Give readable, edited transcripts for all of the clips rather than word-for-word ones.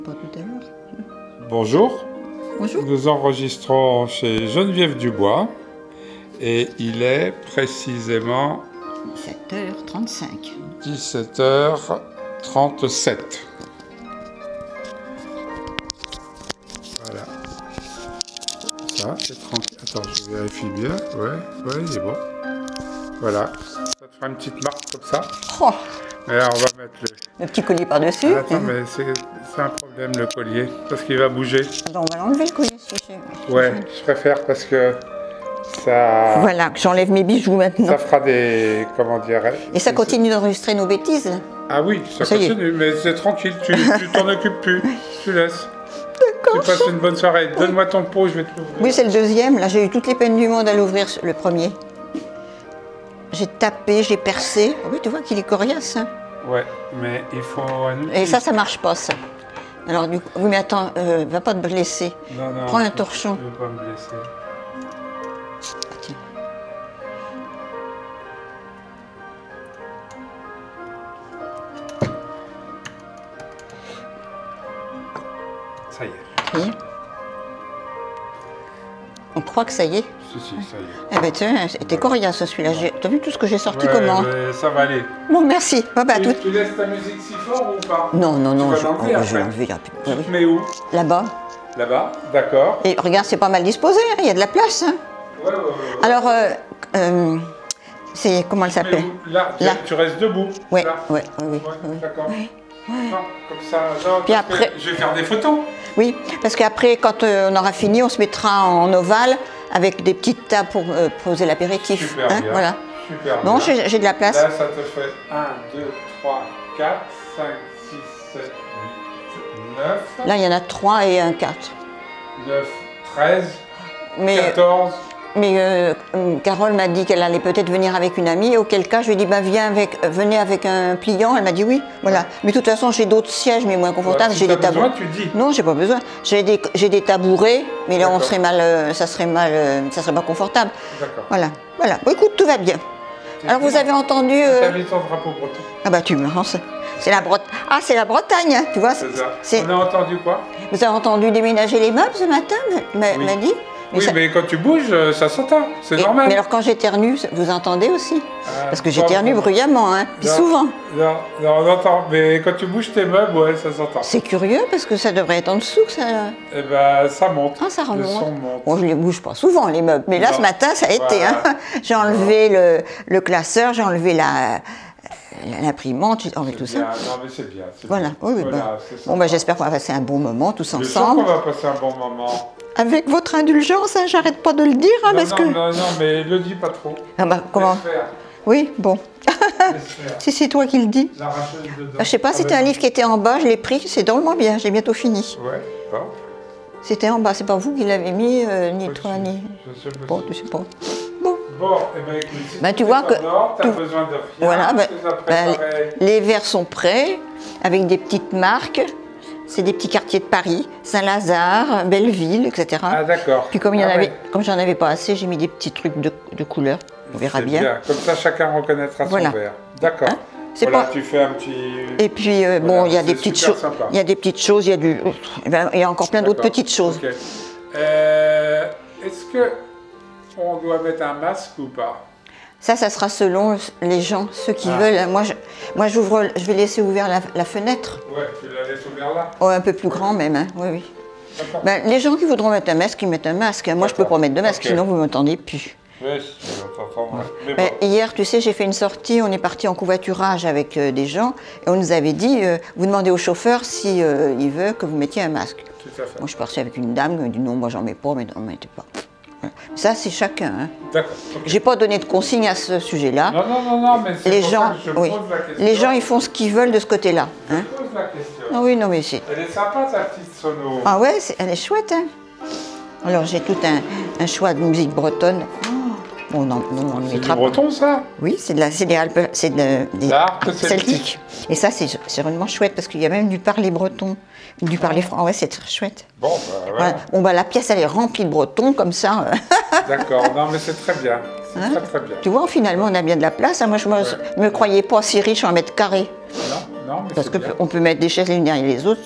Pas tout à l'heure. Bonjour. Bonjour. Nous enregistrons chez Geneviève Dubois et il est précisément 7h35. 17h37. Voilà. Ça, c'est tranquille. Attends, je vérifie bien. Ouais, il est bon. Voilà. Ça te fera une petite marque comme ça. Oh, Et là, on va mettre le petit collier par-dessus. Ah, attends, mais c'est un problème le collier, parce qu'il va bouger. Attends, on va l'enlever le collier. Ouais, je préfère parce que ça... Voilà, que j'enlève mes bijoux maintenant. Ça fera des... comment dire... Et ça continue d'enregistrer nos bêtises là. Ah oui, ça continue, mais c'est tranquille, tu t'en occupes plus, tu laisses. D'accord. Tu passes une bonne soirée. Donne-moi ton pot, je vais te l'ouvrir. Oui, c'est le deuxième. Là, j'ai eu toutes les peines du monde à l'ouvrir, le premier. J'ai tapé, j'ai percé. Ah oui, tu vois qu'il est coriace. Hein. Ouais, mais il faut un outil. Et ça marche pas, ça. Alors, du coup, oui, mais attends, va pas te blesser. Non, Prends un torchon. Je ne veux pas me blesser. Tiens. Ça y est. Ça y est. On croit que ça y est. Si, ça y est. Eh ben tiens, c'était coriace celui-là. T'as vu tout ce que j'ai sorti Ouais, comment? mais ça va aller. Bon, merci. Bye bye, tout. Tu laisses ta musique si fort ou pas? Non, Tu vas l'enlever après. je vais l'enlever là. Tu te mets où? Là-bas. Là-bas, d'accord. Et regarde, c'est pas mal disposé, hein, il y a de la place. Hein. Ouais. Alors, c'est comment elle s'appelle? Là, tu restes debout. Ouais, là. oui. D'accord. Non, comme ça, non, Puis parce que après- je vais faire des photos. Oui, parce qu'après, quand on aura fini, on se mettra en ovale avec des petites tables pour poser l'apéritif. Super bien. Voilà. Super Bon, bien. j'ai de la place. Là, ça te fait 1, 2, 3, 4, 5, 6, 7, 8, 9. Là, il y en a 3 et un 4. 9, 13, Mais 14. Carole m'a dit qu'elle allait peut-être venir avec une amie, auquel cas je lui ai dit bah, venez avec un pliant. Elle m'a dit oui, voilà. Mais de toute façon j'ai d'autres sièges mais moins confortables. Si J'ai t'as des tabourets. besoin, tu dis. Non, j'ai pas besoin. J'ai des tabourets, mais là on D'accord. serait mal, ça serait pas confortable. D'accord. Voilà. Bon, écoute, tout va bien. Alors vous avez entendu T'as mis ton drapeau breton. Ah bah tu me lances. C'est la Bretagne. Ah c'est la Bretagne, hein, tu vois. C'est ça. On a entendu quoi? Vous avez entendu déménager les meubles ce matin, m'a dit. Oui, mais quand tu bouges, ça s'entend, c'est normal. Mais alors quand j'éternue, vous entendez aussi? Parce que pas j'éternue vraiment. bruyamment, hein, puis Non. souvent. Non, on entend, mais quand tu bouges tes meubles, ouais, ça s'entend. C'est curieux parce que ça devrait être en dessous que ça. Eh ben, ça monte. Ah, ça Le remonte. son monte. Bon, je les bouge pas souvent les meubles, mais là Non. ce matin ça a été. Voilà. Hein. J'ai enlevé le classeur, j'ai enlevé l'imprimante, j'ai enlevé tout C'est bien. ça. Non, mais c'est bien. Voilà. Bien. Oui, Voilà, c'est ça. bon, bah, j'espère qu'on va passer un bon moment tous Je suis sûr ensemble. qu'on va passer un bon moment. Avec votre indulgence, hein, j'arrête pas de le dire, hein, parce que. Non, mais le dis pas trop. Ah bah comment? Laisse faire. Oui, bon. Laisse faire. Si c'est toi qui le dis. L'arracheuse dedans. Je sais pas, c'était un livre qui était en bas, je l'ai pris, c'est drôlement bien, j'ai bientôt fini. Ouais, bon. C'était en bas, c'est pas vous qui l'avez mis, ni toi, ni. Je sais pas. Bon, tu sais pas. Bon. Bon, eh ben écoute, si Ben, tu tout vois est que en ordre, t'as tout- besoin de rien. Voilà, parce que ça préparait- les verres sont prêts, avec des petites marques. C'est des petits quartiers de Paris, Saint-Lazare, Belleville, etc. Ah d'accord. Puis comme ouais. comme j'en avais pas assez, j'ai mis des petits trucs de couleur. On verra C'est bien. Comme ça, chacun reconnaîtra Voilà. son verre. D'accord. Hein, c'est Voilà, pas- tu fais un petit... Et puis bon, Voilà, il y a des c'est petites super choses. sympa. Il y a des petites choses, il y a du. Il y a encore plein d'autres D'accord. petites choses. Ok. Est-ce que on doit mettre un masque ou pas? Ça sera selon les gens, ceux qui veulent. Moi, je vais laisser ouvert la fenêtre. Ouais, tu la laisses ouvert là. Oh, un peu plus grand même, hein. Oui. D'accord. Ben, les gens qui voudront mettre un masque, ils mettent un masque. Moi, je peux pas mettre de masque, Ok. sinon vous m'entendez plus. Oui, on t'entend. Mais Ben, bon. hier, tu sais, j'ai fait une sortie, on est parti en covoiturage avec des gens, et on nous avait dit, vous demandez au chauffeur si il veut que vous mettiez un masque. Tout à fait. Moi, je suis partie avec une dame qui m'a dit non, moi j'en mets pas, mais non, mettez pas. Voilà. Ça, c'est chacun. Hein. D'accord. ok. J'ai pas donné de consigne à ce sujet-là. Non, mais c'est Les pour gens, ça que je oui. pose la question. Les gens, ils font ce qu'ils veulent de ce côté-là. Hein. Je pose la question. Ah oui, non, mais c'est. Elle est sympa, ta petite sono. Ah ouais, elle est chouette. Hein. Alors, j'ai tout un choix de musique bretonne. Oh, bon, non, on ne C'est du mettra pas. breton, ça? Oui, c'est des Alpes, c'est des L'Alpe celtiques. Et ça, c'est vraiment chouette parce qu'il y a même du parler breton, du parler français. Ouais, c'est très chouette. Bon, bah, Voilà. voilà. Bon, bah, la pièce, elle est remplie de bretons comme ça. D'accord. Non, mais c'est très bien. C'est Hein? très bien. Tu vois, finalement, on a bien de la place. Hein. Moi, je me croyais pas si riche en mètres carrés. Non, mais Parce c'est bien. qu'on peut mettre des chaises les unes derrière les autres.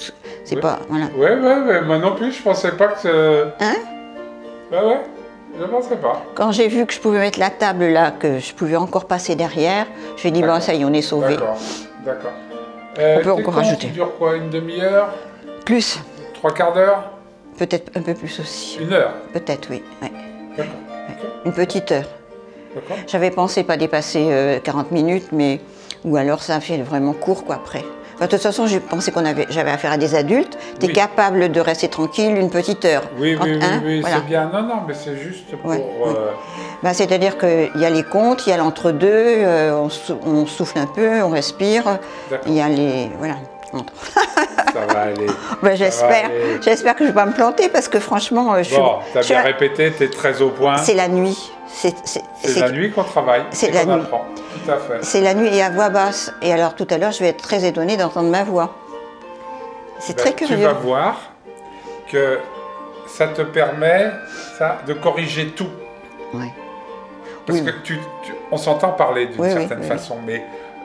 C'est Oui. pas... Voilà. Ouais, moi non plus, je pensais pas que... Hein? Ouais, je pensais pas. Quand j'ai vu que je pouvais mettre la table là, que je pouvais encore passer derrière, j'ai dit, bon, D'accord. ça y est, on est sauvé. D'accord. On peut tes encore comptes, rajouter. ils durent quoi? Une demi-heure? Plus, 3/4 d'heure? peut-être un peu plus aussi. 1 heure? Peut-être, oui. Ouais. D'accord. Ok. Une petite heure. D'accord. J'avais pensé pas dépasser 40 minutes, mais... Ou alors ça fait vraiment court, quoi, après. Enfin, de toute façon, j'ai pensé j'avais affaire à des adultes. Tu es Oui. capable de rester tranquille une petite heure. Oui, Hein, voilà. c'est bien. Non, mais c'est juste pour... Ouais, oui. Ben, c'est-à-dire qu'il y a les comptes, il y a l'entre-deux, on souffle un peu, on respire. D'accord. Il y a les... Voilà. Ça va aller. Ben, Ça va aller. j'espère que je ne vais pas me planter parce que franchement, Bon, t'as bien répété, t'es très au point. c'est la nuit. C'est la nuit qu'on travaille. C'est et la qu'on nuit. apprend. Tout à fait. C'est la nuit et à voix basse. Et alors tout à l'heure, je vais être très étonnée d'entendre ma voix. C'est très curieux. Tu vas voir que ça te permet de corriger tout. Ouais. Parce Oui, que on s'entend parler d'une Oui, certaine oui. façon, mais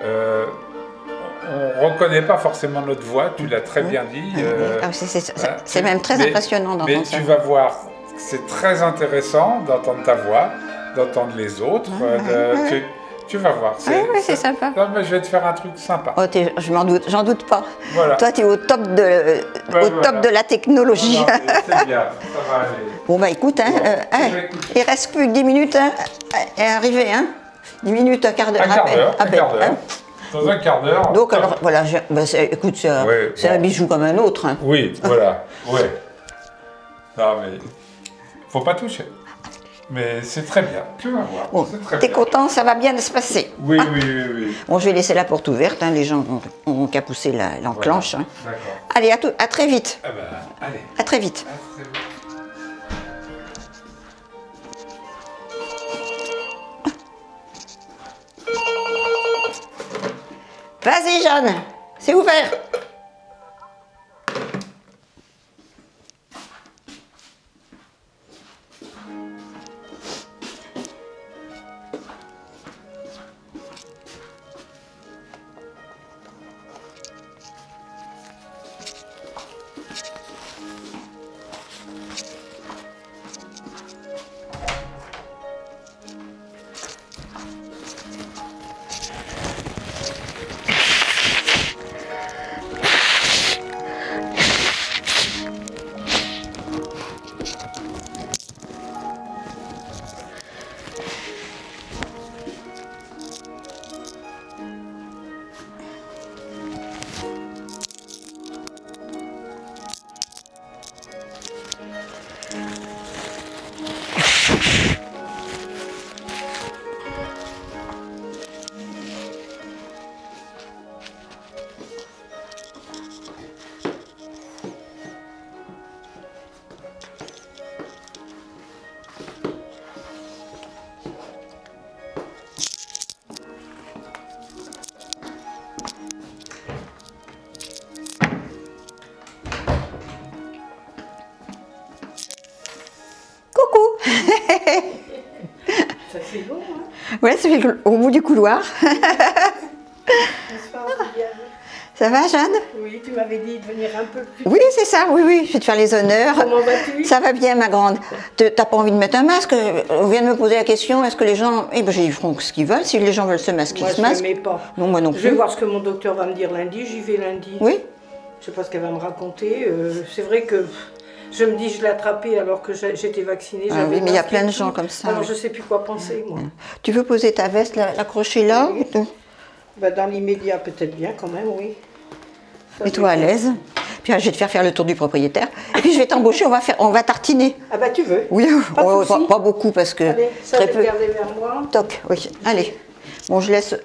on ne reconnaît pas forcément notre voix, tu l'as très bien dit. Ah, c'est même très impressionnant Mais d'entendre ça. tu vas voir, c'est très intéressant d'entendre ta voix, d'entendre les autres. Tu vas voir. Oui, c'est sympa. Non, mais je vais te faire un truc sympa. Oh, j'en doute pas. Voilà. Toi, tu es au top top de la technologie. Non, mais c'est bien, ça va aller. Bon, bah écoute, hein, il reste plus que 10 minutes à arriver. Hein. 10 minutes, un quart d'heure. Un quart d'heure, à peine, hein. Dans un quart d'heure. Donc, alors, voilà, écoute, c'est un bijou comme un autre. Hein. Oui, voilà, ouais. Non, mais faut pas toucher. Mais c'est très bien, tu vas voir. Bon, c'est très t'es bien. content, ça va bien se passer. Oui, hein. oui. Bon, je vais laisser la porte ouverte, hein, les gens ont qu'à pousser l'enclenche. Voilà. Hein. D'accord. Allez, à très vite. Ah ben, allez. À très vite. À très vite. Vas-y, Jeanne, c'est ouvert. Ça fait long, hein? Ouais, ça fait au bout du couloir. N'est-ce pas, Olivia? Ça va, Jeanne? Oui, tu m'avais dit de venir un peu plus. Oui, c'est ça, oui, je vais te faire les honneurs. Comment vas-tu? Ça va bien, ma grande. T'as pas envie de mettre un masque? On vient de me poser la question, est-ce que les gens... Eh ben, ils feront ce qu'ils veulent. Si les gens veulent se masquer, Moi, ils se je ne masquent. mets pas. Non, moi non Je vais plus. voir ce que mon docteur va me dire lundi. J'y vais lundi. Oui? Je sais pas ce qu'elle va me raconter. C'est vrai que je me dis, je l'ai attrapé alors que j'étais vaccinée. Ah j'avais oui, mais il y a masque plein et de tout. gens comme ça. Alors, oui. je sais plus quoi penser, moi. Tu veux poser ta veste, l'accrocher là? Oui. Bah, dans l'immédiat, peut-être bien quand même, oui. Ça, Mets-toi à je- l'aise. Puis je vais te faire le tour du propriétaire. Et puis je vais t'embaucher, on va tartiner. Ah bah tu veux? Oui, Pas de oh, souci. pas beaucoup parce que Allez, ça très je peu. vais garder vers moi. Toc, oui. Allez. Bon, je laisse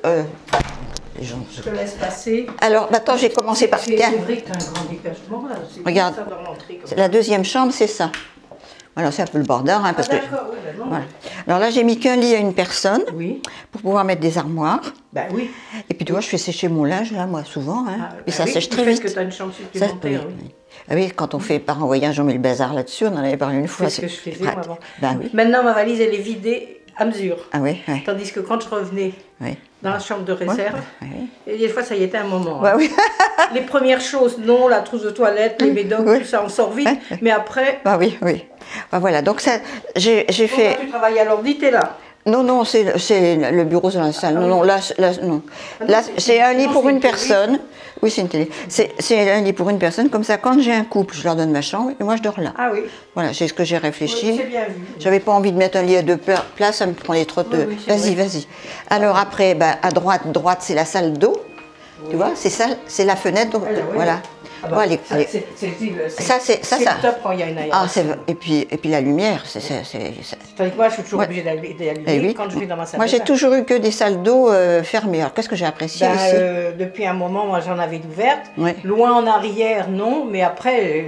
les gens. Je te laisse passer. Alors, maintenant, j'ai commencé par. C'est Tiens, vrai que tu as un grand dégagement là. C'est Regarde. ça dans l'entrée. comme c'est la deuxième chambre, c'est ça. Voilà, c'est un peu le bordard, hein, parce Ah que. d'accord, oui, ben non. Voilà. Alors là, j'ai mis qu'un lit à une personne Oui, pour pouvoir mettre des armoires. ben oui. Et puis, tu vois, je fais sécher mon linge, là, moi, souvent. Hein. Ah, et ben ça oui, sèche du très fait vite. que tu as une chambre Ça, supplémentaire, oui, oui. oui. Ah oui, quand on fait par en voyage, on met le bazar là-dessus, on en avait parlé une fois. C'est ce que je faisais pratique. moi avant. Ben oui. Maintenant, ma valise, elle est vidée à mesure. Ah oui, oui. Tandis que quand je revenais Oui. dans la chambre de réserve, Oui. et des fois ça y était un moment. Ouais, hein. oui. Les premières choses, non, la trousse de toilette, les médocs, Oui. tout ça, on sort vite. Oui. Mais après, Bah oui, oui. Bah voilà, donc ça, j'ai quand fait... tu travailles à l'ordi, t'es là. Non, non, c'est le bureau sur la salle. Non, non, là, non. Ah non, Là, c'est- c'est un lit non, pour c'est une une télé. personne. Oui, c'est une télé. C'est un lit pour une personne. Comme ça, quand j'ai un couple, je leur donne ma chambre et moi, je dors là. Ah oui, Voilà, c'est ce que j'ai oui, réfléchi. c'est bien vu. J'avais pas envie de mettre un lit à deux places, ça me prenait trop de... Oui, oui, c'est Vas-y, vrai. vas-y. Alors après, bah, à droite, c'est la salle d'eau. Tu vois, c'est ça, c'est la fenêtre. Donc, Voilà, oui. voilà. Ah bah, Bon, allez, ça, allez. c'est le top quand il y a une aération. Ah, et puis la lumière, c'est... Tandis que moi, je suis toujours Ouais. obligée d'allumer Eh oui. quand je vais dans ma salle Moi, de j'ai bain. toujours eu que des salles d'eau fermées. Alors, qu'est-ce que j'ai apprécié Ben, ici depuis un moment, moi, j'en avais d'ouvertes. Ouais. Loin en arrière, non, mais après...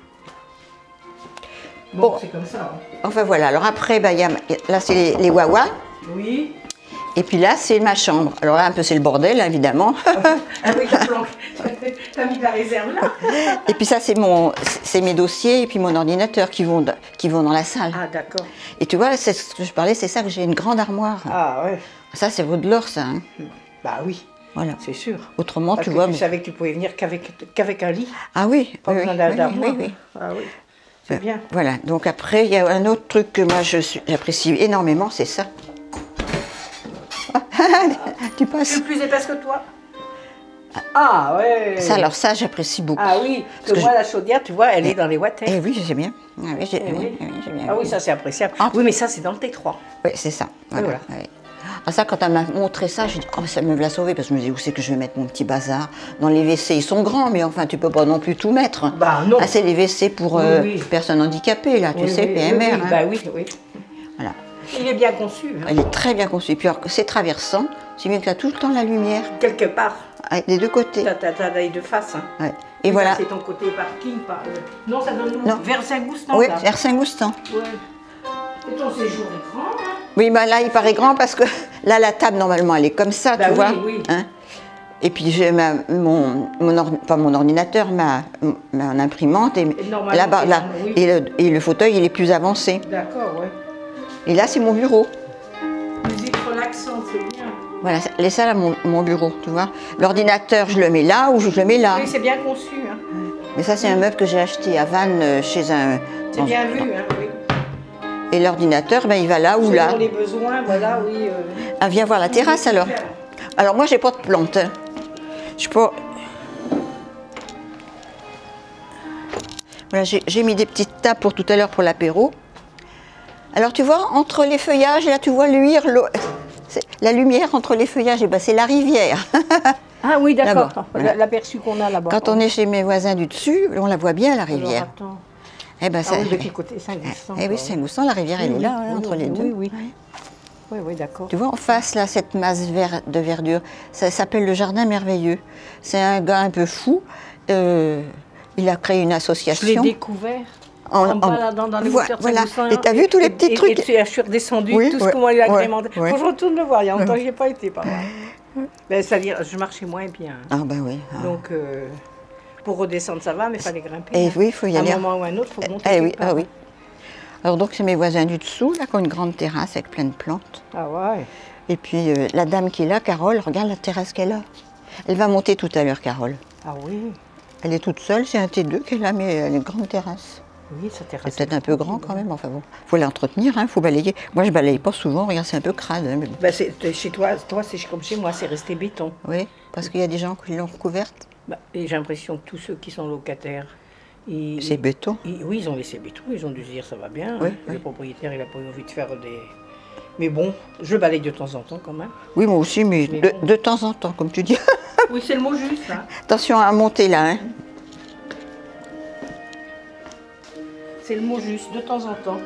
Bon, Bon. c'est comme ça. hein. Enfin, voilà. Alors après, bah, là, c'est les wawas. Oui. Et puis là, c'est ma chambre. Alors là, un peu, c'est le bordel, évidemment. Ah oui, t'as mis de la réserve là. Et puis ça, c'est mes dossiers et puis mon ordinateur qui vont dans la salle. Ah, d'accord. Et tu vois, c'est ce que je parlais, c'est ça que j'ai une grande armoire. Ah, ouais. Ça, c'est vaut de l'or, ça. Hein. Bah oui, Voilà. c'est sûr. Autrement, Parce tu que vois... tu savais que tu pouvais venir qu'avec un lit. Ah oui, Pas oui, besoin oui, d'armoire. oui, oui. Ah oui, c'est bien. Voilà. Donc après, il y a un autre truc que moi, j'apprécie énormément, c'est ça. Tu Je passes. suis plus épaisse que toi. Ah, ouais. Ça, alors ça, j'apprécie beaucoup. Ah oui, parce que moi, la chaudière, tu vois, elle est dans les watters. Eh oui, je sais bien. Ah oui, Eh oui. j'ai bien. Ah oui, ça c'est appréciable. Ah. Oui, mais ça c'est dans le T3. Oui, c'est ça. Voilà. Oui. Ah, ça, quand elle m'a montré ça, j'ai dit, oh, ça me l'a sauvé, parce que je me disais, où c'est que je vais mettre mon petit bazar? Dans les WC, ils sont grands, mais enfin, tu peux pas non plus tout mettre. Bah non. Ah, c'est les WC pour Oui, oui. personnes handicapées, là, tu Oui, sais, oui, PMR. oui, hein. Bah oui, oui. Voilà. Il est bien conçu. hein. Elle est très bien conçue. Et puis, alors, c'est traversant, c'est bien que tu as tout le temps la lumière, Quelque part, des deux côtés. t'as l'œil de face. Hein. Ouais. Et Ça, voilà. C'est ton côté parking. Non, ça donne Non. vers Saint-Goustan. Oui, là. vers Saint-Goustan. Ouais. Et ton séjour est grand. Hein. Oui, bah là, il paraît grand parce que là, la table, normalement, elle est comme ça, Bah tu oui, vois. oui. Hein. Et puis, j'ai pas mon ordinateur, mon imprimante. Et normalement, là-bas, là, oui. et le fauteuil, il est plus avancé. D'accord, ouais. Et là, c'est mon bureau. Musique relaxante, c'est bien. Voilà, les salles à mon bureau, tu vois. L'ordinateur, je le mets là ou je le mets là. Oui, c'est bien conçu. Hein. Mais ça, c'est un meuble que j'ai acheté à Vannes chez un... C'est bien vu. Hein, oui. Et l'ordinateur, ben, il va là ou là. Selon les besoins, voilà, oui. Ah, viens voir la terrasse, alors. Alors, moi, j'ai pas de plantes. Hein. Je peux... Voilà, j'ai mis des petites tables pour tout à l'heure pour l'apéro. Alors, tu vois, entre les feuillages, là, tu vois luire la lumière entre les feuillages, et ben, c'est la rivière. Ah oui, d'accord. Là-bas, voilà. L'aperçu qu'on a là-bas. Quand on est chez mes voisins du dessus, on la voit bien, la rivière. Alors, attends. Eh ben, Ah ça... oui, de quel côté Saint-Goustan. Eh oui, Saint-Goustan, la rivière, elle est là, hein, entre les deux. Oui, oui. Oui, oui, d'accord. Tu vois, en face, là, cette masse de verdure, ça s'appelle le Jardin Merveilleux. C'est un gars un peu fou. Il a créé une Je l'ai association. découvert en baladant dans les hauteurs de Voilà. Saint-Goustan. Et t'as vu tous les petits trucs? Et je suis redescendue, Oui, tout ce ouais, comment il a ouais, agrémenté. ouais. Faut que je retourne le voir, il y a longtemps que je n'y ai pas été, par là. Ben, c'est-à-dire, je marchais moins bien. Ah ben oui. Ah. Donc, pour redescendre, ça va, mais il fallait grimper. Eh hein. oui, il faut y aller. À un moment ou un autre, il faut monter. Eh oui, quelque part. ah oui. Alors donc, c'est mes voisins du dessous, là, qui ont une grande terrasse avec plein de plantes. Ah ouais. Et puis, la dame qui est là, Carole, regarde la terrasse qu'elle a. Elle va monter tout à l'heure, Carole. Ah oui. Elle est toute seule, c'est un T2 qu'elle a, mais elle a une grande terrasse. Oui, ça terrasse. C'est peut-être un peu grand quand même, enfin bon. Faut l'entretenir, hein, faut balayer. Moi, je balaye pas souvent, regarde, c'est un peu crade. Hein, mais bon. Ben, chez toi, c'est comme chez moi, c'est resté béton. Oui, parce qu'il y a des gens qui l'ont recouverte. Bah, et j'ai l'impression que tous ceux qui sont locataires, C'est béton. oui, ils ont laissé béton, ils ont dû se dire ça va bien. Oui, hein. oui. Le propriétaire, il n'a pas eu envie de faire des. Mais bon, je balaye de temps en temps quand même. Oui, moi aussi, mais Mais bon. de temps en temps, comme tu dis. Oui, c'est le mot juste. Hein. Attention à monter là. Hein. C'est le mot juste, de temps en temps.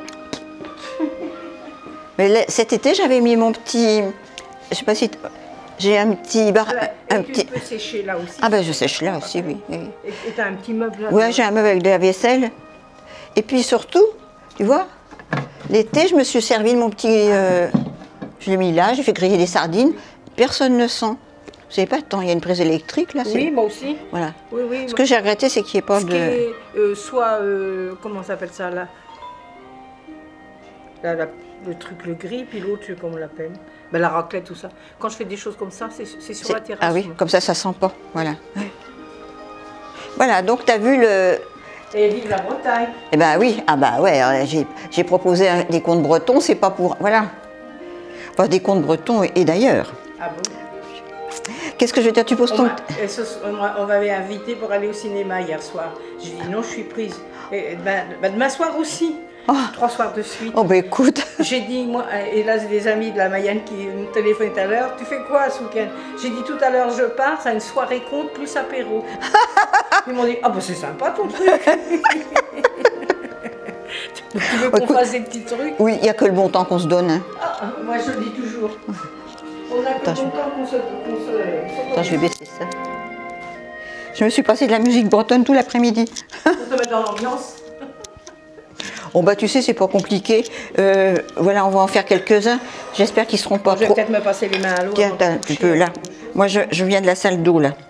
Mais cet été, j'avais mis mon petit. Je sais pas si. J'ai un petit bar. Voilà. Un Et tu petit... peux sécher là aussi. Ah ben, je sèche là aussi, oui. Oui. Et tu as un petit meuble là. Ouais, j'ai un meuble avec de la vaisselle. Et puis surtout, tu vois, l'été, je me suis servi de mon petit. Je l'ai mis là, j'ai fait griller des sardines. Personne ne sent. Vous savez pas, attends, il y a une prise électrique là. Oui, moi aussi. Voilà. Oui, oui. Ce que j'ai regretté, c'est qu'il n'y ait pas Ce de. qui est, soit, comment ça s'appelle ça là? le truc, le gris, puis l'autre, je sais pas comment on l'appelle. Ben, la raclette, tout ça. Quand je fais des choses comme ça, c'est sur la terrasse. Ah oui, moi. comme ça sent pas. Voilà. Voilà, donc tu as vu le... Et vive la Bretagne. Eh ben oui, ah bah ouais, j'ai proposé des contes bretons, c'est pas pour... Voilà. Enfin, des contes bretons et d'ailleurs. Ah bon? Qu'est-ce que je veux dire, tu poses ton... On m'avait invité pour aller au cinéma hier soir. J'ai dit non, je suis prise. Et, demain soir aussi. Oh. 3 soirs de suite. Oh bah écoute, J'ai dit, moi, et là, c'est des amis de la Mayenne qui me téléphonaient tout à l'heure. Tu fais quoi ce week-end? J'ai dit tout à l'heure, je pars, c'est une soirée compte plus apéro. Ils m'ont dit, ah bah c'est sympa ton truc. Tu veux qu'on Écoute, fasse des petits trucs? oui, il n'y a que le bon temps qu'on se donne. Hein. Ah, moi je le dis toujours. On a que Attends, le bon temps qu'on se... Attends, je vais baisser ça. Je me suis passé de la musique bretonne tout l'après-midi. Pour te mettre dans l'ambiance. Bon bah tu sais, c'est pas compliqué. Voilà, on va en faire quelques-uns. J'espère qu'ils seront pas Je vais trop... peut-être me passer les mains à l'eau. Tiens, avant de attends, me tu coucher. peux là. Moi, je viens de la salle d'eau là.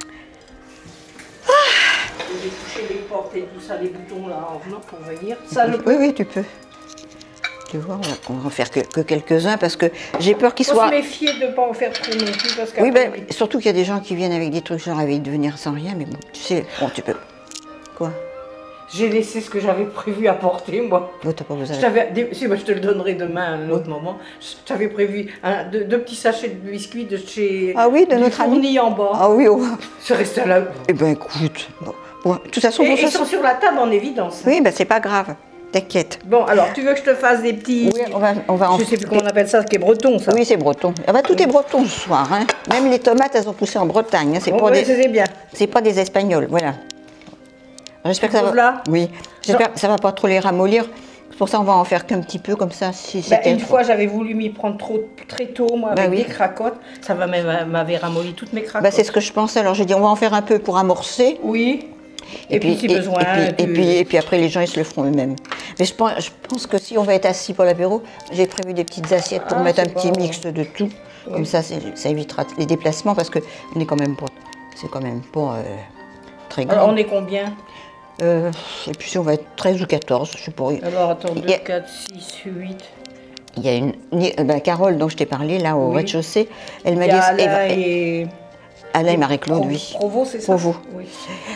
Je vais toucher les portes et tout ça, les boutons là en venant pour venir. Ça, je peux. Oui, oui, tu peux. Tu vois, on va en faire que quelques-uns parce que j'ai peur qu'ils Il faut soient... se méfier de ne pas en faire trop non plus parce Oui, qu'après, ben, surtout qu'il y a des gens qui viennent avec des trucs, genre envie de venir sans rien, mais bon, tu sais, bon, tu peux. Quoi? j'ai laissé ce que j'avais prévu apporter moi. Oh, t'as pas besoin. Si, moi, je te le donnerai demain à un autre moment. J'avais prévu deux petits sachets de biscuits de chez Ah oui, de du notre ami. fourni en bas. Ah oui, oh. Je restais là. Eh ben écoute, bon, de toute façon, Et bon, ils ça, sont sur la table en évidence. oui, ben c'est pas grave, t'inquiète. Bon, alors, tu veux que je te fasse des petits... Oui, on va en... Je sais plus comment on appelle ça, ce qui est breton, ça. Oui, c'est breton. Ah ben, tout est breton ce soir, hein. Même les tomates, elles ont poussé en Bretagne, hein. C'est Bon, pas oui, des... c'est bien. C'est pas des Espagnols, voilà. J'espère que ça va. trouves là? Oui. J'espère que ça va pas trop les ramollir. C'est pour ça on va en faire qu'un petit peu comme ça. Si Ben, c'était une fois, j'avais voulu m'y prendre très tôt, moi, Ben avec oui. des cracottes. Ça m'avait ramolli toutes mes cracottes. Bah, c'est ce que je pensais. Alors j'ai dit on va en faire un peu pour amorcer. Oui. Et puis, si besoin... Et puis après les gens ils se le feront eux-mêmes. Mais je pense que si on va être assis pour l'apéro, j'ai prévu des petites assiettes pour mettre un c'est petit bon. mix de tout. Oui. Comme ça, ça évitera les déplacements parce que on est quand même pas. C'est quand même pas très grand. Alors, on est combien? Et puis si on va être 13 ou 14, je sais pas. Alors, attends, 2, Il y a- 4, 6, 8... Il y a ben, Carole dont je t'ai parlé là au Oui. rez-de-chaussée. Elle m'a Il y dit a Alain et... Alain et Marie-Claude, oui. Provo, c'est ça? Provo. Oui.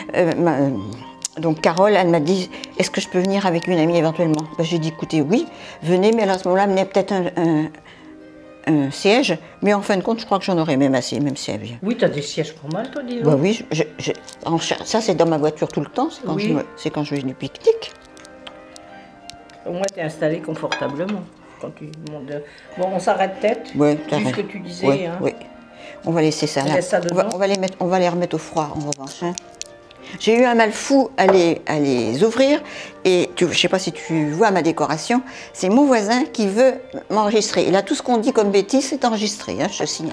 Donc Carole, elle m'a dit, est-ce que je peux venir avec une amie éventuellement? Ben, j'ai dit, écoutez, oui, venez, mais alors à ce moment-là, amenez peut-être un siège. Mais en fin de compte, je crois que j'en aurai même assez, même si elle vient. Oui, t'as des sièges pas mal, toi, dis donc. Bah oui, ça c'est dans ma voiture tout le temps, c'est quand, Oui. c'est quand je vais du pique-nique. Au moins, t'es installé confortablement. Quand tu montes. Bon, on s'arrête peut-être. Ouais, Vu ce que tu disais. Ouais, hein. ouais. On va laisser ça On là. laisse ça dedans. On va les remettre au froid en revanche. Hein. J'ai eu un mal fou à les ouvrir et je ne sais pas si tu vois ma décoration, c'est mon voisin qui veut m'enregistrer. Et là, tout ce qu'on dit comme bêtise, c'est enregistré, hein, je te signale.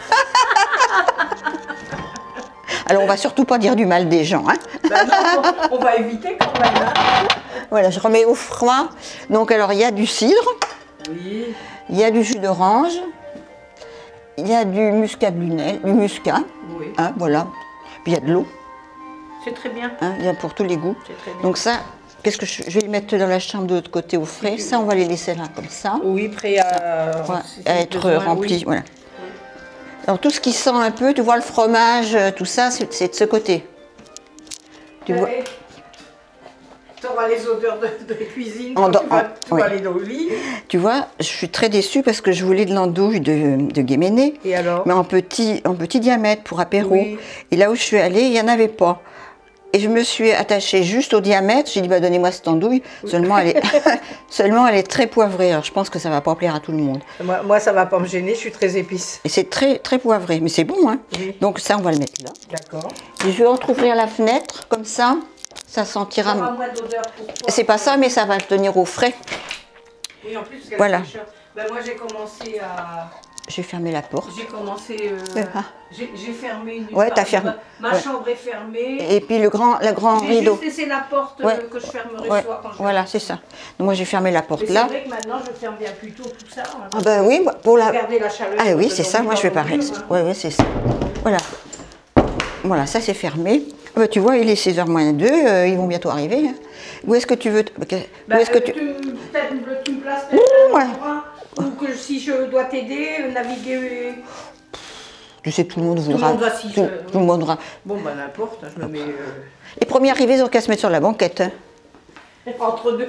Alors, on va surtout pas dire du mal des gens. Hein. Ben non, on va éviter quand même. Hein. Voilà, je remets au froid. Donc, alors, il y a du cidre, Oui. il y a du jus d'orange, il y a du muscat blunel, du muscat, Oui. hein, voilà. Puis il y a de l'eau. C'est très bien. Hein, il y a pour tous les goûts. C'est très bien. Donc ça, qu'est-ce que je vais les mettre dans la chambre de l'autre côté au frais. Ça, on va les laisser là comme ça, Oui, prêt à, voilà, si à être besoin, rempli. oui. Voilà. Alors tout ce qui sent un peu, tu vois le fromage, tout ça, c'est de ce côté. Tu vois. Tu auras les odeurs de cuisine En quand dans- tu vas, en- tu vas oui. aller au lit. Tu vois, je suis très déçue parce que je voulais de l'andouille de Guéméné, Et alors? mais en petit diamètre pour apéro. Oui. Et là où je suis allée, il n'y en avait pas. Et je me suis attachée juste au diamètre. J'ai dit, bah, donnez-moi cette andouille. Seulement, elle est très poivrée. Alors, je pense que ça ne va pas plaire à tout le monde. Moi, ça va pas me gêner, je suis très épice. Et c'est très, très poivré. Mais c'est bon, hein. Oui. Donc, ça, on va le mettre là. D'accord. Et je vais entrouvrir la fenêtre, comme ça. Ça Ça aura sentira. moins d'odeur pour toi. C'est pas ça, mais ça va le tenir au frais. Oui, en plus, parce qu'elle Voilà. est fraîcheur. Ben, moi, j'ai commencé à... Je vais fermer la porte. J'ai commencé... Ah. J'ai fermé une... Ouais, t'as fermé. Ma Ouais. chambre est fermée. Et puis, le grand J'ai rideau. juste laissé la porte Ouais. que je fermerai Ouais, le soir quand je voilà, c'est ça. Donc, moi, j'ai fermé la porte Mais c'est là. vrai que maintenant, je ferme bien plus tôt tout ça. Hein, Ah ben oui, pour la... Garder la chaleur. Ah oui, de c'est ça, dormir moi je fais dans le pareil. mur, hein. Oui, oui, c'est ça. Voilà. Voilà, ça c'est fermé. Ah ben, tu vois, il est 6h moins 2, ils vont bientôt arriver. Hein. Où est-ce que tu veux... Où Bah, est-ce que tu... tu me places peut-être moi. Ou que si je dois t'aider, naviguer. Tu sais, tout le monde le voudra. monde va s'y- tout le monde voudra. Bon, ben n'importe, je me mets Les premiers arrivés, ils ont qu'à se mettre sur la banquette. Hein. entre deux.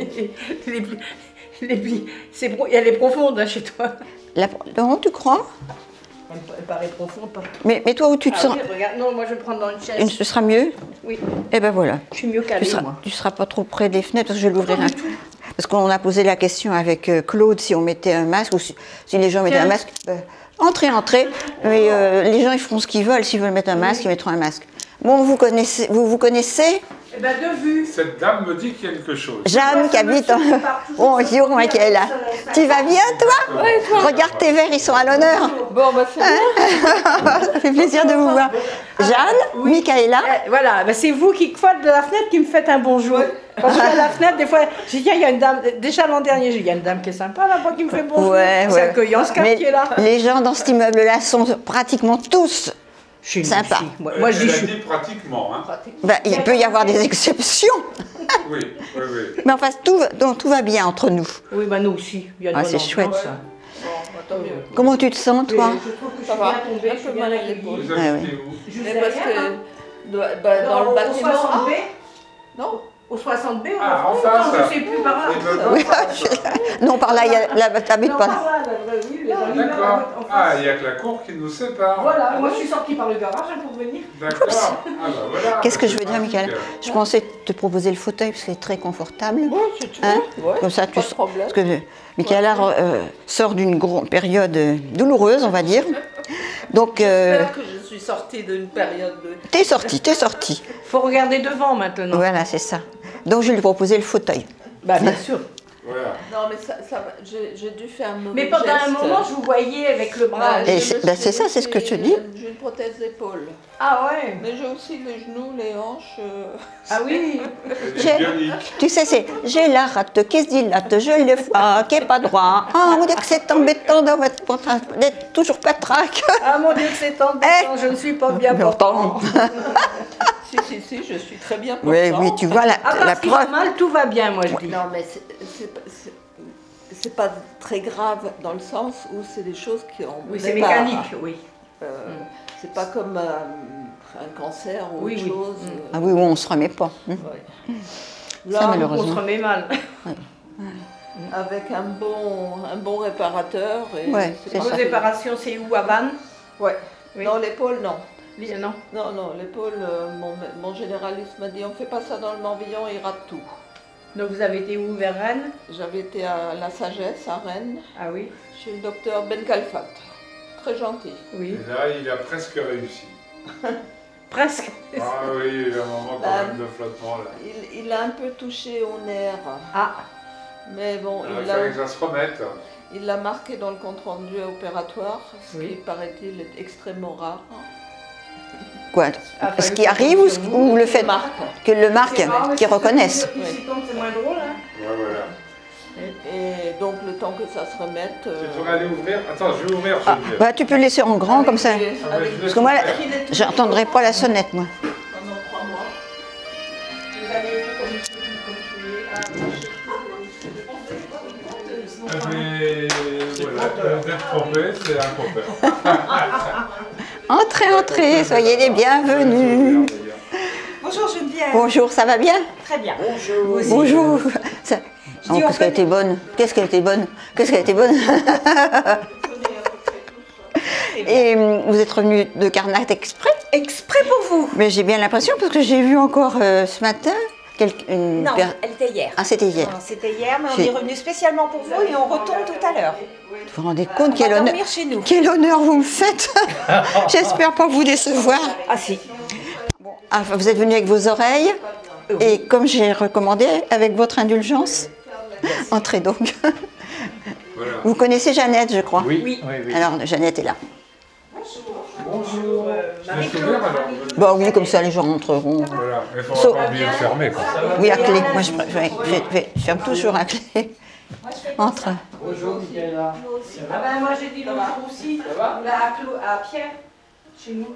Elle est profonde hein, chez toi. Non, tu crois? Elle paraît profonde. Pas... Mais toi, où tu te sens? Oui, regarde, non, moi je vais me prendre dans une chaise. Ce sera mieux? Oui, Eh ben voilà. je suis mieux calée, moi. Tu seras pas trop près des fenêtres parce que je vais l'ouvrir. Pas du tout. Parce qu'on a posé la question avec Claude si on mettait un masque ou si les gens mettaient un masque. Entrez. Mais les gens ils feront ce qu'ils veulent. S'ils veulent mettre un masque, ils mettront un masque. Bon, vous vous connaissez? Eh ben de vue. Cette dame me dit quelque chose. Jeanne qui habite en... Bonjour Michaela. Tu vas bien toi? Ouais, toi. Regarde tes verres, ils sont à l'honneur. Bon, bah c'est bien. Ça fait plaisir de vous voir. Jeanne, Michaela. Voilà, ben, c'est vous qui, de la fenêtre, qui me faites un bonjour. Quand je suis à la fenêtre, des fois, j'ai dit, il y a une dame, déjà l'an dernier, j'ai dit, il y a une dame qui est sympa là-bas qui me fait bonjour. C'est accueillant ce quartier-là. Les gens dans cet immeuble-là sont pratiquement tous sympas. Moi, je dis, Elle je a suis. dit pratiquement. Hein. Ben, il peut y avoir des exceptions. Oui. Mais enfin, tout va bien entre nous. Oui, bah nous aussi. Il y a une bonne C'est chouette. ambiance. Bon, Tant mieux. Comment tu te sens, toi? Je trouve que je Ça suis va. bien tombée, Un je suis peu bien mal à accueillie. l'épaule. Vous Ah habitez où? Je Mais sais parce rien, hein. que dans le bâtiment. Au 60B. Non. Au 60B, Ah, on en non, face. je sais plus par là. Et me- Oui, non, par là, t'habites Non, pas. par là, oui, dans l'immeuble D'accord. en face. Ah, il n'y a que la cour qui nous sépare. Voilà, moi je suis sortie par le garage hein, pour venir. D'accord. Ah bah voilà. Qu'est-ce que je C'est veux dire, pratique. Michael? Je pensais te proposer le fauteuil parce qu'il est très confortable. Ouais, si tu veux. Hein Ouais, Comme ça, pas de problème. Parce que Michaela sort d'une période douloureuse, on va dire. Donc, J'espère que je suis sortie d'une période de. t'es sortie. Faut regarder devant maintenant. Voilà, c'est ça. Donc, je lui ai proposé le fauteuil. Bah bien sûr. Voilà. Non, mais ça va. J'ai dû faire un mauvais Mais pendant geste. un moment, je vous voyais avec le bras. Et c'est ça, c'est ce que je te dis. J'ai une prothèse d'épaule. Ah ouais. Mais j'ai aussi les genoux, les hanches. Ah oui. J'ai- Bionique. Tu sais, j'ai la rate qui se dilate, je le vois, qui est pas droit. Ah, on dit que c'est embêtant dans votre portable, d'être toujours patraque. Ah mon Dieu, que c'est embêtant, je ne suis pas bien portant. Si, je suis très bien portant. Oui, tu vois la À part ce qui va preuve. mal, tout va bien, moi je dis. Non, mais c'est pas très grave dans le sens où c'est des choses qui ont. Oui, c'est mécanique, oui. C'est pas comme un cancer ou Oui, autre oui. chose. Ah oui, on se remet pas. Ouais. Ça, Là, malheureusement. On se remet mal. avec un bon réparateur. Et Ouais, c'est c'est pas Vos ça. très- réparations, c'est où, à Vannes? Ouais. Oui. Non, l'épaule, non. Non. Non, l'épaule, mon généraliste m'a dit on fait pas ça dans le Morbihan, il rate tout. Donc vous avez été où, vers Rennes? J'avais été à La Sagesse, à Rennes, Ah oui. chez le docteur Ben Kalfat. Très gentil. Oui. Et là, il a presque réussi. Presque. Ah oui, il y a eu un moment quand Bah, même de flottement là. Il a un peu touché au nerf, Ah. mais bon, Il fallait que ça se remette. il l'a marqué dans le compte-rendu opératoire, ce Oui. qui, paraît-il, est extrêmement rare. Quoi? Ah, Ce fallait qui que arrive ça ou, tombe sur vous. ou le fait Marque. que le marque, C'est marrant, mais qu'ils c'est reconnaissent? celui qui tombe, c'est moins drôle, hein. Ouais, voilà. Et donc, le temps que ça se remette. Tu pourrais aller ouvrir. Attends, je vais ouvrir. Ah, Geneviève. bah, tu peux le laisser en grand comme ça. Parce que moi, Qu'il est tout j'entendrai pas la sonnette, moi. pendant 3 mois. Vous avez été comme Mais voilà, d'être trompé, c'est un compère. Entrez, soyez les bienvenus. Bonjour Geneviève. Bonjour, ça va bien? Très bien. Bonjour. Ça- Oh, dis, en qu'est-ce qu'elle fait- était bonne. Qu'est-ce qu'elle était bonne. Qu'est-ce qu'elle était bonne. Et vous êtes revenu de Carnac exprès? Exprès pour vous. Mais j'ai bien l'impression, parce que j'ai vu encore ce matin une Non, elle était hier. Ah, c'était hier. Non, c'était hier, mais on J'ai- est revenu spécialement pour vous et on retourne tout à l'heure. Vous vous rendez compte On quel va honneur, dormir chez nous. quel honneur vous me faites. J'espère pas vous décevoir. Ah si. Ah, vous êtes venu avec vos oreilles et comme j'ai recommandé, avec votre indulgence. Entrez donc. Voilà. Vous connaissez Jeannette, je crois. Oui. Alors, Jeannette est là. Bonjour. Je vais s'ouvrir alors. Bah oui, comme ça les gens rentreront. Voilà, mais il faut So- pas oublier de fermer quoi. Oui, à clé. Moi, je ferme toujours à clé. Entre. Ah ben moi j'ai dit l'autre jour aussi, là, à Pierre, chez nous.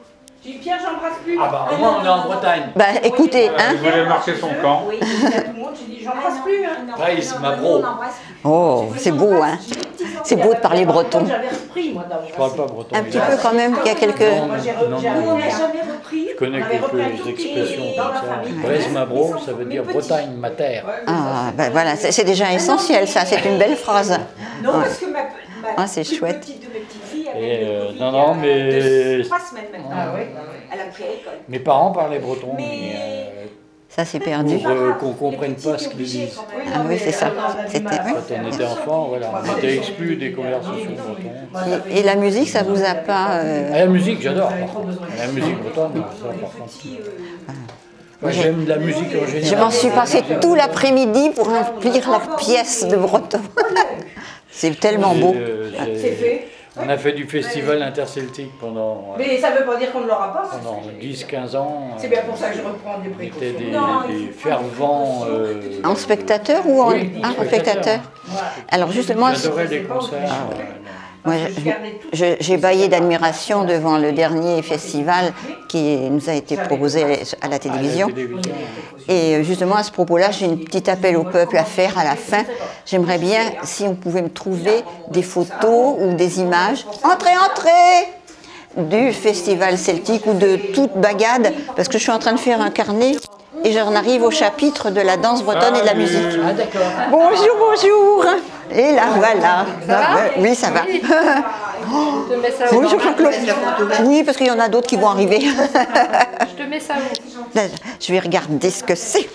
J'ai dit Pierre, j'embrasse plus. Ah bah, au moins, on est en Bretagne. Bah écoutez, hein. Il voulait marquer son camp. Oui, j'ai dit à tout le monde, j'ai dit j'embrasse plus. Hein. Raïs, Mabro. Oh, c'est beau, hein. C'est beau de parler breton. J'avais repris, moi, d'abord. Je parle pas breton. Un petit peu quand même, il y a quelques... Moi, j'ai Non, j'ai non, repris. non. On n'a jamais repris. Je connais On avait repris un quelques tout petit expressions dans comme la ça. famille. Braise Mabro, ça veut Mais dire petit. Bretagne, ma terre. Ah, ben voilà, c'est déjà essentiel, ça, c'est une belle phrase. Non, Ouais. parce que ma Ah, c'est plus chouette. petite de mes petites filles Et, avait le Covid non, non, il y a mais- 3 semaines maintenant. Ah ouais. Elle a pris à l'école. Mes parents parlaient breton, Mais- mais Ça, c'est perdu. pour qu'on comprenne pas ce qu'ils disent. Ah oui, c'est ça. C'était, oui. Quand on était enfant, voilà, on était exclus des conversations bretonnes. Et la musique, ça vous a pas... Ah, la musique, j'adore. par contre. La musique bretonne, ça, par contre. Moi, j'aime la musique en général. Je m'en suis passé tout l'après-midi pour remplir la pièce de breton. C'est tellement beau. C'est fait. On a fait du festival interceltique pendant, Mais ça veut pas dire qu'on ne l'aura pas. pendant 10-15 ans. C'est bien pour ça que je reprends des On était précautions. des fervents. En spectateur ou en, Oui, en spectateur? Alors justement, J'adorais les concerts. moi, j'ai bâillé d'admiration devant le dernier festival qui nous a été proposé à la télévision. Et justement, à ce propos-là, j'ai une petite appel au peuple à faire à la fin. J'aimerais bien, si on pouvait me trouver des photos ou des images. Entrez, entrez! Du festival celtique ou de toute bagade, parce que je suis en train de faire un carnet et j'en arrive au chapitre de la danse bretonne et de la musique. Ah, d'accord. Bonjour, bonjour! Et là, voilà. Oui, ça va. Je te mets ça où? Bonjour, Jean-Claude. Oui, parce qu'il y en a d'autres qui vont arriver. Je te mets ça où? Je vais regarder ce que c'est.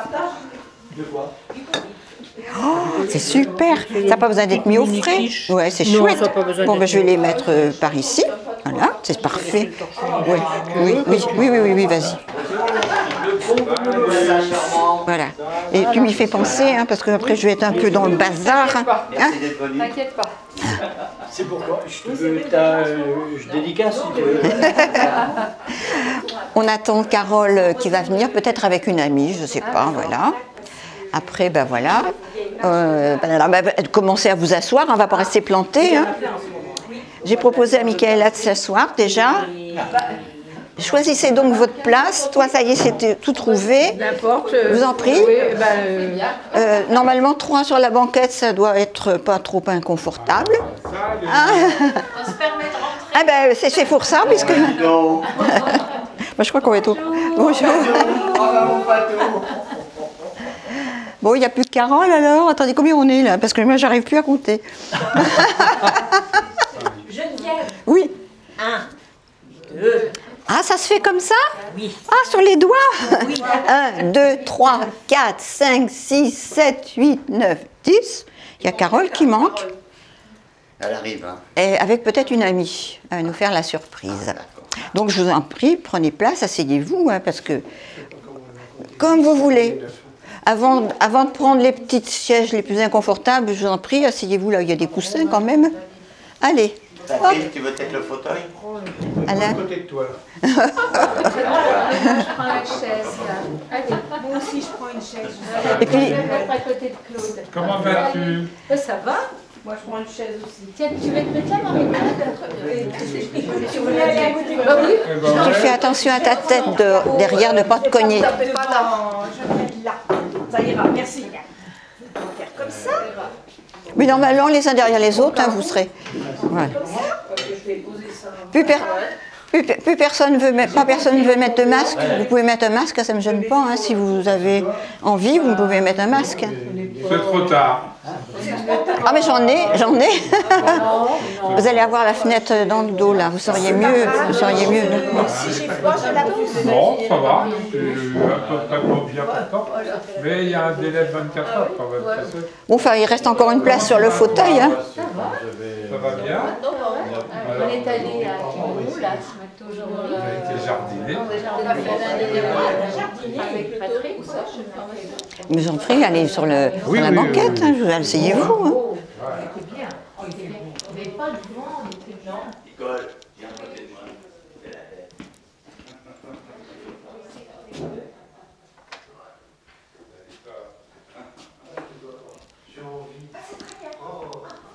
Oh, c'est super. Ça n'a pas besoin d'être mis au frais. Ouais, c'est chouette. Bon, ben, je vais les mettre par ici. Voilà, c'est parfait. Ouais. Oui, vas-y. Voilà. Et tu m'y fais penser, hein, parce que après je vais être un peu dans le bazar. Hein. T'inquiète pas. C'est pourquoi je dédicace si tu veux. On attend Carole qui va venir, peut-être avec une amie, je ne sais pas, voilà. Après, ben voilà. Commencez à vous asseoir, on ne va pas rester planté. Hein. J'ai proposé à Michaela de s'asseoir déjà. Choisissez donc votre place. Toi, ça y est, c'est tout trouvé. N'importe. Je vous en prie. Oui, Normalement, 3 sur la banquette, ça doit être pas trop inconfortable. Ah, On se permet de rentrer. ah ben, c'est pour ça, puisque... Moi, je crois qu'on va être au... Bonjour. Bon, il n'y a plus que Carole alors. Attendez, combien on est là? Parce que moi, j'arrive plus à compter. Geneviève. Oui. 1, 2. Ah, ça se fait comme ça? Oui. Ah, sur les doigts? 1, 2, 3, 4, 5, 6, 7, 8, 9, 10. Il y a Carole qui manque. Elle arrive, hein. Et avec peut-être une amie à nous faire la surprise. Donc, je vous en prie, prenez place, asseyez-vous, hein, parce que... Comme vous voulez. Avant de prendre les petits sièges les plus inconfortables, je vous en prie, asseyez-vous là, il y a des coussins quand même. Allez. Patrick, tu veux peut-être le fauteuil? Alain. côté de toi. Je prends la chaise là. Allez. Moi aussi, je prends une chaise. Et puis, Je vais mettre à côté de Claude. Comment vas-tu? Ça va? moi je prends une chaise aussi. Tiens, tu veux te mettre là, Marie-Claude? Tu voulais aller à côté? Bah oui. Eh ben, tu ouais. fais attention à ta tête derrière, ne pas te cogner. Tapez pas là. Je vais mettre là. Ça ira, merci. On va faire comme ça. Mais normalement, les uns derrière les autres, hein, vous serez. Voilà. Je vais poser ça. Plus personne veut mettre, pas personne veut mettre de masque. Vous pouvez mettre un masque, ça ne me gêne pas. Hein. Si vous avez envie, vous pouvez mettre un masque. C'est trop tard. Ah mais j'en ai. Vous allez avoir la fenêtre dans le dos là. Vous seriez mieux. Si j'ai froid, je la pose. Non, ça va. C'est à peu près pas bien pourtant. Mais il y a un délai de 24 heures quand même. Tu sais. Bon, enfin, il reste encore une place sur le fauteuil. Hein. Ça va bien. On est allé à Kibourou, là, ce matin aujourd'hui. Vous avez été jardiné. On a fait un déjeuner avec Patrick. Mais j'en prie, allez sur la banquette. Hein, asseyez-vous. Hein. Mais pas de vent, on était blanc. Nicole, viens à côté de moi.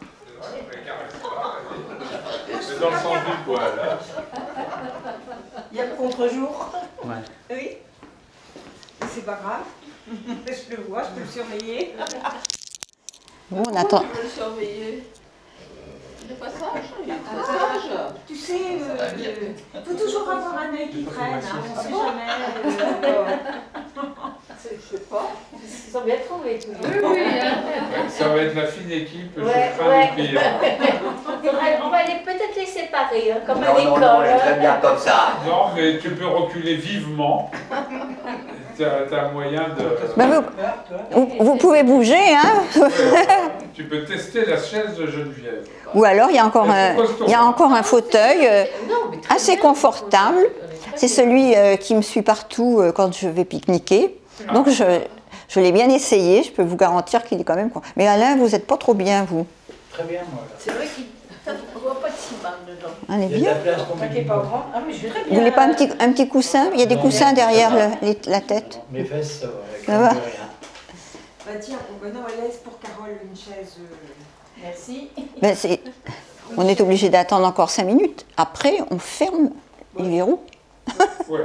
C'est dans le sens du poil. Hein. Il y a le contre-jour. Ouais. Oui. C'est pas grave. Je le vois, je peux le surveiller. Bon, on attend. Tu veux le surveiller. Le passage, il y a un passage. Tu sais, faut toujours avoir un œil qui traîne, hein, on sait jamais. Je sais pas. Ils sont bien trouvés tous les Oui, oui. Ça va être la fine équipe, Ouais, je crains le pire. On va peut-être les séparer, hein, comme à Non, non, non, l'école. j'aime bien comme ça. Non, mais tu peux reculer vivement. T'as moyen de... Ben, vous pouvez bouger, hein. Tu peux tester la chaise de Geneviève. Ou alors, il y a encore un fauteuil assez confortable. C'est celui qui me suit partout quand je vais pique-niquer. Donc, je l'ai bien essayé. Je peux vous garantir qu'il est quand même... Mais Alain, vous n'êtes pas trop bien, vous. Très bien, moi. C'est vrai qu'il ne voit pas de si mal dedans. On est Il y a de bien. la place pour T'inquiète mes pas au grand. Ah, mais je suis très Vous bien. voulez pas un petit coussin? Il y a des coussins derrière la tête. Mes fesses, ça va. Ça va. Rien. Bah tiens, non, elle laisse pour Carole une chaise. Merci. Ben, on est obligé d'attendre encore 5 minutes. Après, on ferme les verrous. Ouais.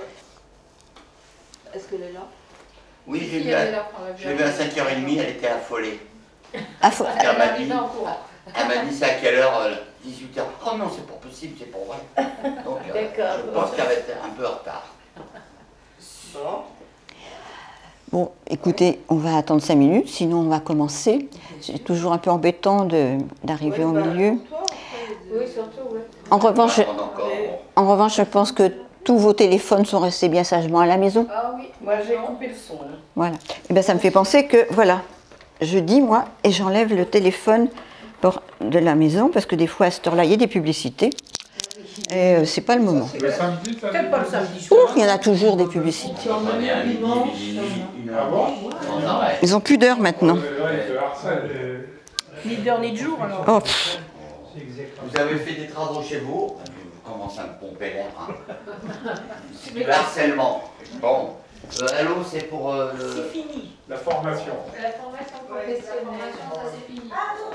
Est-ce qu'elle est là? Oui, Si, j'ai vu, elle est là, on l'a je l'ai vu à 5h30, elle était affolée. Ah, faut- Elle m'a dit, arrivée en courant. elle m'a dit c'est à quelle heure 18h. Oh non, c'est pas possible, c'est pour vrai. Donc, D'accord. je pense qu'elle va être un peu en retard. Bon. Bon, écoutez, on va attendre 5 minutes, sinon on va commencer. C'est toujours un peu embêtant d'arriver au milieu. Oui, surtout, oui. En revanche, On va attendre encore. Bon. en revanche, je pense que tous vos téléphones sont restés bien sagement à la maison. Ah oui. Moi, j'ai coupé le son. Là. Voilà. Et bien, ça me fait penser que, voilà, je dis, moi, et j'enlève le téléphone de la maison, parce que des fois, à cette heure-là, il y a des publicités. Et c'est pas le moment. Le samedi, t'as Peut-être pas le samedi Ouh, soir. il y en a toujours des publicités. On est à midi, une Ah heure. bon On arrête. Ils ont plus d'heure maintenant. Ouais, ils te harcèlent. Ni d'heure ni de jour, alors. Oh, pff. Vous avez fait des travaux chez vous? Vous commencez à me pomper l'air. Hein. Le harcèlement. Bon. Allô, c'est pour C'est fini. La formation. La formation professionnelle, ça c'est fini.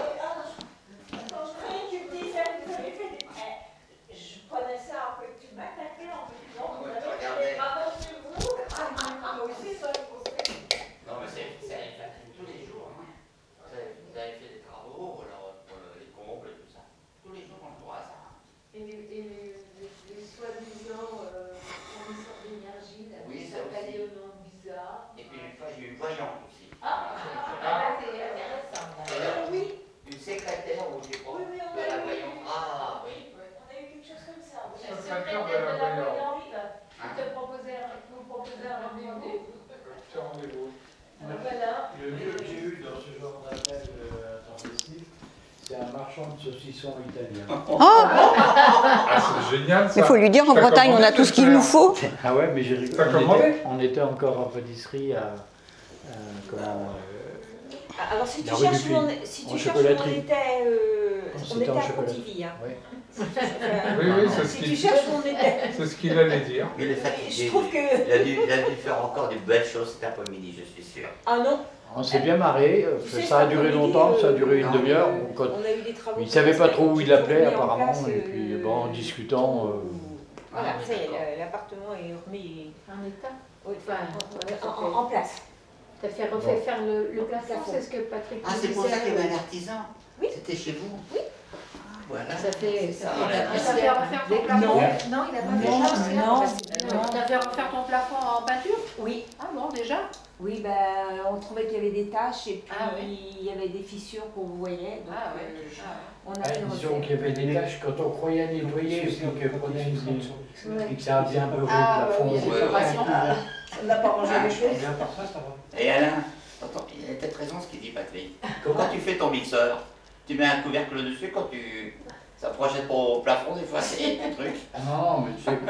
Je prenais ça en fait, tu m'attaquais en me disant Ouais, tu regardais. travaux chez vous. Moi aussi, ça, Non, mais c'est tous les jours. Hein. Vous avez fait des travaux, alors pour les combles et tout ça. Tous les jours, on le voit ça. Et les soi-disant fournisseurs d'énergie, là, Oui, qui ça s'appellent aussi. au nom bizarre. Et puis une fois, j'ai eu une voyante aussi. C'est intéressant. Et là, une secrétaire où j'ai pas Oui, oui, on de a la eu- voyante. Ah oui. On a eu quelque chose comme ça. Oui. La Secrétaire secrétaire de de la la voyante. voyante qui te vous proposait un rendez-vous. Petit rendez-vous. Voilà. Le mieux que j'ai eu dans ce genre d'appel intensif, c'est un marchand de saucissons italien. Oh, Ah, c'est génial ça. il faut lui dire, en T'as Bretagne, on a commandé, tout ce qu'il nous faut. Ah ouais, mais j'ai T'as rigolé. commandé On était encore en pâtisserie à Alors si tu La rue cherches du où on, Puy, si en tu cherches où chocolaterie. on était C'était en à chocolaterie. Pontivy. Hein. Ouais. Oui, oui, c'est ce Si tu qu'il cherches où on était. c'est ce qu'il allait dire. Il est fatigué. Je trouve que. Il a dû faire encore de belles choses cet après-midi, je suis sûr. Ah non, On s'est bien marré, Tu sais, ça a cet duré après-midi, longtemps, ça a duré une non. demi-heure. Quand on a eu des travaux. il ne savait pas trop où il appelait Mis en apparemment, place, et puis bon, en discutant, Voilà, ça y est, l'appartement est remis En état. en place. T'as fait refaire faire le plafond, c'est ce que Patrick Ah, c'est pour disait. ça qu'il y avait un artisan. Oui. C'était chez vous. Oui. Voilà. Ça fait. Ça, Ça on l'a fait refaire ton plafond. Non, il a pas Non, fait ça. non. T'as fait refaire ton plafond en peinture? Oui, Ah bon, déjà? oui, on trouvait qu'il y avait des taches et puis Ah oui. il y avait des fissures qu'on voyait. Donc, Ah ouais. on a fait disons refaire. qu'il y avait des tâches quand on croyait nettoyer, puis qu'on prenait et que ça a bien beurré Ah, le plafond. oui, c'est pas patient. Ça n'a pas rangé les choses. Bien par ça, ça va. Et Alain, attends, il a peut-être raison ce qu'il dit, Patrick. Quand tu fais ton mixeur, tu mets un couvercle dessus, quand tu. Ça projette au plafond, des fois, c'est des trucs. Ah non, mais tu sais,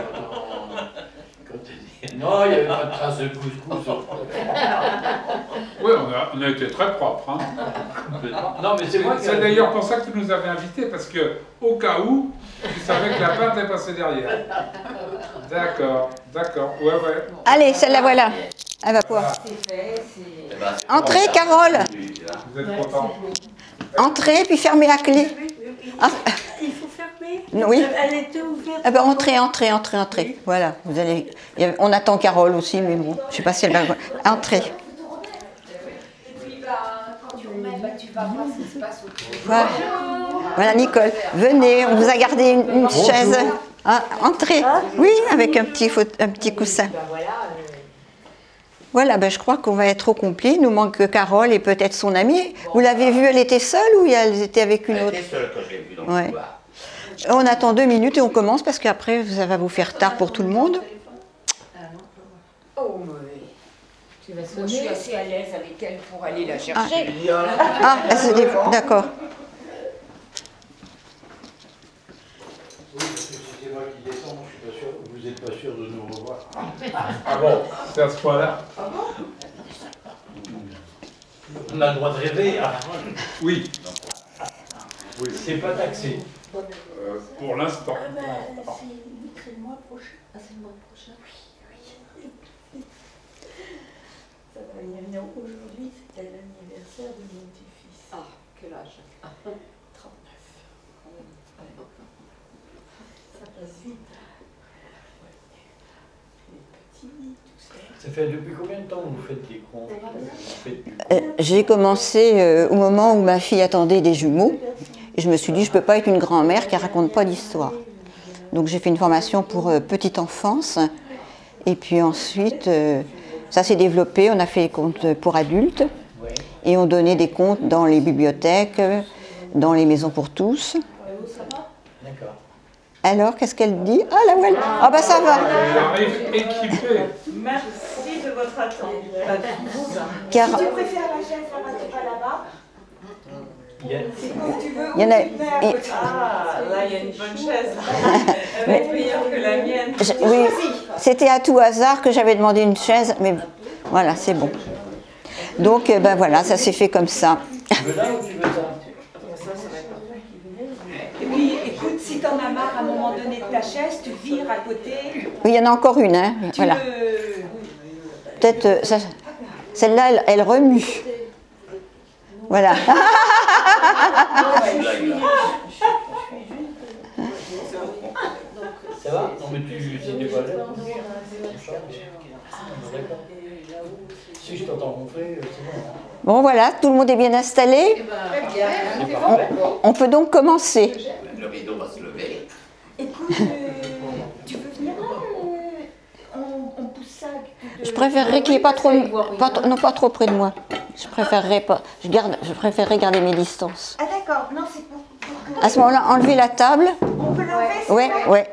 non, il n'y avait pas de traces de couscous. Oui, on a été très propre. Hein. Non, mais c'est moi qui. C'est d'ailleurs pour ça que tu nous avais invités, parce que au cas où, tu savais que la pinte est passée derrière. D'accord, d'accord, ouais, ouais. Allez, celle-là, voilà. Elle va pouvoir. C'est fait, c'est. Eh ben, c'est Entrez, bon, Carole. ça. Vous êtes content? Entrez, puis fermez la clé. Ah, Il faut fermer. Oui. Elle était ouverte. Ah ben, entrez. Voilà, vous allez. On attend Carole aussi, mais bon, je sais pas si elle va. Entrez. Et puis, quand tu remets, tu vas voir ce qui se passe autour. Voilà, Nicole. Venez, on vous a gardé une chaise. Ah, entrez. Oui, avec un petit coussin. Voilà, ben, je crois qu'on va être au complet. Il nous manque que Carole et peut-être son amie. Vous l'avez vue, elle était seule ou elle était avec une autre? Elle était seule quand je l'ai vue dans Ouais. le couloir. On attend 2 minutes et on commence parce qu'après, ça va vous faire tard pour tout le monde. Oh, oui. Moi, je suis assez à l'aise avec elle pour aller la chercher. D'accord. Oui, parce que si c'est moi qui descends, je suis pas sûr, vous n'êtes pas sûr de nous revoir. Ah bon, c'est à ce point-là. On a le droit de rêver, hein. Oui. Oui. C'est pas taxé. Pour l'instant. C'est le mois prochain. Ah, c'est le mois prochain. Oui. Ça va y venir. Aujourd'hui, c'était l'anniversaire de mon petit-fils. Ah, quel âge? 39. Ça passe vite. Les petits, tout ça. Ça fait depuis combien de temps vous faites des comptes? J'ai commencé au moment où ma fille attendait des jumeaux. Et je me suis dit, je ne peux pas être une grand-mère qui ne raconte pas d'histoire. Donc j'ai fait une formation pour petite enfance. Et puis ensuite, ça s'est développé. On a fait des contes pour adultes. Et on donnait des contes dans les bibliothèques, dans les maisons pour tous. D'accord. Alors, qu'est-ce qu'elle dit? Ah, la voilà. Ah, bah ça va. Elle arrive équipée. Merci de votre attente. Car Tu préfères la chaise là-bas, tu vas là-bas? C'est comme tu veux. il y en a. Ah, là, il y a une bonne chaise. Elle va être meilleure que la mienne. Oui, c'était à tout hasard que j'avais demandé une chaise, mais voilà, c'est bon. Donc, ben voilà, ça s'est fait comme ça. Tu veux là ou tu veux ça? Et puis, écoute, si t'en as marre à un moment donné de ta chaise, tu vires à côté. Oui, il y en a encore une, hein. Voilà. Peut-être, celle-là, elle remue. Voilà. Ça va? Non mais tu n'es pas là. D'accord. Si je t'entends ronfler, c'est bon. Bon, voilà, tout le monde est bien installé. On peut donc commencer. Le rideau va se lever. Écoute, tu peux venir là on pousse ça. Je préférerais qu'il n'y ait pas trop, pas trop près de moi. Je préférerais pas. Je préférerais garder mes distances. Ah d'accord, non c'est pour que... À ce moment-là, enlever la table. On peut l'enlever? Ouais.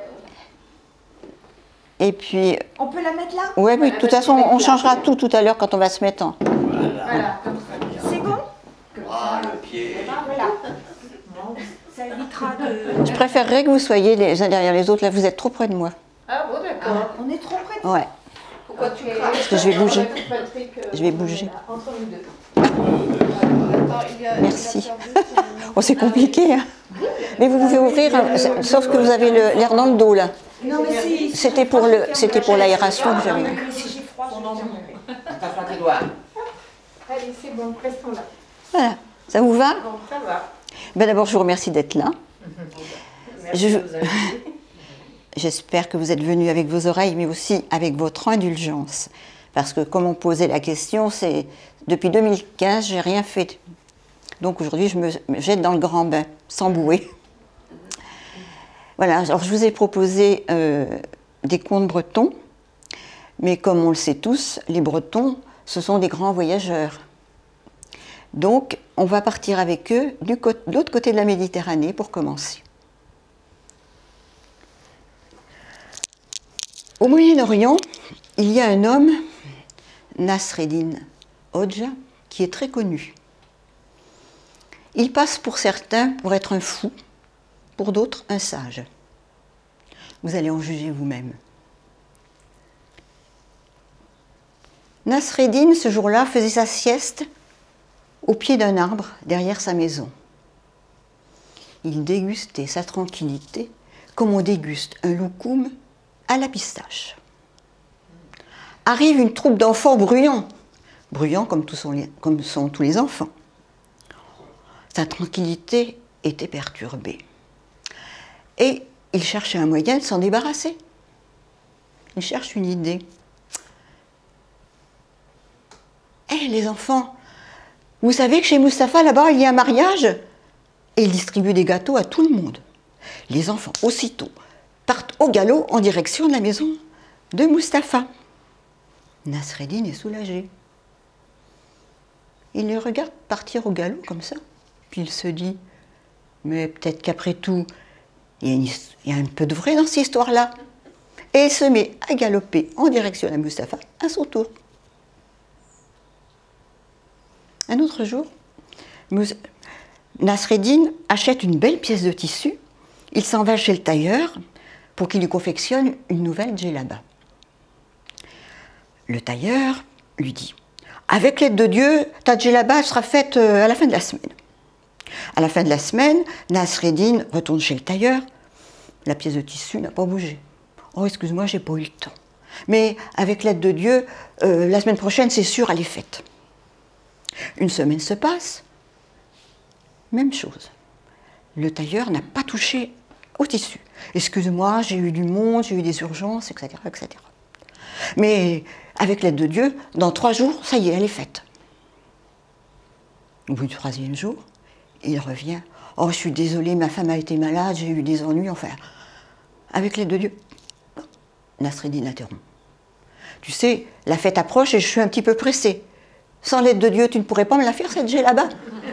Et puis, On peut la mettre là? ouais, mais de toute façon, on changera tout à l'heure quand on va se mettre en. Voilà. C'est bon? Ah, le pied. Voilà. Ça évitera de... Je préférerais que vous soyez les uns derrière les autres. Là, vous êtes trop près de moi. Ah bon, d'accord. On est trop près de... Ouais. Pourquoi tu craques? Parce que je vais bouger. Je vais bouger. Entre nous deux. Merci. Oh, c'est compliqué, hein. Mais vous pouvez ouvrir, sauf que vous avez l'air dans le dos, là. Non mais si... C'était pour l'aération que j'avais. Si j'ai froid, je vais fermer. Attention à tes doigts. Allez, c'est bon, restons là. Voilà. Ça vous va? Bon, ça va. Ben d'abord, je vous remercie d'être là. J'espère que vous êtes venus avec vos oreilles, mais aussi avec votre indulgence. Parce que, comme on posait la question, c'est depuis 2015, j'ai rien fait. Donc aujourd'hui, je me jette dans le grand bain, sans bouée. Voilà, alors je vous ai proposé des contes bretons, mais comme on le sait tous, les Bretons, ce sont des grands voyageurs. Donc, on va partir avec eux de l'autre côté de la Méditerranée pour commencer. Au Moyen-Orient, il y a un homme, Nasreddin Hodja, qui est très connu. Il passe pour certains pour être un fou, pour d'autres un sage. Vous allez en juger vous-même. Nasreddin, ce jour-là, faisait sa sieste au pied d'un arbre derrière sa maison. Il dégustait sa tranquillité comme on déguste un loukoum à la pistache. Arrive une troupe d'enfants bruyants comme sont tous les enfants. Sa tranquillité était perturbée. Et il cherche un moyen de s'en débarrasser. Il cherche une idée. Eh, les enfants, vous savez que chez Mustapha, là-bas, il y a un mariage? Et il distribue des gâteaux à tout le monde. Les enfants, aussitôt, partent au galop en direction de la maison de Mustapha. Nasreddin est soulagé. Il les regarde partir au galop comme ça. Puis il se dit, mais peut-être qu'après tout, il y a un peu de vrai dans cette histoire-là. Et il se met à galoper en direction de Mustapha à son tour. Un autre jour, Nasreddin achète une belle pièce de tissu. Il s'en va chez le tailleur pour qu'il lui confectionne une nouvelle djellaba. Le tailleur lui dit, avec l'aide de Dieu, ta djellaba sera faite à la fin de la semaine. À la fin de la semaine, Nasreddin retourne chez le tailleur. La pièce de tissu n'a pas bougé. Oh, excuse-moi, j'ai pas eu le temps. Mais avec l'aide de Dieu, la semaine prochaine, c'est sûr, elle est faite. Une semaine se passe. Même chose. Le tailleur n'a pas touché au tissu. Excuse-moi, j'ai eu du monde, j'ai eu des urgences, etc., etc. Mais avec l'aide de Dieu, dans 3 jours, ça y est, elle est faite. Au bout du 3e jour, il revient. Oh, je suis désolée, ma femme a été malade, j'ai eu des ennuis, enfin. Avec l'aide de Dieu. Nasreddin interrompt. Tu sais, la fête approche et je suis un petit peu pressée. Sans l'aide de Dieu, tu ne pourrais pas me la faire, cette djellaba?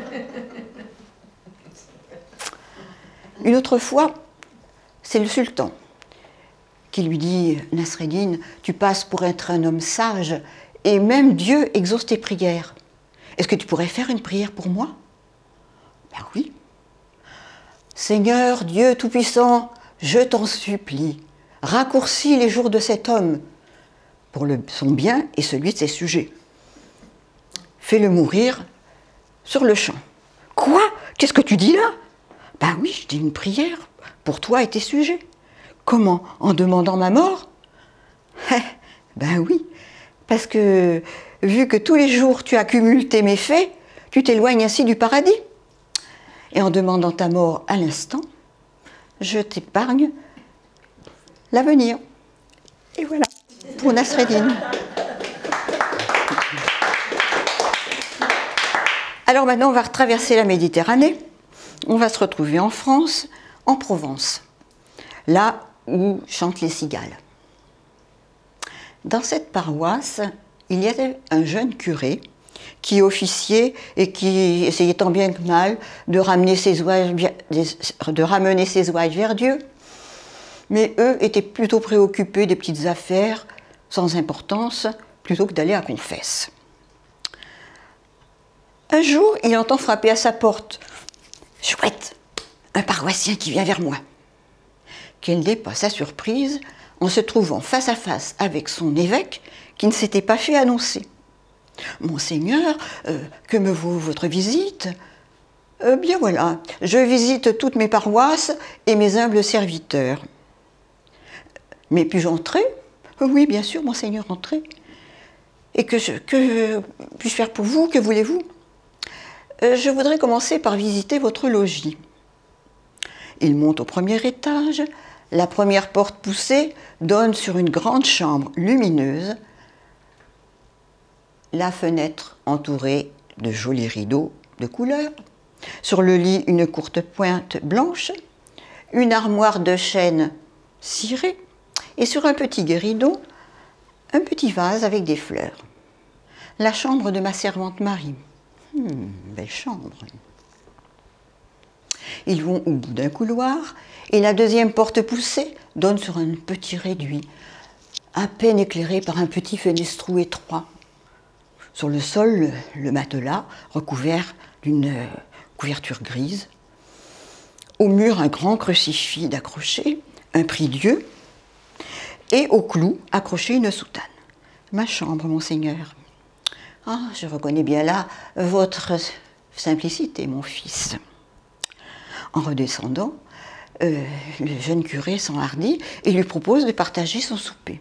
Une autre fois, c'est le sultan qui lui dit, Nasreddin, tu passes pour être un homme sage et même Dieu exauce tes prières. Est-ce que tu pourrais faire une prière pour moi? Ben oui. Seigneur Dieu Tout-Puissant, je t'en supplie, raccourcis les jours de cet homme pour son bien et celui de ses sujets. Fais-le mourir sur le champ. Quoi? Qu'est-ce que tu dis là? Ben oui, je dis une prière pour toi et tes sujets. Comment? En demandant ma mort? Ben oui, parce que vu que tous les jours tu accumules tes méfaits, tu t'éloignes ainsi du paradis. Et en demandant ta mort à l'instant, je t'épargne l'avenir. Et voilà, pour Nasreddin. Alors maintenant, on va retraverser la Méditerranée. On va se retrouver en France, en Provence, là où chantent les cigales. Dans cette paroisse, il y avait un jeune curé qui officiait et qui essayait tant bien que mal de ramener ses ouages vers Dieu. Mais eux étaient plutôt préoccupés des petites affaires sans importance, plutôt que d'aller à confesse. Un jour, il entend frapper à sa porte. Chouette, un paroissien qui vient vers moi. Quelle n'est pas sa surprise en se trouvant face à face avec son évêque qui ne s'était pas fait annoncer. Monseigneur, que me vaut votre visite? Bien voilà, je visite toutes mes paroisses et mes humbles serviteurs. Mais puis-je entrer? Oui, bien sûr, monseigneur, entrez. Et que puis-je faire pour vous? Que voulez-vous? Je voudrais commencer par visiter votre logis. Il monte au 1er étage. La première porte poussée donne sur une grande chambre lumineuse. La fenêtre entourée de jolis rideaux de couleur. Sur le lit, une courte pointe blanche. Une armoire de chêne cirée. Et sur un petit guéridon, un petit vase avec des fleurs. La chambre de ma servante Marie. Belle chambre. Ils vont au bout d'un couloir et la deuxième porte poussée donne sur un petit réduit, à peine éclairé par un petit fenestrou étroit. Sur le sol, le matelas recouvert d'une couverture grise. Au mur, un grand crucifix d'accroché, un prie-dieu, et au clou, accroché une soutane. Ma chambre, monseigneur. Ah, je reconnais bien là votre simplicité, mon fils. En redescendant, le jeune curé s'enhardit et lui propose de partager son souper.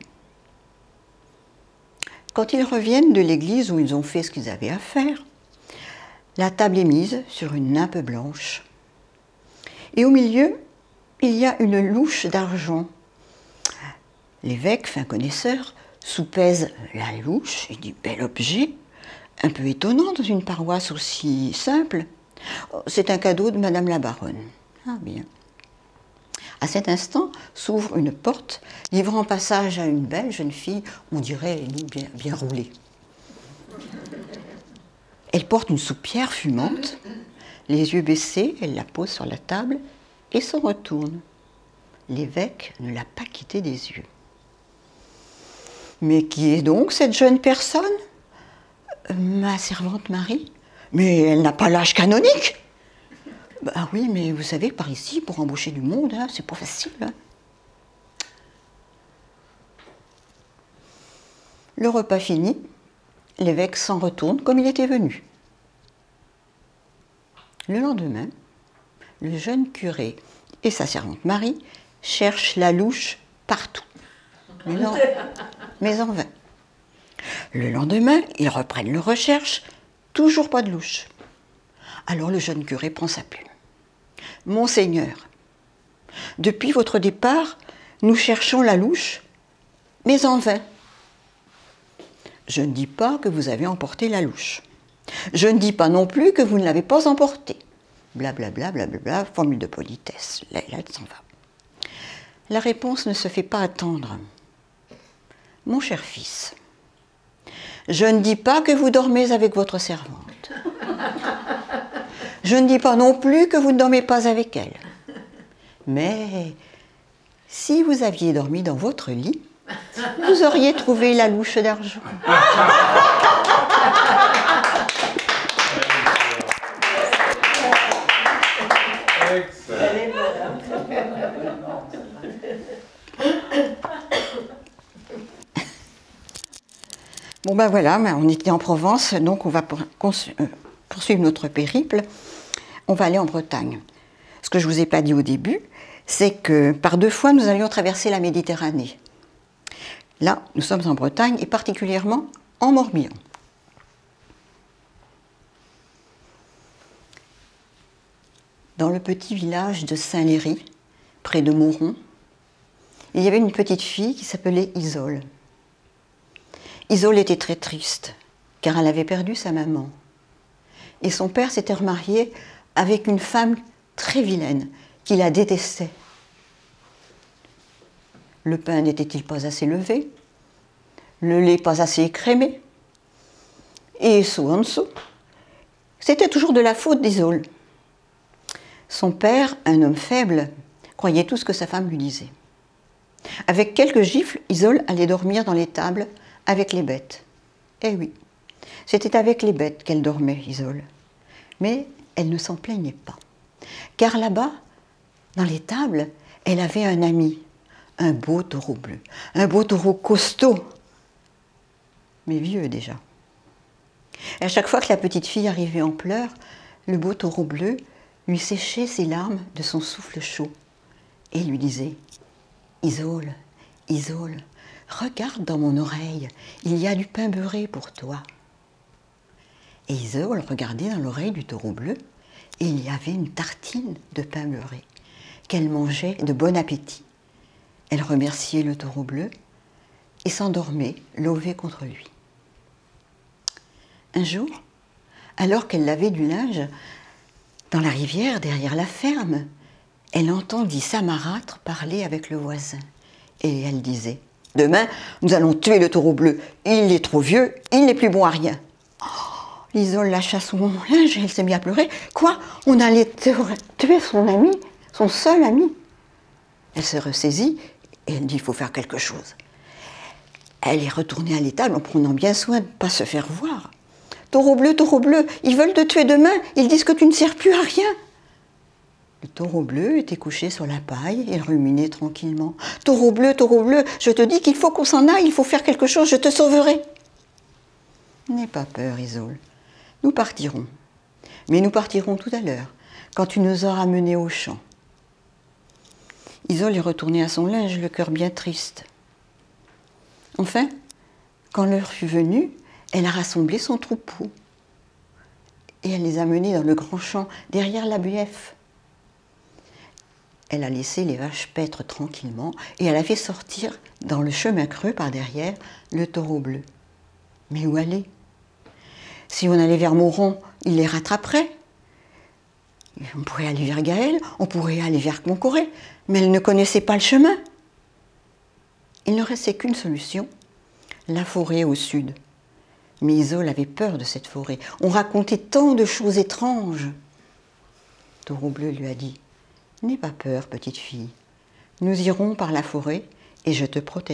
Quand ils reviennent de l'église où ils ont fait ce qu'ils avaient à faire, la table est mise sur une nappe blanche. Et au milieu, il y a une louche d'argent. L'évêque, fin connaisseur, soupèse la louche et dit « Bel objet, un peu étonnant dans une paroisse aussi simple. C'est un cadeau de Madame la baronne. » Ah bien. À cet instant, s'ouvre une porte, livrant passage à une belle jeune fille, on dirait bien roulée. Elle porte une soupière fumante, les yeux baissés, elle la pose sur la table et s'en retourne. L'évêque ne l'a pas quittée des yeux. Mais qui est donc cette jeune personne ? Ma servante Marie ? Mais elle n'a pas l'âge canonique ? Bah oui, mais vous savez, par ici, pour embaucher du monde, hein, c'est pas facile. Hein. Le repas fini, l'évêque s'en retourne comme il était venu. Le lendemain, le jeune curé et sa servante Marie cherchent la louche partout. Mais en vain. Le lendemain, ils reprennent leur recherche, toujours pas de louche. Alors le jeune curé prend sa plume. « Monseigneur, depuis votre départ, nous cherchons la louche, mais en vain. Je ne dis pas que vous avez emporté la louche. Je ne dis pas non plus que vous ne l'avez pas emportée. Blablabla, blablabla, formule de politesse. Là, elle s'en va. La réponse ne se fait pas attendre. Mon cher fils, je ne dis pas que vous dormez avec votre servante. Je ne dis pas non plus que vous ne dormez pas avec elle. Mais si vous aviez dormi dans votre lit, vous auriez trouvé la louche d'argent. Bon ben voilà, on était en Provence, donc on va poursuivre notre périple. On va aller en Bretagne. Ce que je ne vous ai pas dit au début, c'est que par 2 fois, nous allions traverser la Méditerranée. Là, nous sommes en Bretagne et particulièrement en Morbihan. Dans le petit village de Saint-Léry, près de Mauron, il y avait une petite fille qui s'appelait Isole. Isole était très triste, car elle avait perdu sa maman. Et son père s'était remarié avec une femme très vilaine, qui la détestait. Le pain n'était-il pas assez levé? Le lait pas assez écrémé? Et so en dessous. C'était toujours de la faute d'Isole. Son père, un homme faible, croyait tout ce que sa femme lui disait. Avec quelques gifles, Isole allait dormir dans l'étable avec les bêtes. Eh oui, c'était avec les bêtes qu'elle dormait, Isole. Mais elle ne s'en plaignait pas. Car là-bas, dans l'étable, elle avait un ami, un beau taureau bleu. Un beau taureau costaud, mais vieux déjà. Et à chaque fois que la petite fille arrivait en pleurs, le beau taureau bleu lui séchait ses larmes de son souffle chaud et lui disait « Isole, Isole, regarde dans mon oreille, il y a du pain beurré pour toi. » Et Isole regardait dans l'oreille du taureau bleu et il y avait une tartine de pain beurré qu'elle mangeait de bon appétit. Elle remerciait le taureau bleu et s'endormait, levée contre lui. Un jour, alors qu'elle lavait du linge dans la rivière derrière la ferme, elle entendit sa marâtre parler avec le voisin. Et elle disait « Demain, nous allons tuer le taureau bleu. Il est trop vieux, il n'est plus bon à rien. Oh » Isole lâcha son linge et elle s'est mise à pleurer. « Quoi? On allait tuer son ami, son seul ami ?» Elle se ressaisit et elle dit « Il faut faire quelque chose. » Elle est retournée à l'étable en prenant bien soin de ne pas se faire voir. « Taureau bleu, ils veulent te tuer demain, ils disent que tu ne sers plus à rien. » Le taureau bleu était couché sur la paille et il ruminait tranquillement. « Taureau bleu, je te dis qu'il faut qu'on s'en aille, il faut faire quelque chose, je te sauverai. » « N'aie pas peur, Isole, nous partirons. Mais nous partirons tout à l'heure, quand tu nous auras menés au champ. » Isole est retournée à son linge, le cœur bien triste. Enfin, quand l'heure fut venue, elle a rassemblé son troupeau et elle les a menés dans le grand champ derrière la bief. elle a laissé les vaches paître tranquillement et elle a fait sortir dans le chemin creux par derrière le taureau bleu. Mais où aller? Si on allait vers Mauron, il les rattraperait. On pourrait aller vers Gaël, on pourrait aller vers Concoré, mais elle ne connaissait pas le chemin. Il ne restait qu'une solution, la forêt au sud. Mais Isole avait peur de cette forêt. On racontait tant de choses étranges. Taureau bleu lui a dit « N'aie pas peur, petite fille. Nous irons par la forêt et je te protégerai. »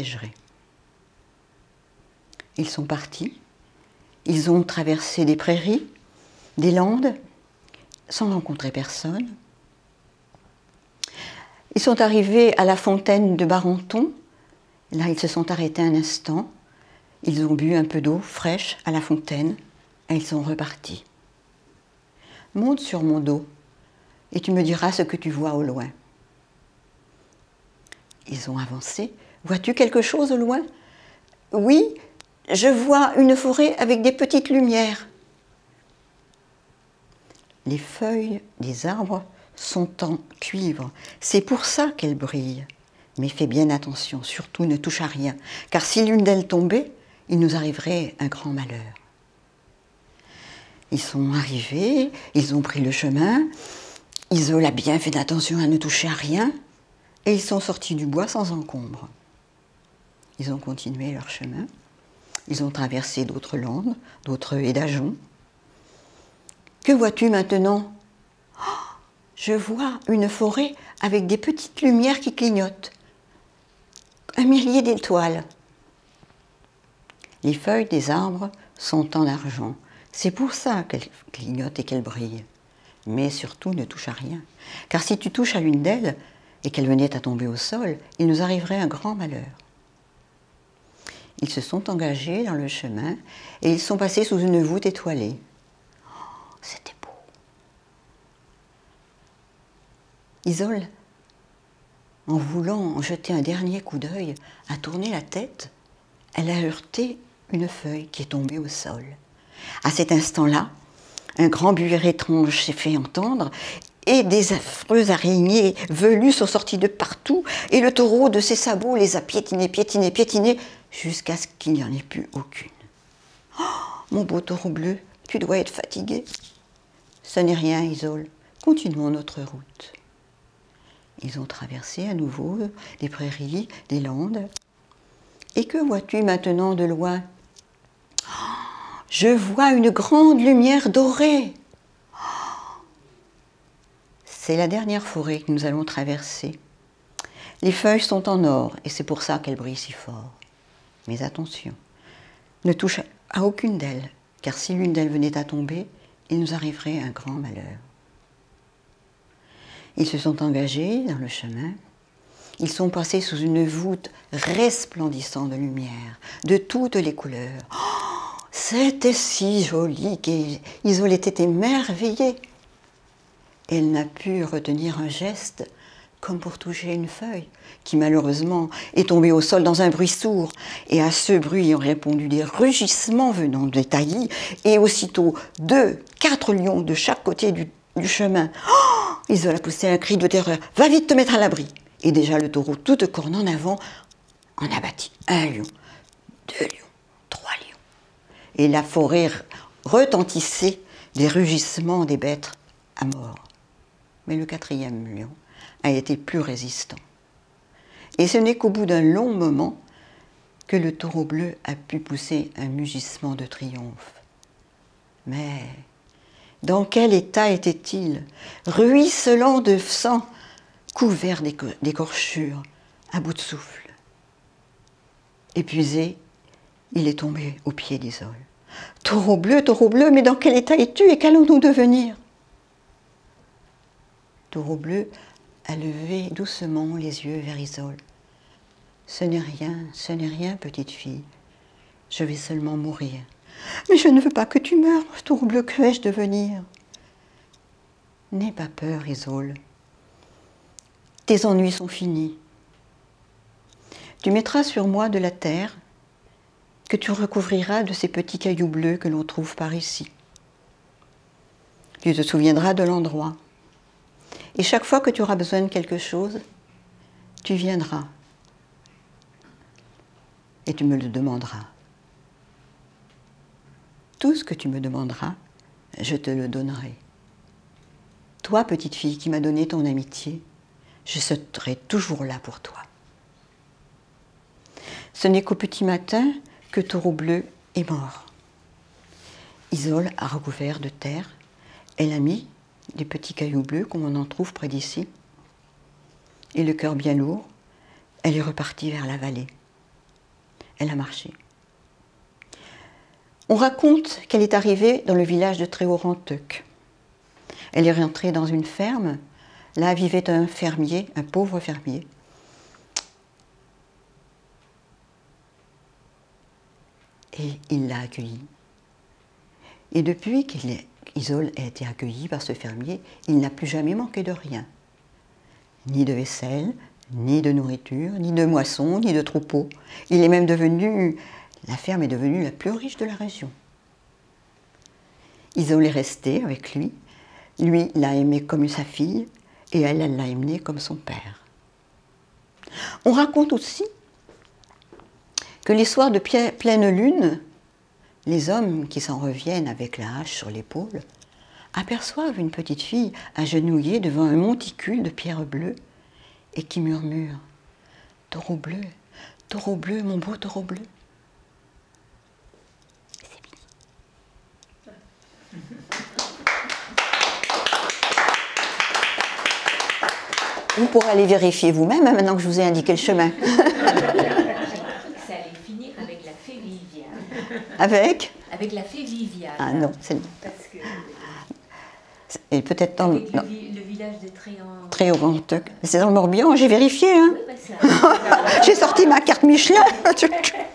Ils sont partis. Ils ont traversé des prairies, des landes, sans rencontrer personne. Ils sont arrivés à la fontaine de Barenton. Là, ils se sont arrêtés un instant. Ils ont bu un peu d'eau fraîche à la fontaine et ils sont repartis. Monte sur mon dos et tu me diras ce que tu vois au loin. Ils ont avancé. Vois-tu quelque chose au loin? Oui, je vois une forêt avec des petites lumières. Les feuilles des arbres sont en cuivre. C'est pour ça qu'elles brillent. Mais fais bien attention, surtout ne touche à rien, car si l'une d'elles tombait, il nous arriverait un grand malheur. Ils sont arrivés, ils ont pris le chemin, Isole a bien fait attention à ne toucher à rien, et ils sont sortis du bois sans encombre. Ils ont continué leur chemin, ils ont traversé d'autres landes, d'autres haies d'ajoncs. Que vois-tu maintenant? Oh, je vois une forêt avec des petites lumières qui clignotent. Un millier d'étoiles. Les feuilles des arbres sont en argent. C'est pour ça qu'elles clignotent et qu'elles brillent. Mais surtout, ne touche à rien. Car si tu touches à l'une d'elles et qu'elle venait à tomber au sol, il nous arriverait un grand malheur. Ils se sont engagés dans le chemin et ils sont passés sous une voûte étoilée. Oh, c'était beau. Isole, en voulant jeter un dernier coup d'œil, a tourné la tête. Elle a heurté une feuille qui est tombée au sol. À cet instant-là, un grand bruit étrange s'est fait entendre et des affreuses araignées velues sont sorties de partout et le taureau de ses sabots les a piétinées, piétinées, piétinées jusqu'à ce qu'il n'y en ait plus aucune. Oh, mon beau taureau bleu, tu dois être fatigué. Ce n'est rien, Isole. Continuons notre route. Ils ont traversé à nouveau des prairies, des landes. Et que vois-tu maintenant de loin? Oh, je vois une grande lumière dorée. Oh, c'est la dernière forêt que nous allons traverser. Les feuilles sont en or et c'est pour ça qu'elles brillent si fort. Mais attention, ne touche à aucune d'elles, car si l'une d'elles venait à tomber, il nous arriverait un grand malheur. Ils se sont engagés dans le chemin. Ils sont passés sous une voûte resplendissante de lumière, de toutes les couleurs. Oh, c'était si joli qu'Isole était émerveillée. Elle n'a pu retenir un geste comme pour toucher une feuille, qui malheureusement est tombée au sol dans un bruit sourd. Et à ce bruit ont répondu des rugissements venant des taillis, et aussitôt 2, 4 lions de chaque côté du chemin. Oh, Isole a poussé un cri de terreur. « Va vite te mettre à l'abri !» Et déjà le taureau, toute corne en avant, en abattit 1 lion, 2 lions, 3 lions. Et la forêt retentissait des rugissements des bêtes à mort. Mais le 4e lion a été plus résistant. Et ce n'est qu'au bout d'un long moment que le taureau bleu a pu pousser un mugissement de triomphe. Mais dans quel état était-il? Ruisselant de sang, couvert d'écorchures, à bout de souffle. Épuisé, il est tombé aux pieds d'Isole. « Taureau bleu, mais dans quel état es-tu et qu'allons-nous devenir ?» Taureau bleu a levé doucement les yeux vers Isole. « Ce n'est rien, petite fille. Je vais seulement mourir. »« Mais je ne veux pas que tu meures, taureau bleu, que vais-je devenir ?»« N'aie pas peur, Isole. Tes ennuis sont finis. Tu mettras sur moi de la terre que tu recouvriras de ces petits cailloux bleus que l'on trouve par ici. Tu te souviendras de l'endroit. Et chaque fois que tu auras besoin de quelque chose, tu viendras. Et tu me le demanderas. Tout ce que tu me demanderas, je te le donnerai. Toi, petite fille qui m'as donné ton amitié, je serai toujours là pour toi. Ce n'est qu'au petit matin que Taureau Bleu est mort. Isole a recouvert de terre. Elle a mis des petits cailloux bleus comme on en trouve près d'ici. Et le cœur bien lourd, elle est repartie vers la vallée. Elle a marché. On raconte qu'elle est arrivée dans le village de Tréhaut-Renteuc. Elle est rentrée dans une ferme. Là vivait un fermier, un pauvre fermier. Et il l'a accueillie. Et depuis qu'Isole a été accueillie par ce fermier, il n'a plus jamais manqué de rien. Ni de vaisselle, ni de nourriture, ni de moisson, ni de troupeau. Il est même devenu, la ferme est devenue la plus riche de la région. Isole est restée avec lui. Lui l'a aimée comme sa fille et elle l'a aimé comme son père. On raconte aussi que les soirs de pleine lune, les hommes qui s'en reviennent avec la hache sur l'épaule aperçoivent une petite fille agenouillée devant un monticule de pierres bleues et qui murmure « Taureau bleu, mon beau taureau bleu ». Vous pourrez aller vérifier vous-même, hein, maintenant que je vous ai indiqué le chemin. Ça allait finir avec la fée Viviane. Avec la fée Viviane. Ah non, c'est... Parce que... Et peut-être dans avec le village de Tréhaut. Tréhaut-Renteuc. C'est dans le Morbihan, j'ai vérifié. Hein. Oui, bah, J'ai sorti ma carte Michelin. c'était...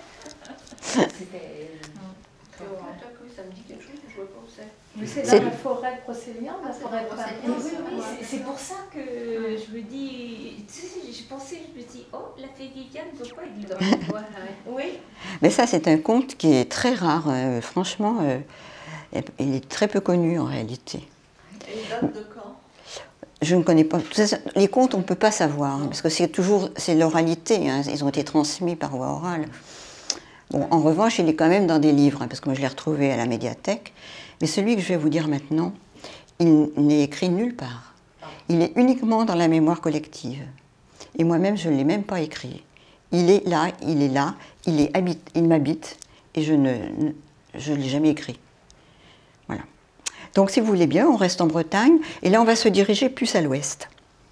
Ça me dit quelque chose, je vois pas où c'est. Mais c'est C'est- dans la forêt de Brocéliande, la forêt de Oui, Brocéliande. oui, c'est pour ça que je me dis, tu sais, je me dis, oh, la fée Viviane ne peut pas être dedans. Oui. Mais ça, c'est un conte qui est très rare. Franchement, il est très peu connu en réalité. Et il date de quand? Je ne connais pas. Les contes, on ne peut pas savoir, hein, parce que c'est l'oralité. Hein, ils ont été transmis par voie orale. Bon, en revanche, il est quand même dans des livres, hein, parce que moi, je l'ai retrouvé à la médiathèque. Mais celui que je vais vous dire maintenant, il n'est écrit nulle part. Il est uniquement dans la mémoire collective. Et moi-même, je ne l'ai même pas écrit. Il est là, il m'habite, et je ne l'ai jamais écrit. Voilà. Donc, si vous voulez bien, on reste en Bretagne, et là, on va se diriger plus à l'ouest.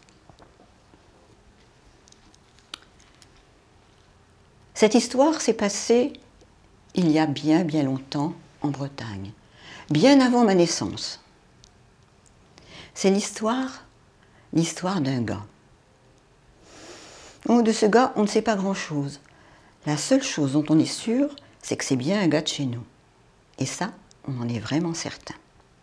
Cette histoire s'est passée il y a bien, bien longtemps en Bretagne, bien avant ma naissance. C'est l'histoire d'un gars. Oh, de ce gars, on ne sait pas grand-chose. La seule chose dont on est sûr, c'est que c'est bien un gars de chez nous. Et ça, on en est vraiment certain.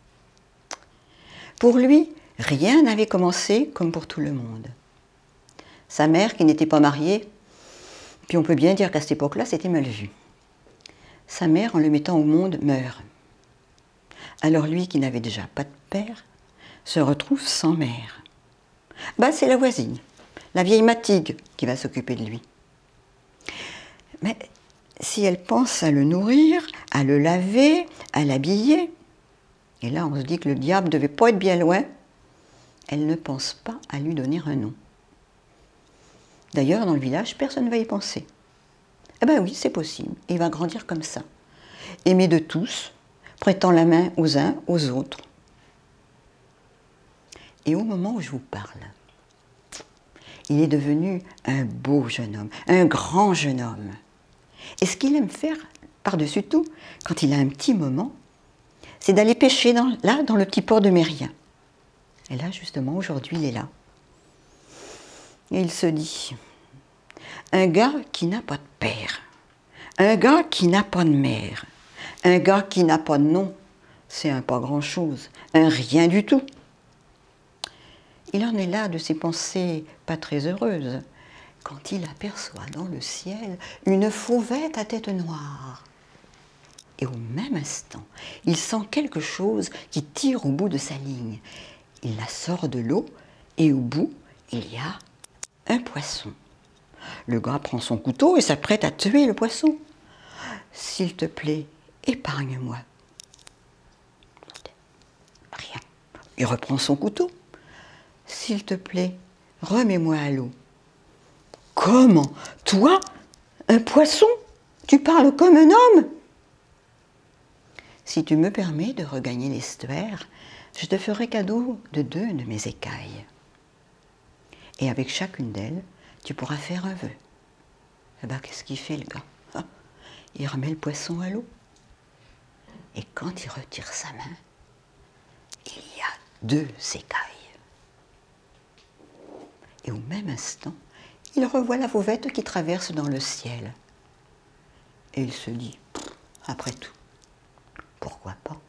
Pour lui, rien n'avait commencé comme pour tout le monde. Sa mère, qui n'était pas mariée, puis on peut bien dire qu'à cette époque-là, c'était mal vu. Sa mère, en le mettant au monde, meurt. Alors lui, qui n'avait déjà pas de père, se retrouve sans mère. Bah, c'est la voisine, la vieille Matigue, qui va s'occuper de lui. Mais si elle pense à le nourrir, à le laver, à l'habiller, et là on se dit que le diable ne devait pas être bien loin, elle ne pense pas à lui donner un nom. D'ailleurs, dans le village, personne ne va y penser. Eh bien oui, c'est possible, il va grandir comme ça. Aimé de tous, prêtant la main aux uns, aux autres. Et au moment où je vous parle, il est devenu un beau jeune homme, un grand jeune homme. Et ce qu'il aime faire, par-dessus tout, quand il a un petit moment, c'est d'aller pêcher dans le petit port de Mérien. Et là, justement, aujourd'hui, il est là. Et il se dit, un gars qui n'a pas de père, un gars qui n'a pas de mère, un gars qui n'a pas de nom, c'est un pas grand-chose, un rien du tout. Il en est là de ses pensées pas très heureuses, quand il aperçoit dans le ciel une fauvette à tête noire. Et au même instant, il sent quelque chose qui tire au bout de sa ligne. Il la sort de l'eau Et au bout, il y a un poisson. Le gars prend son couteau et s'apprête à tuer le poisson. « S'il te plaît, épargne-moi. » Rien. Il reprend son couteau. « S'il te plaît, remets-moi à l'eau. » Comment? Toi, un poisson? Tu parles comme un homme? Si tu me permets de regagner l'estuaire, je te ferai cadeau de 2 de mes écailles. Et avec chacune d'elles, tu pourras faire un vœu. Eh bien, qu'est-ce qu'il fait, le gars? Il remet le poisson à l'eau. Et quand il retire sa main, il y a 2 écailles. Et au même instant, il revoit la fauvette qui traverse dans le ciel. Et il se dit, après tout, pourquoi pas?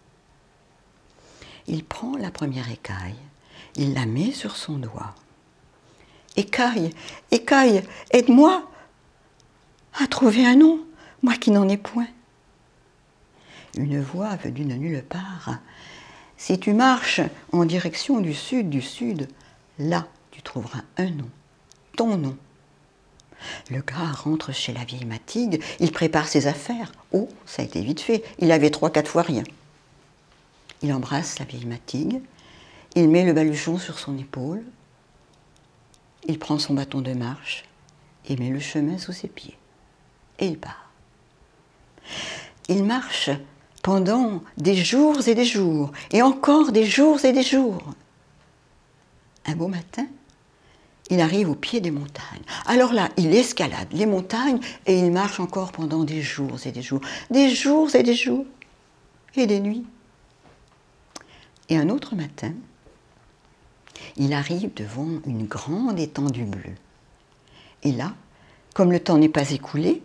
Il prend la première écaille, il la met sur son doigt. Écaille, écaille, aide-moi à trouver un nom, moi qui n'en ai point. Une voix venue de nulle part. Si tu marches en direction du sud, là tu trouveras un nom, ton nom. Le gars rentre chez la vieille Matigue, il prépare ses affaires. Oh, ça a été vite fait, il avait 3-4 fois rien. Il embrasse la vieille Matigue, il met le baluchon sur son épaule, il prend son bâton de marche et met le chemin sous ses pieds. Et il part. Il marche pendant des jours et des jours, et encore des jours et des jours. Un beau matin, il arrive au pied des montagnes. Alors là, il escalade les montagnes et il marche encore pendant des jours et des jours. Des jours et des jours. Et des nuits. Et un autre matin, il arrive devant une grande étendue bleue. Et là, comme le temps n'est pas écoulé,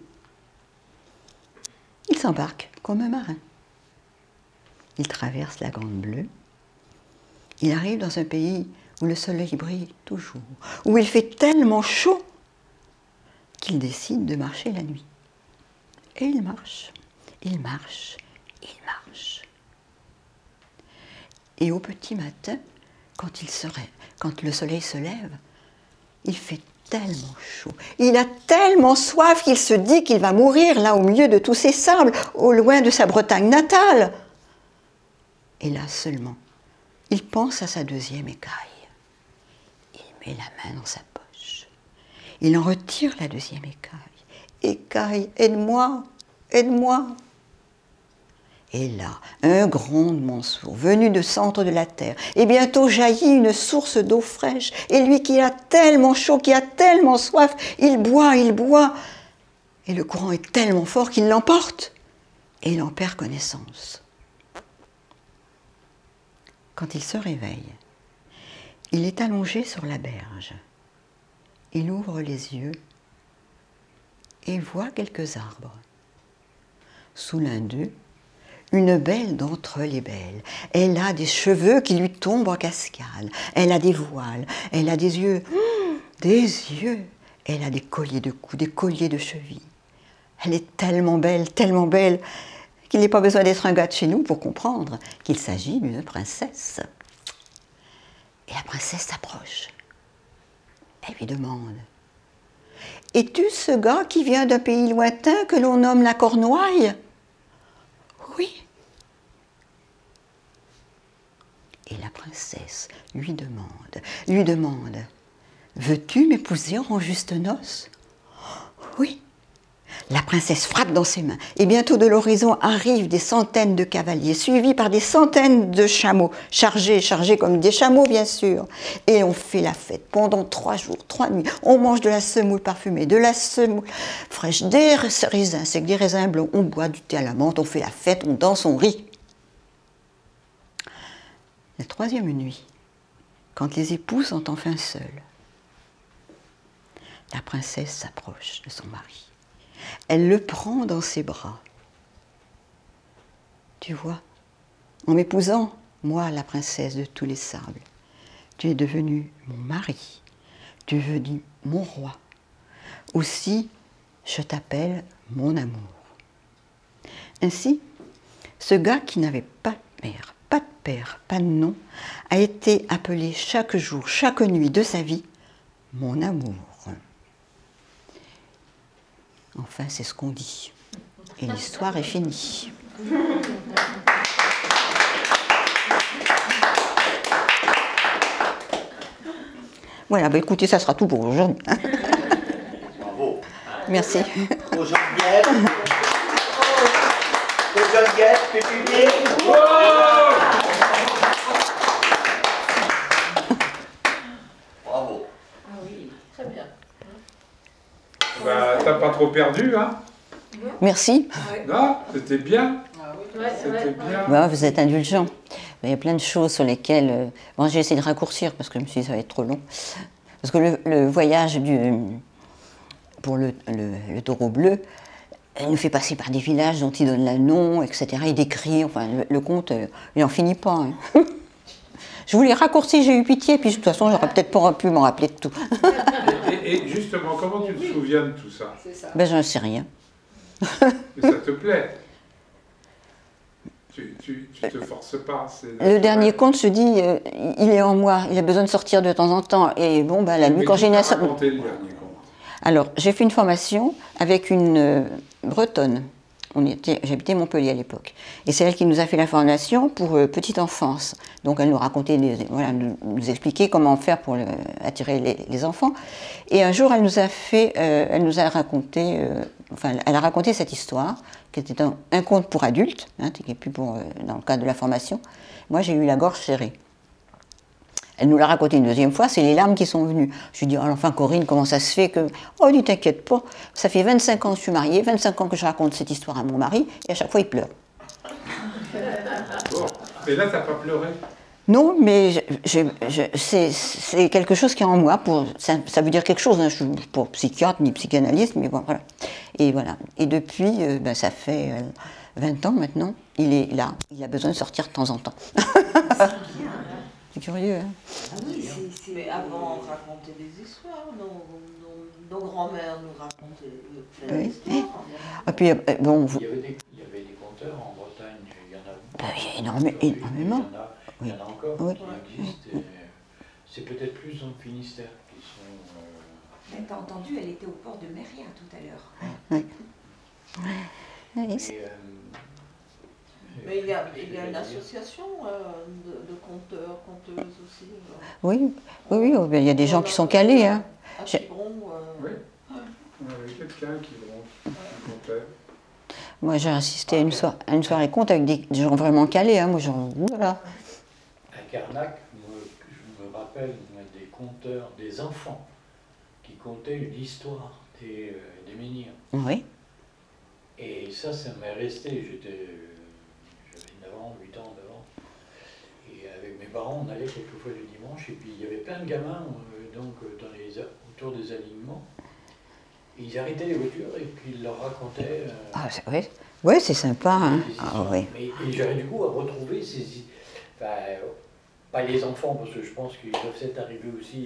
il s'embarque comme un marin. Il traverse la Grande Bleue. Il arrive dans un pays où le soleil brille toujours, où il fait tellement chaud qu'il décide de marcher la nuit. Et il marche, il marche, il marche. Et au petit matin, quand le soleil se lève, il fait tellement chaud, il a tellement soif qu'il se dit qu'il va mourir là au milieu de tous ces sables, au loin de sa Bretagne natale. Et là seulement, il pense à sa 2e écaille. Il met la main dans sa poche. Il en retire la 2e écaille. Écaille, aide-moi, aide-moi. Et là, un grondement sourd, venu du centre de la terre, et bientôt jaillit une source d'eau fraîche. Et lui qui a tellement chaud, qui a tellement soif, il boit, et le courant est tellement fort qu'il l'emporte, et il en perd connaissance. Quand il se réveille, il est allongé sur la berge. Il ouvre les yeux et voit quelques arbres. Sous l'un d'eux, une belle d'entre les belles. Elle a des cheveux qui lui tombent en cascade. Elle a des voiles. Elle a des yeux. Des yeux. Elle a des colliers de cou, des colliers de cheville. Elle est tellement belle qu'il n'est pas besoin d'être un gars de chez nous pour comprendre qu'il s'agit d'une princesse. Et la princesse s'approche. Elle lui demande « Es-tu ce gars qui vient d'un pays lointain que l'on nomme la Cornouaille ?»« Oui. » Et la princesse lui demande « Veux-tu m'épouser en justes noces ?»« Oui. » La princesse frappe dans ses mains, et bientôt de l'horizon arrivent des centaines de cavaliers, suivis par des centaines de chameaux, chargés comme des chameaux bien sûr. Et on fait la fête pendant 3 jours, 3 nuits. On mange de la semoule parfumée, de la semoule fraîche, des raisins secs, des raisins blancs. On boit du thé à la menthe, on fait la fête, on danse, on rit. La 3e nuit, quand les époux sont enfin seuls, la princesse s'approche de son mari. Elle le prend dans ses bras. Tu vois, en m'épousant, moi, la princesse de tous les sables, tu es devenu mon mari, tu es devenu mon roi. Aussi, je t'appelle mon amour. Ainsi, ce gars qui n'avait pas de mère, pas de père, pas de nom, a été appelé chaque jour, chaque nuit de sa vie, mon amour. Enfin, c'est ce qu'on dit. Et l'histoire est finie. Voilà, bah écoutez, ça sera tout pour aujourd'hui. Bravo. Merci. Aux Geneviève. Aux Geneviève, c'est public. Bravo. Ah oui, très bien. Bah, t'as pas trop perdu, hein? Merci. Non, c'était bien. Ouais, C'était bien. Bah, vous êtes indulgent. Il y a plein de choses sur lesquelles... Bon, j'ai essayé de raccourcir parce que je me suis dit ça va être trop long. Parce que le voyage pour le taureau bleu, il nous fait passer par des villages dont il donne le nom, etc. Il décrit, enfin, le conte, il n'en finit pas. Hein. Je voulais raccourcir, j'ai eu pitié, puis de toute façon, j'aurais peut-être pas pu m'en rappeler de tout. Et justement, comment tu te souviens de tout ça? c'est ça. Ben, je ne sais rien. Mais ça te plaît? Tu te forces pas. Le dernier conte, je dis, il est en moi, il a besoin de sortir de temps en temps. Et bon, ben, la nuit, quand j'ai une... raconté le dernier conte? Alors, j'ai fait une formation avec une bretonne. J'habitais Montpellier à l'époque. Et c'est elle qui nous a fait la formation pour petite enfance. Donc, elle nous racontait, nous expliquait comment faire pour attirer les enfants. Et un jour, elle nous a raconté, elle a raconté cette histoire, qui était un conte pour adultes, qui n'est plus dans le cadre de la formation. Moi, j'ai eu la gorge serrée. Elle nous l'a raconté une deuxième fois, c'est les larmes qui sont venues. Je lui dis, oh, enfin Corinne, comment ça se fait que... Oh, dis, t'inquiète pas, ça fait 25 ans que je suis mariée, 25 ans que je raconte cette histoire à mon mari, et à chaque fois il pleure. Bon. Mais là, t'as pas pleuré? Non, mais c'est quelque chose qui est en moi. Ça veut dire quelque chose, hein. Je ne suis pas psychiatre ni psychanalyste, mais bon, voilà. Et voilà. Et depuis, ça fait 20 ans maintenant, il est là. Il a besoin de sortir de temps en temps. C'est curieux, hein? Ah oui, mais avant, on racontait des histoires. Nos grands-mères nous racontaient plein d'histoires. Et puis, bon, Il y avait des conteurs en Bretagne, il y en a. Il y a énormément. Il y en a encore Oui. qui existent. C'est peut-être plus dans le Finistère qui sont. Mais t'as entendu, elle était au port de Méria tout à l'heure. Oui. Mais il y a une association de conteurs, conteuses aussi. Oui, il y a des gens qui sont calés. Hein. À Quiberon, Oui. On avait quelqu'un qui comptait. Moi, j'ai assisté à une soirée conte avec des gens vraiment calés. Hein. Moi, voilà. À Carnac, je me rappelle des conteurs, des enfants qui contaient l'histoire des menhirs. Oui. Et ça m'est resté. J'avais 9 ans, 8 ans, 9 ans. Et avec mes parents, on allait quelquefois le dimanche, et puis il y avait plein de gamins autour des alignements. Et ils arrêtaient les voitures et puis ils leur racontaient. Oui, c'est sympa. Hein. Ah, oui. Et j'aurais du coup à retrouver pas les enfants, parce que je pense qu'ils doivent s'être arrivés aussi.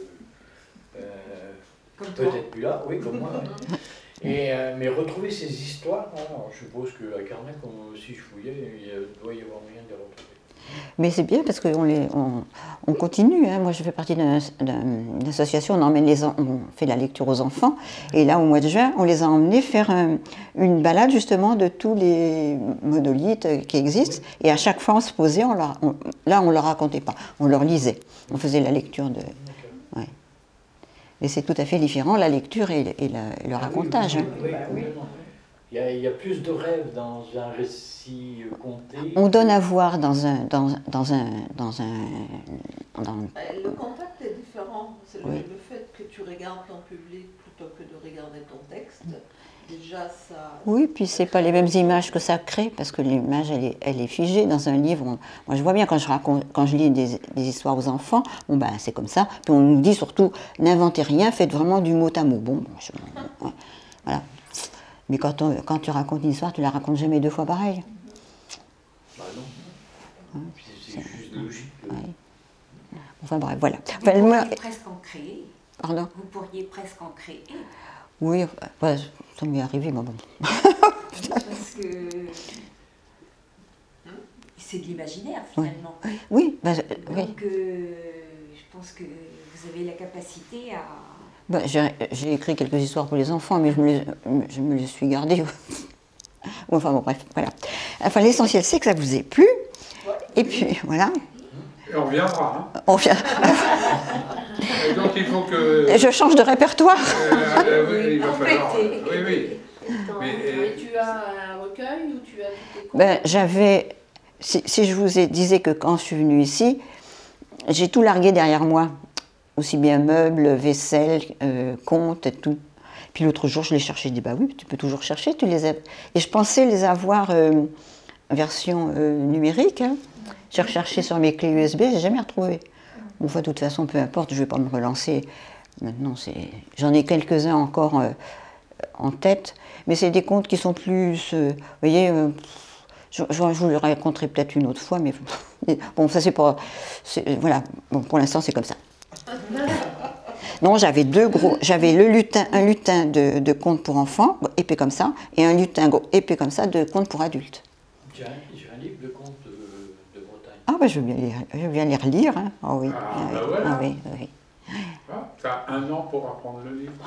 Peut-être plus là, oui, comme moi. Ouais. Mais retrouver ces histoires, je suppose qu'à Carnac, si je fouillais, il doit y avoir moyen de les retrouver. Mais c'est bien parce qu'on continue. Hein. Moi, je fais partie d'une association, on fait la lecture aux enfants. Et là, au mois de juin, on les a emmenés faire une balade justement de tous les monolithes qui existent. Oui. Et à chaque fois, on se posait, on leur racontait pas, on leur lisait. On faisait la lecture de... Ouais. Mais c'est tout à fait différent, la lecture et le racontage. Oui. Il y a plus de rêves dans un récit conté. On donne à voir dans un... Le contact est différent. C'est le fait que tu regardes ton public plutôt que de regarder ton texte. Déjà, ça... Oui, puis c'est pas les mêmes images que ça crée, parce que l'image, elle est figée dans un livre. Moi, je vois bien quand je lis des histoires aux enfants, c'est comme ça. Puis on nous dit surtout, n'inventez rien, faites vraiment du mot à mot. Voilà. Mais quand tu racontes une histoire, tu la racontes jamais 2 fois pareil. Bah non. C'est juste logique. Enfin bref, voilà. Vous pourriez presque en créer. Pardon ? Vous pourriez presque en créer. Oui, ça m'est arrivé, mais bon. Parce que... c'est de l'imaginaire finalement. Oui, ben, oui. Donc je pense que vous avez la capacité à... Ben, j'ai écrit quelques histoires pour les enfants, mais je me les suis gardées. Enfin bon, bref, voilà. Enfin, l'essentiel, c'est que ça vous ait plu. Et puis, voilà. Et on reviendra. Hein. On vient... Et donc il faut que... Je change de répertoire. Oui, il va falloir... Oui, oui. Et tu as un recueil ou tu as tous tes contes? Ben, j'avais... Si je vous disais que quand je suis venue ici, j'ai tout largué derrière moi. Aussi bien meubles, vaisselle, comptes et tout. Puis l'autre jour, je les cherchais, je dis, bah oui, tu peux toujours chercher, tu les as... Et je pensais les avoir version numérique. Hein. J'ai recherché sur mes clés USB, j'ai jamais retrouvé. Bon, enfin, de toute façon, peu importe, je vais pas me relancer. Maintenant, j'en ai quelques-uns encore en tête, mais c'est des contes qui sont plus... vous voyez, je vous le raconterai peut-être une autre fois, mais bon, ça c'est pas... Voilà, bon, pour l'instant, c'est comme ça. Non, j'avais un lutin de contes pour enfants, épais comme ça, et un lutin épais comme ça de contes pour adultes. J'ai un livre de contes de Bretagne. Ah ben je veux bien les relire. Hein. Oh, oui. Ben voilà. Ah, oui, oui. Ah, tu as 1 an pour apprendre le livre.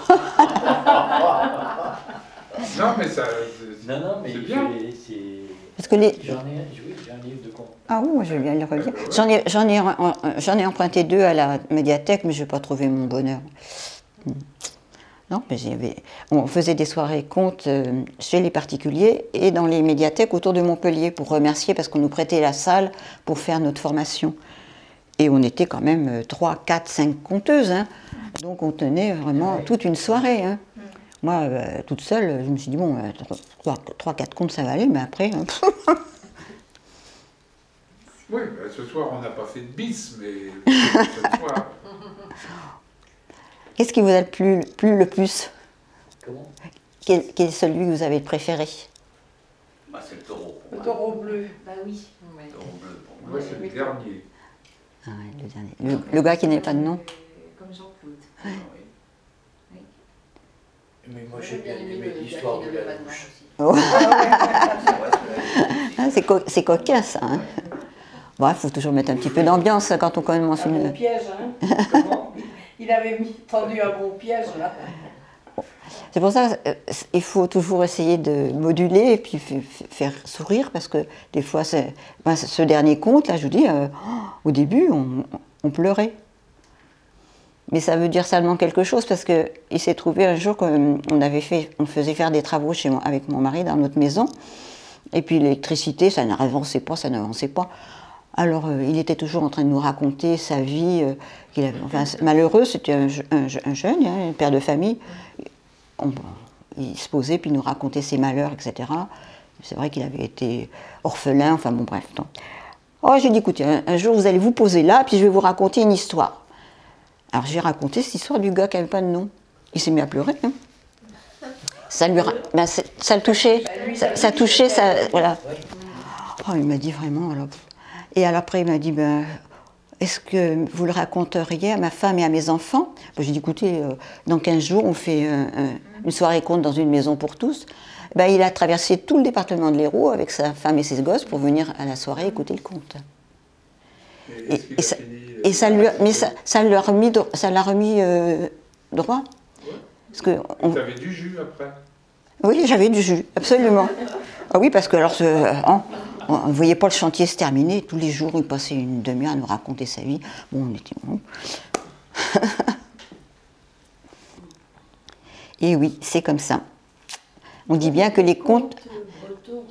Non, mais ça... Non, mais c'est bien. Parce que J'ai un livre de contes. Ah oui, moi je veux bien les relire. J'en ai emprunté 2 à la médiathèque, mais je n'ai pas trouvé mon bonheur. Non, mais on faisait des soirées contes chez les particuliers et dans les médiathèques autour de Montpellier pour remercier parce qu'on nous prêtait la salle pour faire notre formation. Et on était quand même 3, 4, 5 conteuses. Hein. Donc on tenait vraiment toute une soirée. Hein. Moi, toute seule, je me suis dit, bon, 3, 4 contes, ça va aller, mais après... Oui, ben, ce soir, on n'a pas fait de bis, mais cette fois... Qu'est-ce qui vous a plu le plus? Comment? Quel est celui que vous avez préféré? Bah, c'est le taureau. Le taureau bleu. Bah oui. Le taureau bleu pour moi. Moi, c'est le dernier. Ah ouais, le dernier. Le gars qui n'a pas de nom. Comme Jean-Claude. Oui. Mais moi, j'ai bien aimé l'histoire de la louche. Oh. C'est vrai, Ah, c'est coquin ça. Hein. Bon, il faut toujours mettre un petit peu d'ambiance quand on commence Un bon une... piège, hein. Comment il avait tendu un bon piège, là. C'est pour ça qu'il faut toujours essayer de moduler et puis faire sourire parce que des fois, ce dernier conte, là, je vous dis, au début, on pleurait. Mais ça veut dire seulement quelque chose parce qu'il s'est trouvé un jour qu'on faisait faire des travaux avec mon mari dans notre maison et puis l'électricité, ça n'avançait pas. Alors, il était toujours en train de nous raconter sa vie. Malheureux, c'était un jeune, hein, un père de famille. Il se posait, puis nous racontait ses malheurs, etc. C'est vrai qu'il avait été orphelin, enfin bon, bref. Donc. Oh, j'ai dit, écoutez, un jour, vous allez vous poser là, puis je vais vous raconter une histoire. Alors, j'ai raconté cette histoire du gars qui n'avait pas de nom. Il s'est mis à pleurer. Hein. Ça le touchait. Ça touchait, voilà. Oh, il m'a dit vraiment... Alors, et alors après, il m'a dit, est-ce que vous le raconteriez à ma femme et à mes enfants? J'ai dit, écoutez, dans 15 jours, on fait une soirée conte dans une maison pour tous. Il a traversé tout le département de l'Hérault avec sa femme et ses gosses pour venir à la soirée écouter le conte. Et ça l'a remis droit. Parce que vous avez du jus après? Oui, j'avais du jus, absolument. Ah oui, parce que alors, on ne voyait pas le chantier se terminer. Tous les jours, il passait une demi-heure à nous raconter sa vie. Bon, on était bon. Et oui, c'est comme ça. On dit bien que les contes... bretons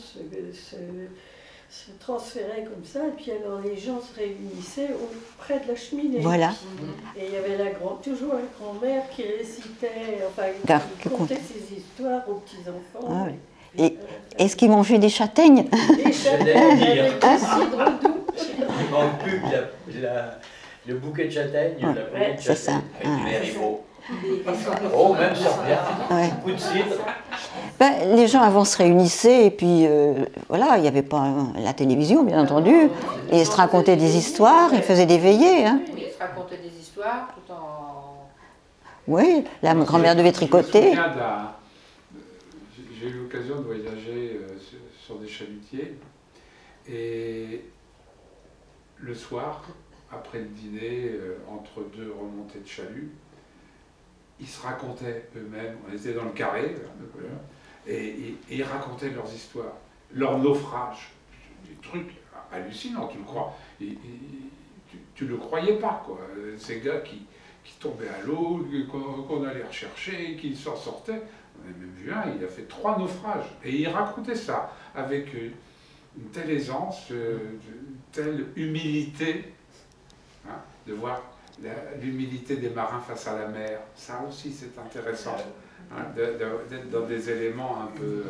se transféraient comme ça, et puis alors les gens se réunissaient près de la cheminée. Voilà. Et il y avait toujours la grand-mère qui récitait, qui contait ses histoires aux petits-enfants. Ah, oui. Et est-ce qu'ils mangeaient des châtaignes? Des châtaignes avec du cidre doux. Il manque plus le bouquet de châtaignes, la poignée de c'est ça. châtaignes. Avec du haricots. Oh, même sorbet, un coup de cidre. Les gens avant se réunissaient et puis voilà, il n'y avait pas la télévision bien entendu. Ils se racontaient des histoires, ils faisaient des veillées. Hein. Oui, ils se racontaient des histoires tout en... Oui, la grand-mère devait tricoter. J'ai eu l'occasion de voyager sur des chalutiers Et le soir, après le dîner, entre deux remontées de chalut, ils se racontaient eux-mêmes, on était dans le carré, et ils racontaient leurs histoires, leurs naufrages, des trucs hallucinants, tu le crois. Tu le croyais pas, quoi. Ces gars qui tombaient à l'eau, qu'on allait rechercher, qui s'en sortaient. On a même vu un, il a fait 3 naufrages. Et il racontait ça avec une telle aisance, une telle humilité, hein, de voir l'humilité des marins face à la mer. Ça aussi, c'est intéressant, hein, d'être dans des éléments un peu...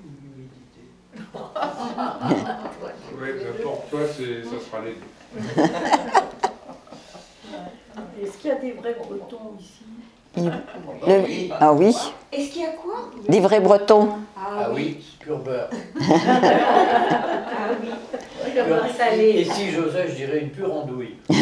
Oui, pour toi, ça sera les deux. Est-ce qu'il y a des vrais Bretons ici? Ah oui. Est-ce qu'il y a quoi? Des vrais Bretons. Ah oui, pur beurre. Ah oui. Le beurre salé. Et si j'osais, je dirais une pure andouille. Ouais,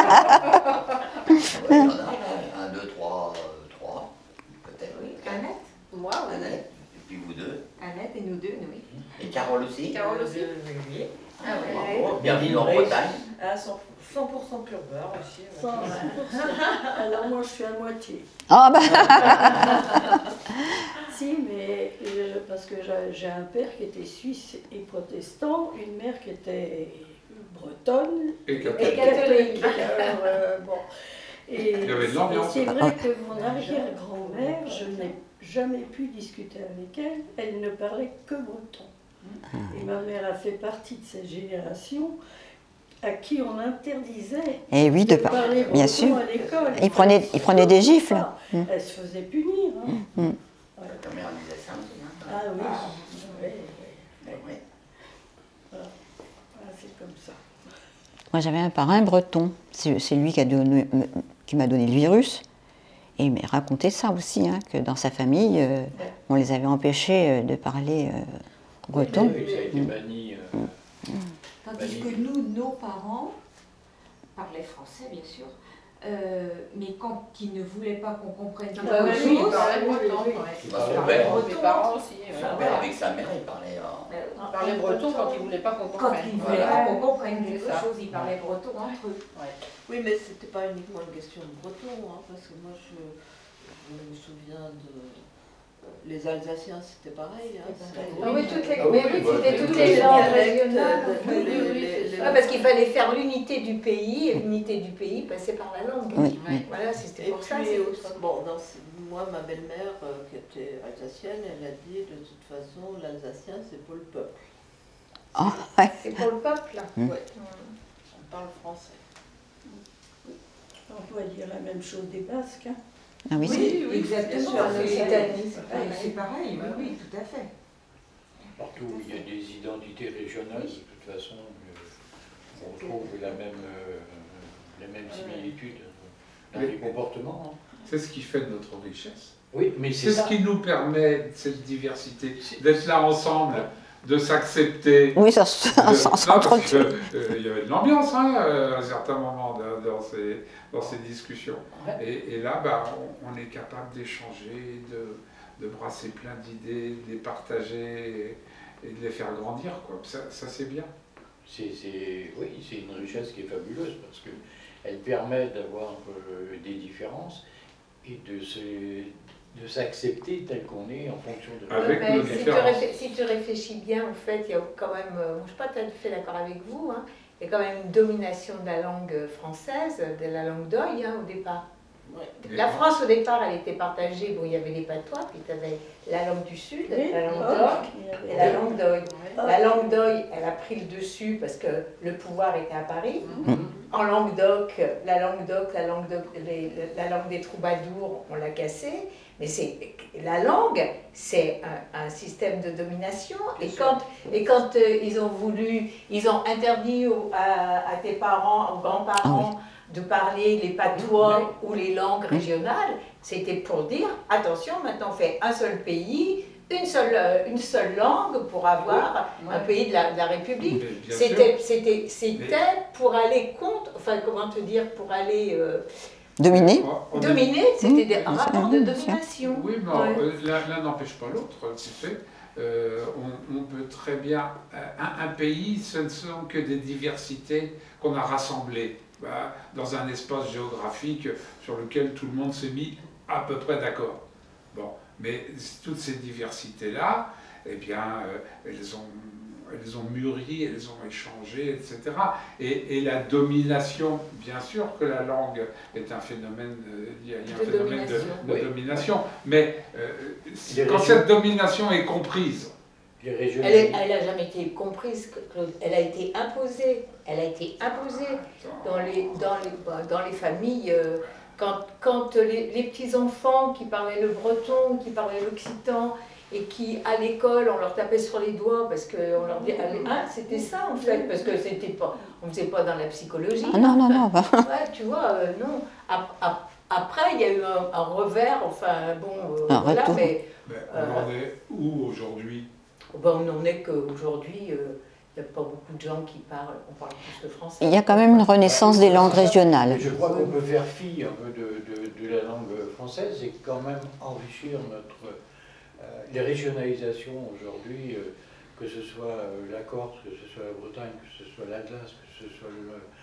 il y en a 1, 2, 3, peut-être. Oui, Annette. Moi, Annette, et puis vous deux. Annette et nous deux, oui. Et Carole aussi. Carole aussi. Oui. Ah ouais. Bravo, bienvenue en Bretagne. À 100% pur beurre aussi. 100%. Alors moi je suis à moitié. Ah bah. Si, mais parce que j'ai un père qui était suisse et protestant, une mère qui était bretonne Et catholique. Alors, bon. Et Il y avait de l'ambiance. c'est vrai que mon arrière-grand-mère, je n'ai jamais pu discuter avec elle, elle ne parlait que breton. Et ma mère a fait partie de cette génération à qui on interdisait Et oui, de parler bien breton sûr. à l'école. Il prenait des gifles. Elle se faisait punir. Hein. Ouais. Ta mère disait ça aussi, hein. Ah oui, oui. Ouais. Voilà. Voilà, c'est comme ça. Moi, j'avais un parrain breton. C'est lui qui m'a donné le virus. Et il m'a raconté ça aussi, hein, que dans sa famille, on les avait empêchés de parler breton. Oui, ça a été banni. Tandis que nous, nos parents parlaient français, bien sûr, mais quand ils ne voulaient pas qu'on comprenne quelque bah oui, chose, il parlait breton. ouais. Puis bah, Ils son parlaient père, breton. Mes parents aussi. son père avec sa mère, il parlait. Ils parlaient breton quand ils ne voulaient pas qu'on Quand comprenne. ils ne voulaient pas qu'on comprenne C'est quelque ça. chose, ils parlaient breton entre eux. Oui, mais c'était pas uniquement une question de breton, hein, parce que moi je me souviens de. Les Alsaciens, c'était pareil. Hein, Ah oui, toutes les, Ah oui, mais oui, bah, c'était toutes toutes les les langues dialectes, régionales. les- Ouais, parce qu'il fallait faire l'unité du pays, et l'unité du pays passait par la langue. Oui, Ouais. Voilà, c'était Et pour ça. puis, c'est pour ça. bon, moi, ma belle-mère, qui était alsacienne, elle a dit de toute façon, l'alsacien, c'est pour le peuple. Ah, ouais. C'est pour le peuple. Là. Ouais. On parle français. On pourrait dire la même chose des Basques. Hein. Ah oui, Oui, Exactement. bien sûr, C'est pareil, oui, oui, tout à fait. Partout où il y a des identités régionales, de toute façon, on retrouve la même similitude dans les comportements. Hein. C'est ce qui fait notre richesse. Oui, mais C'est ce qui nous permet, cette diversité, d'être là ensemble, de s'accepter. oui, ça Non, s'entretient. parce que, il y avait de l'ambiance hein, à un certain moment dans ces discussions. Et là, bah, on est capable d'échanger, de brasser plein d'idées, de les partager et de les faire grandir. Quoi. Ça c'est bien. Oui, c'est une richesse qui est fabuleuse parce qu'elle permet d'avoir des différences et de s'accepter tel qu'on est en fonction de Avec Mais nos si, différences. si tu réfléchis bien, en fait, il y a quand même, je ne suis pas tout à fait d'accord avec vous, hein, il y a quand même une domination de la langue française, de la langue d'oï au départ. Ouais. La France, au départ, elle était partagée. Bon, il y avait les patois, puis tu avais la langue du Sud, Oui, la langue oh, d'oc il y avait- et la langue d'oï. Ah, La langue d'oï, elle a pris le dessus parce que le pouvoir était à Paris. En langue d'oc, la langue des troubadours, on l'a cassée. Mais la langue, c'est un système de domination. Et quand ils ont interdit à tes parents, aux grands-parents, de parler les patois ou les langues régionales, c'était pour dire, attention, maintenant on fait un seul pays, une seule langue pour avoir un pays de la République. Mais bien C'était pour aller contre, enfin comment te dire, pour aller Dominer. dominer, c'était des Oui, rapports c'est de bien sûr. domination. Oui, mais Ouais. l'un n'empêche pas l'autre, tu sais. on peut très bien... Un pays, ce ne sont que des diversités qu'on a rassemblées dans un espace géographique sur lequel tout le monde s'est mis à peu près d'accord. Bon, mais toutes ces diversités-là, eh bien, elles ont mûri, elles ont échangé, etc. Et la domination, bien sûr que la langue est un phénomène, il y a un phénomène de domination, mais quand cette domination est comprise, elle n'a jamais été comprise, Claude. Elle a été imposée. Elle a été imposée dans les familles. Quand les petits-enfants qui parlaient le breton, qui parlaient l'occitan, et qui, à l'école, on leur tapait sur les doigts parce qu'on leur disait c'était ça en fait, parce que on ne faisait pas dans la psychologie. Ah non, non, non. Ouais, tu vois, non. Après, il y a eu un revers, enfin bon, voilà, mais... on en est où aujourd'hui? On en est qu'aujourd'hui, il n'y a pas beaucoup de gens qui parlent, on parle plus le français. Il y a quand même une renaissance des langues régionales. Je crois qu'on peut faire fi un peu de la langue française et quand même enrichir les régionalisations aujourd'hui, que ce soit la Corse, que ce soit la Bretagne, que ce soit l'Atlas, que ce soit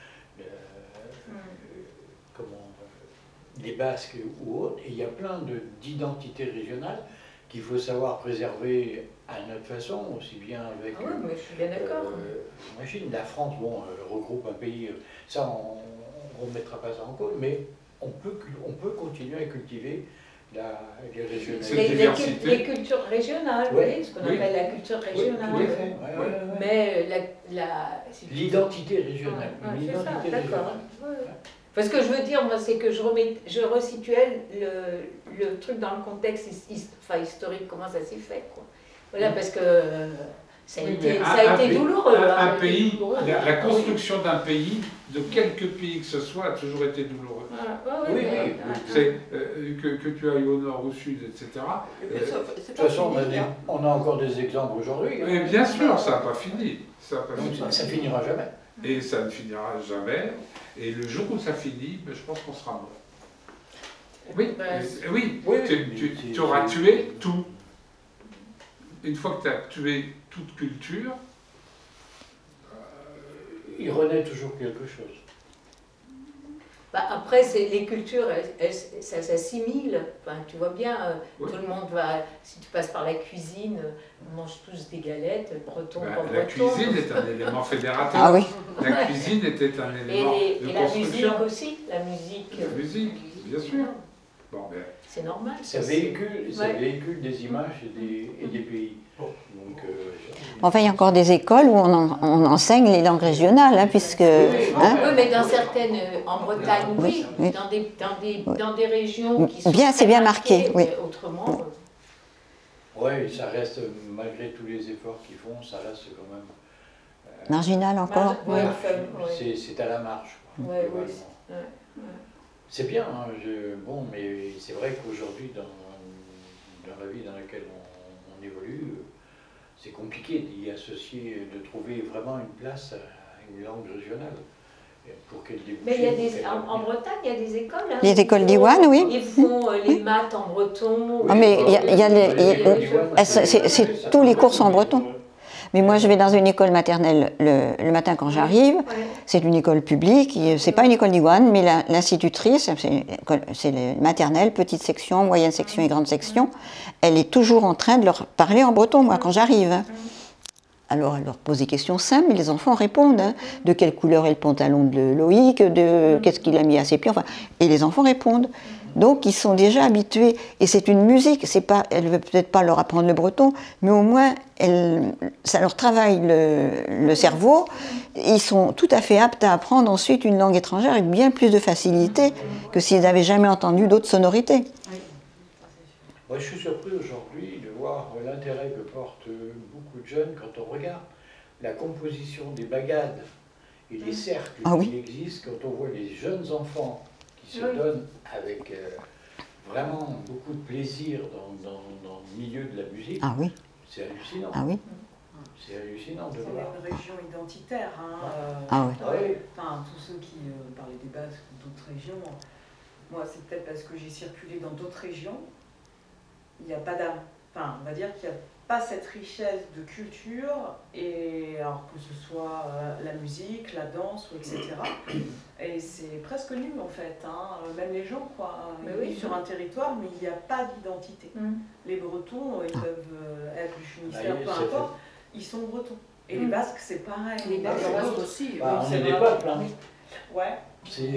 les Basques ou autres. Et il y a plein d'identités régionales qu'il faut savoir préserver à notre façon, aussi bien avec... Ah oui, mais je suis bien d'accord. J'imagine, la France, regroupe un pays, ça on ne remettra pas ça en cause, mais on peut continuer à cultiver les régionalités. Les cultures régionales, oui, ce qu'on appelle la culture régionale. Oui, tout à fait. Mais l'identité régionale. C'est ça, d'accord. Parce que je veux dire, moi, c'est que je resituais le truc dans le contexte historique, comment ça s'est fait, quoi. Voilà, parce que ça a été douloureux. Un pays, la construction d'un pays, de quelque pays que ce soit, a toujours été douloureux. Que tu ailles au nord, au sud, etc. De toute façon, on a encore des exemples aujourd'hui. Mais bien sûr, ça n'a pas fini. Ça finira jamais. Et ça ne finira jamais. Et le jour où ça finit, je pense qu'on sera mort. Oui, tu auras tué tout. Une fois que tu as tué toute culture... il renaît toujours quelque chose. Après, les cultures, ça s'assimile. Enfin, tu vois bien, tout le monde va... Si tu passes par la cuisine, on mange tous des galettes, breton, pas breton. La cuisine est un élément fédérateur. Ah oui. La cuisine était un élément de construction. La musique aussi, la musique. La musique, bien sûr. Bon, c'est normal. Ça véhicule des images et des pays. Donc, enfin, il y a encore des écoles où on enseigne les langues régionales, puisque... Oui, mais dans certaines, en Bretagne, oui. Dans des régions qui sont... c'est bien marqué, oui. Autrement... Oui, ça reste, malgré tous les efforts qu'ils font, ça reste quand même... marginal encore. C'est à la marge. C'est bien, hein, mais c'est vrai qu'aujourd'hui, dans la vie dans laquelle on évolue, c'est compliqué d'y associer, de trouver vraiment une place à une langue régionale. Pour qu'elle débouche. Mais il y a en Bretagne, il y a des écoles. Hein, les écoles d'Iwan, oui. Ils font les maths en breton. Ah, mais tous les cours sont en breton. Mais moi, je vais dans une école maternelle le matin quand j'arrive. C'est une école publique. C'est pas une école d'Iwan, mais l'institutrice, c'est maternelle, petite section, moyenne section et grande section. Elle est toujours en train de leur parler en breton, moi, quand j'arrive. Alors, elle leur pose des questions simples, mais les enfants répondent. De quelle couleur est le pantalon de Loïc, qu'est-ce qu'il a mis à ses pieds, et les enfants répondent. Donc, ils sont déjà habitués. Et c'est une musique. Elle ne veut peut-être pas leur apprendre le breton, mais au moins, ça leur travaille le cerveau. Ils sont tout à fait aptes à apprendre ensuite une langue étrangère avec bien plus de facilité que s'ils n'avaient jamais entendu d'autres sonorités. Moi, je suis surpris aujourd'hui de voir l'intérêt que portent beaucoup de jeunes quand on regarde la composition des bagades et les cercles qui existent, quand on voit les jeunes enfants qui se donnent avec vraiment beaucoup de plaisir dans le milieu de la musique. Ah oui. C'est hallucinant. Ah oui. C'est hallucinant de voir. C'est une région identitaire. Ah oui. Enfin, tous ceux qui parlaient des Basques ou d'autres régions, moi, c'est peut-être parce que j'ai circulé dans d'autres régions. Il n'y a pas d'âme. Enfin, on va dire qu'il y a pas cette richesse de culture, et alors que ce soit la musique, la danse, etc. Et c'est presque nul en fait, hein. Même les gens, quoi. Ils vivent sur un territoire, mais il n'y a pas d'identité. Les Bretons, ils peuvent être du Finistère, peu importe, ils sont Bretons. Et les Basques, c'est pareil. Les Basques aussi. On est des peuples, hein. Ouais. C'est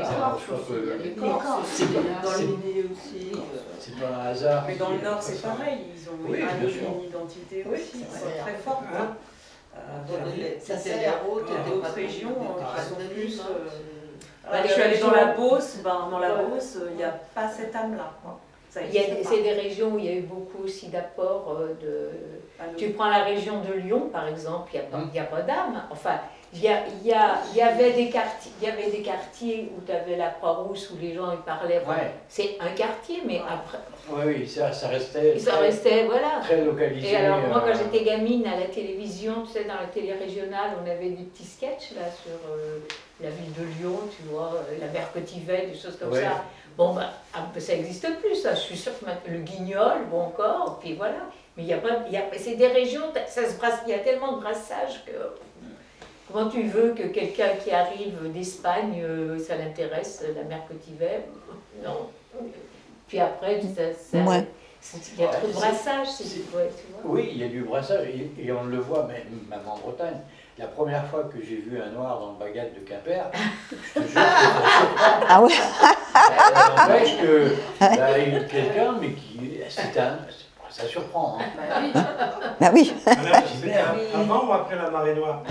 dans l'idée aussi. C'est pas un hasard. Mais dans le Nord, c'est pareil. Ils ont une identité aussi très forte. C'était les routes, d'autres régions qui sont plus. je suis allée dans la Beauce, il n'y a pas cette âme-là. C'est des régions où il y a eu beaucoup aussi d'apports de. Tu prends la région de Lyon, par exemple, il n'y a pas d'âme. Enfin, il y avait des quartiers où tu avais la Croix-Rousse, où les gens ils parlaient. Ouais. C'est un quartier, mais après. Oui, ça restait. Ça restait, voilà. Très localisé. Et alors, moi, quand j'étais gamine à la télévision, tu sais, dans la télé régionale, on avait des petits sketchs là sur la ville de Lyon, tu vois, la Bercotivet, des choses comme ça. Bon, ça n'existe plus, ça. Je suis sûre que le Guignol, bon, encore, puis voilà. Mais c'est des régions, ça se brasse, il y a tellement de brassage que. Comment tu veux que quelqu'un qui arrive d'Espagne, ça l'intéresse, la Bercotivet? Non. Puis après, il y a trop de brassage, tu vois. Oui, il y a du brassage, et on le voit même en Bretagne. La première fois que j'ai vu un noir dans le bagat de Quimper, je te jure que ça surprend. Ah ouais. Ça n'empêche que il y a quelqu'un, mais ça surprend. Hein. Bah oui. Avant ou après la marée noire?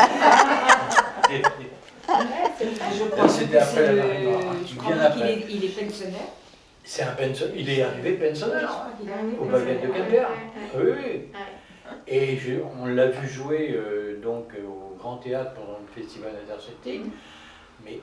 Je crois que C'était après la marée noire. je crois qu'il est pensionnaire. C'est un pensionnaire, il est arrivé pensionnaire au bagat de Quimper. Oui. Et on l'a vu jouer donc au Grand Théâtre pendant le Festival Interceltique, mais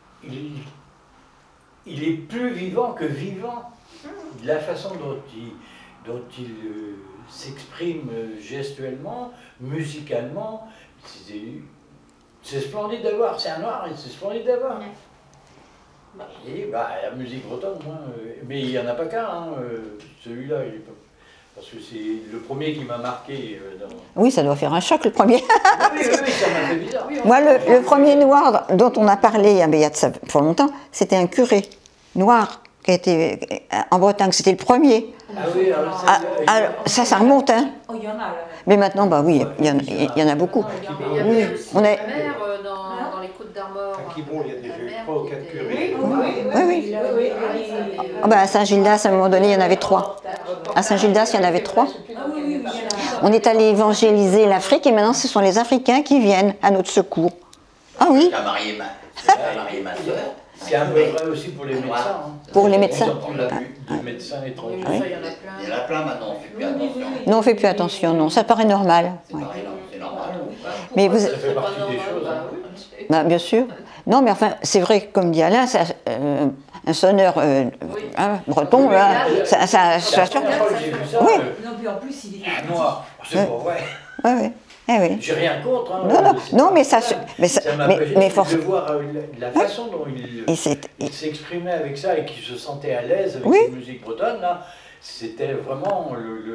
il est plus vivant que vivant. La façon dont il s'exprime gestuellement, musicalement, c'est splendide d'avoir. C'est un noir, c'est splendide d'avoir. Et la musique bretonne, mais il n'y en a pas qu'un, hein, celui-là, il est pas. Parce que c'est le premier qui m'a marqué. Oui, ça doit faire un choc, le premier. Oui, ça m'a fait bizarre. Moi, le premier noir dont on a parlé il y a de ça pour longtemps, c'était un curé noir qui a été en Bretagne. C'était le premier. Ah oui, alors ça remonte, hein. Oh, il y en a là. Mais maintenant, oui, il y en a beaucoup. Il y avait aussi On la a... mer dans les Côtes d'Armor. À Quiberon, il y a déjà eu 3 ou 4 curés. Oui. À Saint-Gildas, à un moment donné, il y en avait 3. À Saint-Gildas, il y en avait 3. On est allé évangéliser l'Afrique et maintenant, ce sont les Africains qui viennent à notre secours. Ah oui. J'ai marié ma soeur. C'est un peu vrai aussi pour les médecins. Hein. Pour les médecins. On l'a vu, des médecins étrangers. Il y en a plein maintenant, on ne fait plus attention. Non, on ne fait plus attention, non. Ça paraît normal. C'est normal. Mais vous... Ça fait partie des choses. Bien sûr. Non, mais enfin, c'est vrai, comme dit Alain, un sonneur breton, là, ça La première fois que j'ai vu ça, oui. Non, puis en plus, il est noir, c'est pas vrai. Oui. Oui. J'ai rien contre. Hein, non, mais ça mais force. De voir la façon dont il s'exprimait avec ça et qu'il se sentait à l'aise avec cette musique bretonne, là, c'était vraiment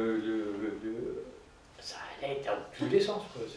ça allait dans tous les sens, quoi.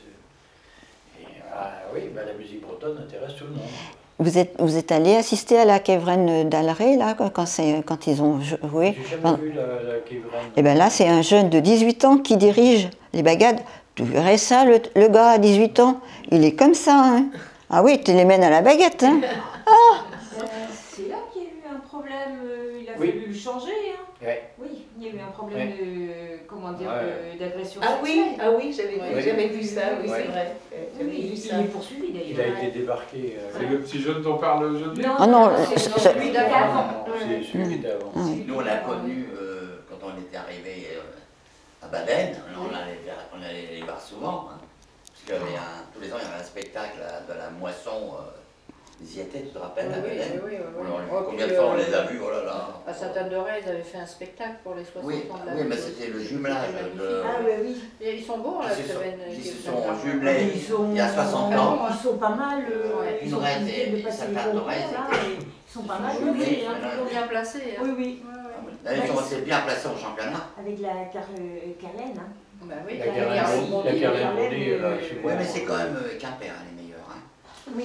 Et, la musique bretonne intéresse tout le monde. Vous êtes allé assister à la Quévren d'Alré, là, quand ils ont joué? J'ai jamais vu la Quévren. Et bien là, c'est un jeune de 18 ans qui dirige les bagades. Tu verrais ça, le gars à 18 ans, il est comme ça. Hein. Ah oui, tu les mènes à la baguette. Hein. C'est là qu'il y a eu un problème, il a fallu le changer. Hein. Ouais. Oui, il y a eu un problème d'agression sexuelle. J'avais vu ça, oui, c'est vrai. Il est poursuivi d'ailleurs. Il a été débarqué. C'est le petit jeune dont parle le jeune. Non, c'est celui d'avant. C'est celui d'avant. Nous, on l'a connu quand on était arrivé à Baden. On allait les voir souvent. Hein, parce qu'il y avait tous les ans, il y avait un spectacle de la moisson. Ils y étaient, tu te rappelles, à Baden? Combien de fois on les a vus? Oh là là. À Sainte-Anne-de-Ré, ils avaient fait un spectacle pour les 60 ans de la Oui, mais c'était le jumelage de... Ah oui. Et ils sont bons, là, Ils se sont jumelés il y a 60 ans. Ils sont pas mal. Ils ont décidé de passer les concours, là. Ils sont pas mal. Toujours bien placés. Oui. Ils ont été bien placés au championnat. Avec la Carlène. Bah oui, La Caroline Bondé, Ouais, mais c'est quand même Quimper, les meilleurs. Hein. Oui.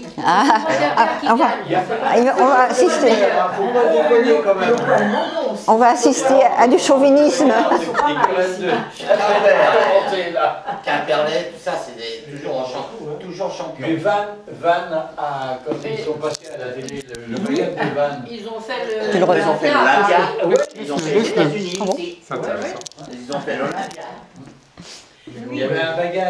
On va assister. Faut pas déconner quand même. On va assister à du chauvinisme. Quimperlé, tout ça, c'est toujours champion. Mais Van, quand ils sont passés à la télé, le bagage de Van. Ils ont fait Ils ont fait l'Olympia. Oui, Ils ont fait les États-Unis aussi. C'est intéressant. Ils ont fait l'Olympia. Il y avait un bagage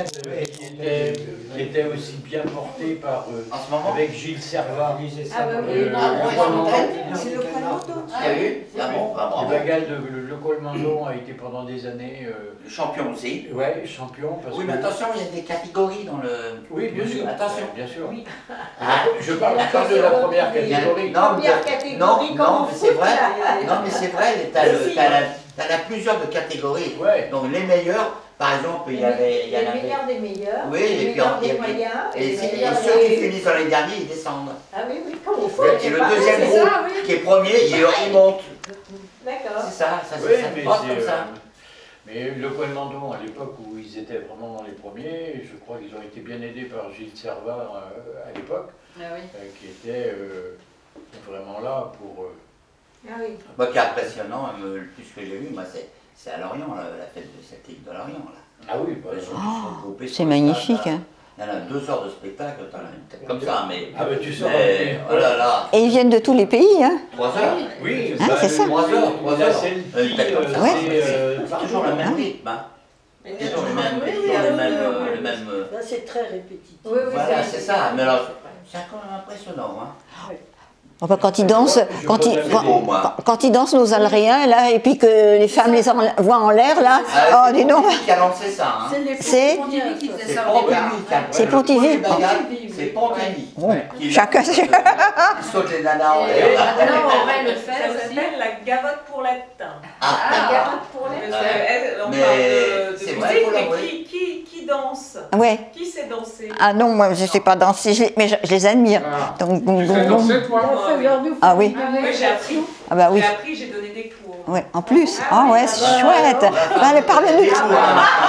qui était aussi bien porté par En ce moment. avec Gilles Servat. Ah bah oui, C'est le Colmando. Il y a eu. Ah bon, bah, Le bravo. bagage de Le Colmando a été pendant des années. Le champion aussi. Ouais, champion. Parce Oui, mais que- attention, il y a des catégories dans le. Oui, bien sûr. Attention. Bien sûr. Ah, Je parle pas de la première catégorie. Non, Première catégorie non, comme non, au mais foot, c'est vrai. là. Non, mais c'est vrai. T'as plusieurs de catégories. Ouais. Donc les meilleurs, par exemple, il y en Les avait. meilleurs des meilleurs, Oui, les et puis meilleurs et des puis- moyens, Et les ceux meilleurs qui des... finissent dans les derniers, ils descendent. Ah oui, oui, comme au foot. Et le c'est pareil, deuxième c'est groupe ça, oui. qui est premier, il monte. D'accord. C'est ça, Oui, ça mais se passe c'est, comme ça. mais Le Colmando, à l'époque où ils étaient vraiment dans les premiers, je crois qu'ils ont été bien aidés par Gilles Servat à l'époque, Ah oui. qui était vraiment là pour. Ah oui. Moi, qui est impressionnant, le plus que j'ai vu, moi, c'est à Lorient, la fête de celtique de Lorient. Là. Ah oui, bah, Ils sont tous regroupés sur C'est le magnifique. stade, là. Hein. Il y en a 2 heures de spectacle, t'en as peut-être comme ça, mais. Ah, bah tu sors. Mais, oh là là, Et ils viennent de tous les pays. Hein. 3 heures. Oui, Ah, c'est ça. 3 heures, 3 heures. C'est Toujours le même rythme, hein. Toujours le même, le même. Là, c'est très répétitif. Oui, oui, Voilà, c'est ça. Mais alors, c'est quand même impressionnant, hein. Enfin, quand ils dansent, quand ils dansent nos Alréens, là, et puis que les femmes les voient en l'air, là, oh, dis donc. C'est qui a lancé ça, hein. C'est Pontivy qui faisait C'est ça au départ. Pontivy. C'est Pontivy. C'est Pontivy. Bon, Qui- chacun. Il saute les nanas en l'air. Maintenant, Aurel le fait Ça aussi. s'appelle la gavotte pour l'aide. La garotte pour les... Parce que, on Mais parle de c'est vrai, musique, faut mais l'avouer. qui danse? Ouais. Qui sait danser? Ah non, moi je ne sais pas danser, mais je les admire. Ah. Donc, Tu sais danser, toi? Ah oui. Oui, j'ai appris. Ah bah oui. J'ai appris, j'ai donné des cours. Ouais, en plus. Ah ouais, c'est chouette. Allez, parle-nous de toi.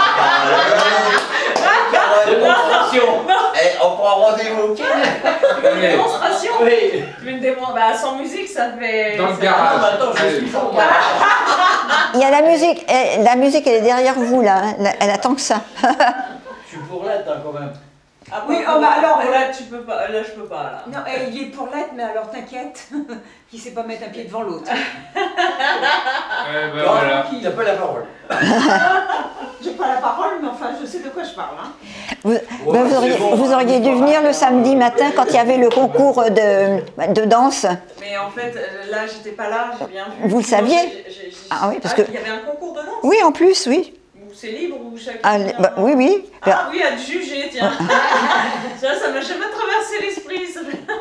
On prend rendez-vous. Une démonstration? Oui. Sans musique, ça fait... Dans le ça- garage. Attends, je suis fort. Il y a la musique. La musique, elle est derrière vous, là. Elle attend que ça. Je suis pour l'aide quand même. Ah, Oui, bon, oh, bah alors, là, tu peux pas, là, je peux pas, là. Non, il est pour l'être, mais alors t'inquiète, qu'il sait pas mettre un pied devant l'autre. Eh ben voilà. T'as pas la parole. J'ai pas la parole, mais enfin, je sais de quoi je parle. Hein. Vous auriez dû venir le samedi matin quand il y avait le concours de danse. Mais en fait, là, j'étais pas là, j'ai bien vu. Vous le saviez? Ah oui, parce que... Il y avait un concours de danse? Oui, en plus, oui. Ou c'est libre ou chacun... Ah, oui, oui. Ah oui, à te juger, tiens. Ça m'a jamais traversé l'esprit. Ça.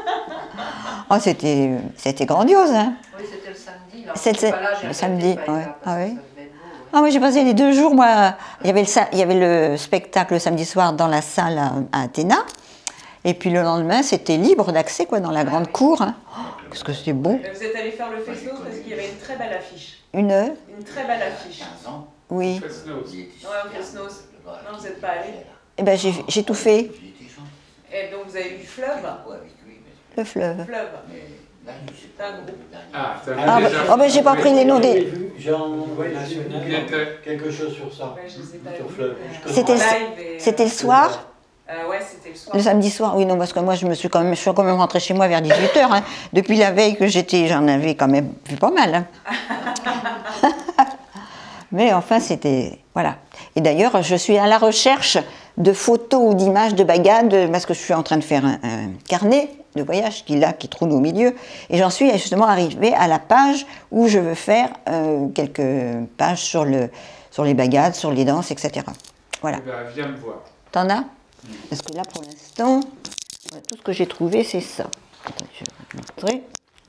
Oh, c'était grandiose, hein. Oui, c'était le samedi. Là. C'était Pas là, j'ai le regardé samedi, pas ouais. là, parce Ah que oui. ça devait être beau, ouais. Ah oui, j'ai passé les 2 jours, moi. Il y avait le spectacle le samedi soir dans la salle à Athéna. Et puis le lendemain, c'était libre d'accès, quoi, dans la grande cour. Hein. Oh, qu'est-ce que c'était beau. Vous êtes allé faire le Fesnos parce qu'il y avait une très belle affiche. Une heure? Une très belle affiche. Oui. Ouais, au Fesnos. Non, vous n'êtes pas allé. Eh ben, j'ai tout fait. Et donc vous avez vu Fleuve? Le fleuve. Fleuve. C'est un groupe. Ah, ça Ah, déjà. oh, ben, j'ai pas pris les noms des... J'ai envoyé quelque chose sur ça. Ouais, je les ai pas Sur vus. Fleuve. C'était le soir? Ouais, c'était le soir. Le samedi soir, oui, non, parce que moi, je suis quand même rentrée chez moi vers 18h. Hein. Depuis la veille que j'en avais quand même vu pas mal. Hein. Mais enfin, c'était... Voilà. Et d'ailleurs, je suis à la recherche de photos ou d'images de bagades, parce que je suis en train de faire un carnet de voyage qui trône au milieu. Et j'en suis justement arrivée à la page où je veux faire quelques pages sur les bagades, sur les danses, etc. Voilà. Eh ben, viens me voir. T'en as? Parce que là, pour l'instant, voilà, tout ce que j'ai trouvé, c'est ça. Attends, je vais vous montrer.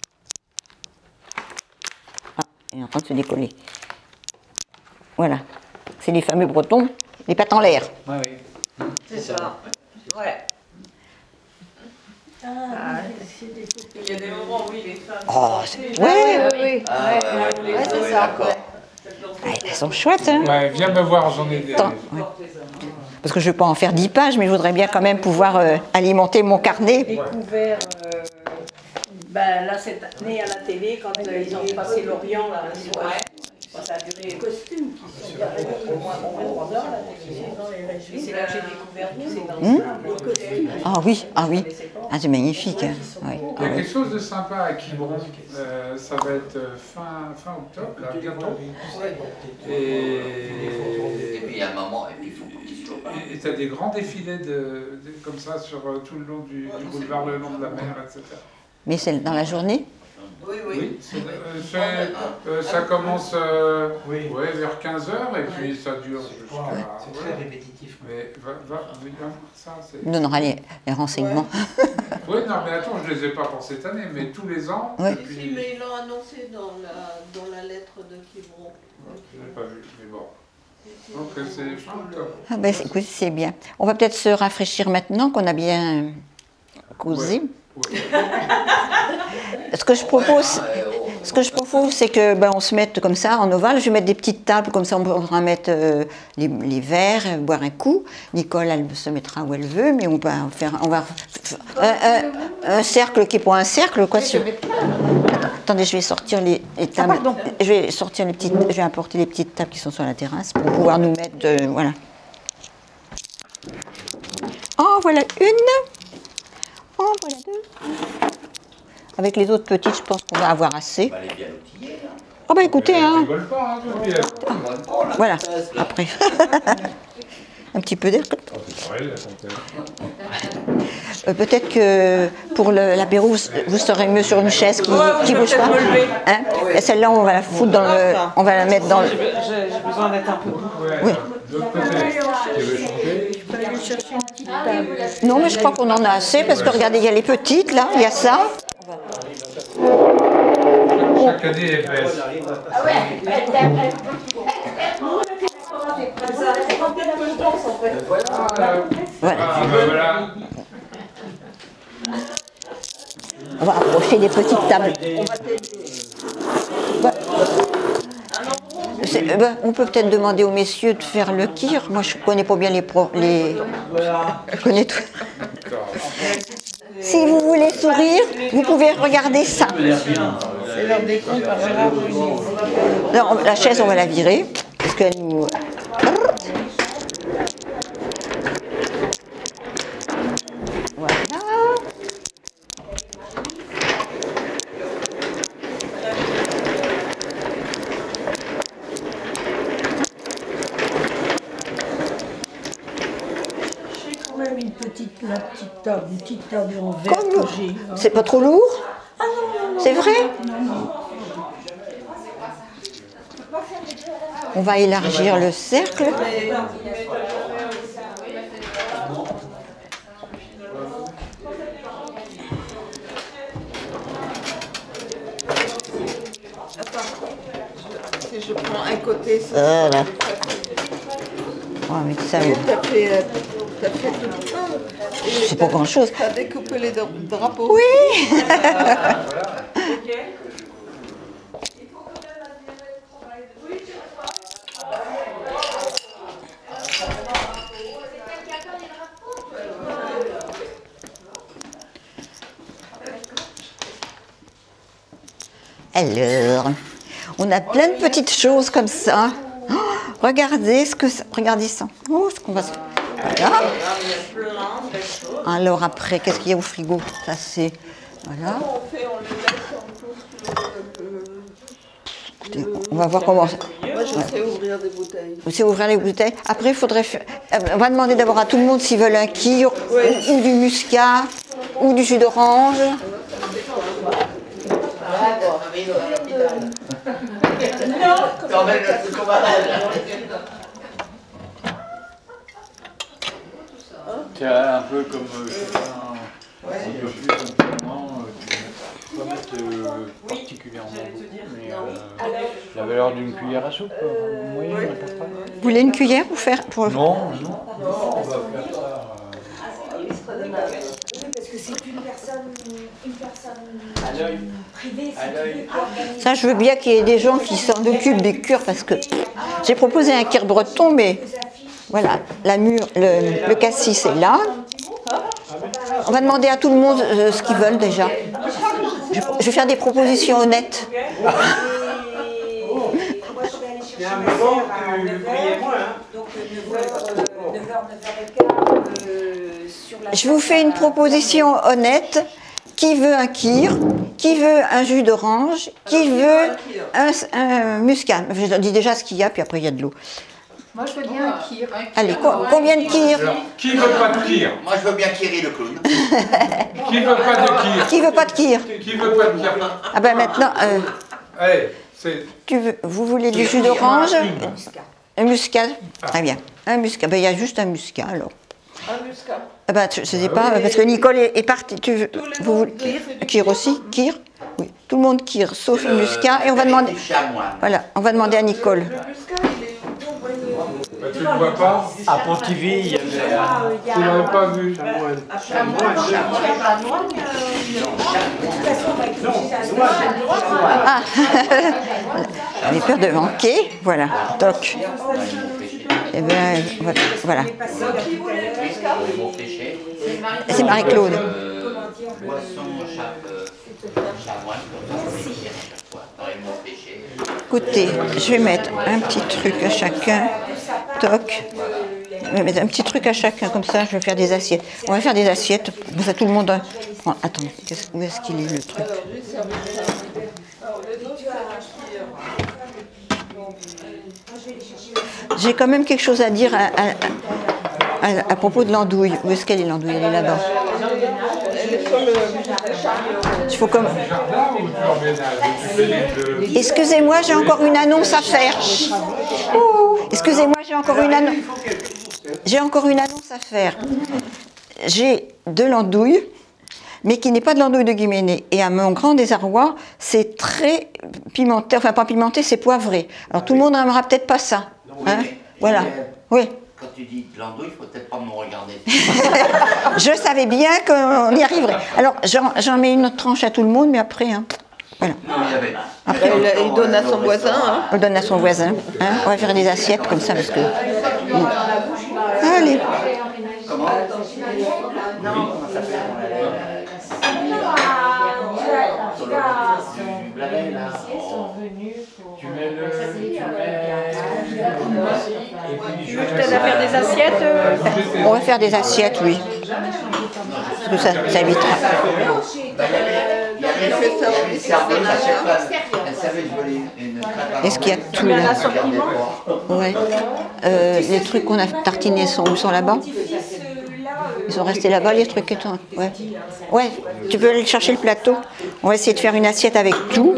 Ah, il est en train de se décoller. Voilà. C'est les fameux bretons, les pattes en l'air. Ouais, oui. C'est ça. Ouais. Il y a des moments où les femmes. Oh, sont- oui, oui, oui. Ah, ouais, c'est ça. d'accord. sont chouettes. Hein. Ouais, viens me voir, j'en ai des. Attends, ouais. Parce que je ne vais pas en faire 10 pages, mais je voudrais bien quand même pouvoir alimenter mon carnet. Découvert, là, cette année à la télé, quand ils ont passé l'Orient, là, ça a duré. Les costumes qui sont arrivés au moins 3 heures, la télé. Et c'est là que j'ai découvert tous ces Mmh. costumes. Ah oui, ah oui. Ah, c'est magnifique. Hein. Oui. Il y a quelque chose de sympa à Quiberon. Ça va être fin octobre, là, bientôt. Et puis il y a un moment, et puis il faut qu'il soit pas. Et tu as des grands défilés comme ça sur tout le long du boulevard, le long de la mer, etc. Mais c'est dans la journée? Oui, ça commence vers 15h et puis ça dure jusqu'à... C'est très répétitif. Mais va voir ça. On donnera les renseignements. Oui, non, mais attends, je ne les ai pas pour cette année, mais tous les ans. Oui. Depuis... Si, mais ils l'ont annoncé dans la lettre de Quiberon. Je n'ai pas vu, mais bon. Donc c'est fin octobre. Ah ben, écoute, c'est bien. On va peut-être se rafraîchir maintenant qu'on a bien causé. Ouais. Ce que je propose, c'est que on se mette comme ça en ovale. Je vais mettre des petites tables comme ça, on pourra mettre les verres, boire un coup. Nicole, elle se mettra où elle veut, mais on va faire un cercle qui est pas un cercle, quoi. Attendez, je vais sortir les tables. Je vais apporter les petites tables qui sont sur la terrasse pour pouvoir nous mettre, voilà. Oh, voilà une. Oh, voilà deux. Avec les autres petites, je pense qu'on va avoir assez. Elle est bien outillée, là. Oh bah écoutez, hein. Rigole pas, hein, Voilà, après. Un petit peu d'air. Peut-être que pour l'apéro, vous serez mieux sur une chaise qui ne bouge pas. Hein, et celle-là, on va la foutre dans le... On va la mettre dans le... J'ai besoin d'être un peu debout. Oui. Non, mais je crois qu'on en a assez, parce que regardez, il y a les petites, là, il y a ça. Chaque année est belle. Ah ouais, Voilà. On va approcher des petites tables. On peut peut-être demander aux messieurs de faire le kir. Moi, je ne connais pas bien Je connais tout. Si vous voulez sourire, vous pouvez regarder ça. C'est l'heure des comptes par Gérard Rugy. Non, la chaise, on va la virer. Parce qu'elle nous... Voilà. J'ai quand même une petite table en verre que j'ai. C'est pas trop lourd? Ah non. C'est vrai? Non. On va élargir le cercle. Si je prends un côté, ça Voilà. On va mettre ça où? T'as fait tout le temps. C'est pas grand-chose. T'as découpé les drapeaux. Oui. Ok. Alors, on a plein de petites choses comme ça. Oh, regardez regardez ça. Oh, ce qu'on va. Voilà. Alors après, qu'est-ce qu'il y a au frigo? Ça c'est. Voilà. Écoutez, on va voir comment. Moi, je sais ouvrir des bouteilles. Vous savez ouvrir les bouteilles. Après, il faudrait. On va demander d'abord à tout le monde s'ils veulent un kir ou du muscat ou du jus d'orange. C'est un peu comme, je sais pas, si je suis simplement, tu vas mettre particulièrement beaucoup, mais la valeur d'une cuillère à soupe, moyen, à peu près. Vous voulez une cuillère pour faire pour... Non, on va faire ça. Oui, parce que c'est une personne privée, À l'œil. Ça, je veux bien qu'il y ait des gens qui s'en occupent des cures, parce que j'ai proposé un kir breton, mais voilà, le cassis est là. On va demander à tout le monde ce qu'ils veulent déjà. Je vais faire des propositions honnêtes. Il y a un moment que vous priez moins. Donc 9h, sur la... Je vous fais une proposition honnête. Qui veut un kir? Qui veut un jus d'orange? Qui veut un muscat? Je dis déjà ce qu'il y a, puis après il y a de l'eau. Moi, je veux bien un kir. Allez, combien de kirs? Alors, qui veut pas de kir? Moi, je veux bien Kiri le clown. Qui veut pas de kir? Qui veut pas de kir? Qui veut pas de kir? Ah ben maintenant, Allez, c'est... vous voulez du jus d'orange? Un muscat. Très bien. Un muscat. Ben il y a juste un muscat alors. Un muscat. Ah ben, je sais pas, parce que Nicole est partie. Kir aussi? Kir? Oui. Tout le monde kir, sauf le muscat. Et on va demander. Voilà, on va demander à Nicole. Tu ne vois pas? À Pontivy, il y avait Tu l'avais pas vu. Ah, j'avais peur de manquer. Voilà, toc. Eh bien, voilà. C'est Marie-Claude. Écoutez, je vais mettre un petit truc à chacun. Toc. Je vais mettre un petit truc à chacun, comme ça je vais faire des assiettes. On va faire des assiettes, comme ça tout le monde... Attends, où est-ce qu'il est le truc? J'ai quand même quelque chose à dire à propos de l'andouille. Où est-ce qu'elle est l'andouille? Elle est là-bas. Il faut comme... Excusez-moi, j'ai encore une annonce à faire. Excusez-moi, j'ai encore une annonce. J'ai encore une annonce à faire. J'ai de l'andouille, mais qui n'est pas de l'andouille de Guiméné. Et à mon grand désarroi, c'est très pimenté, enfin pas pimenté, c'est poivré. Alors tout le monde n'aimera peut-être pas ça. Hein? Voilà. Oui. Quand tu dis de l'andouille, il faut peut-être pas me regarder. Je savais bien qu'on y arriverait. Alors j'en mets une autre tranche à tout le monde, mais après, hein, voilà. Après, il donne à son voisin. Hein. On donne à son voisin. Hein. On va faire des assiettes comme ça parce que. Allez. Comment? Non, comment ça s'appelle? Tu mets le... Tu veux que je t'aide à faire des assiettes On va faire des assiettes, oui. Parce que ça évitera. Est-ce qu'il y a tout là? Ouais. Les trucs qu'on a tartinés sont où? Sont là-bas? Ils sont restés là-bas, les trucs et tout. Ouais. Ouais, tu peux aller chercher le plateau. On va essayer de faire une assiette avec tout.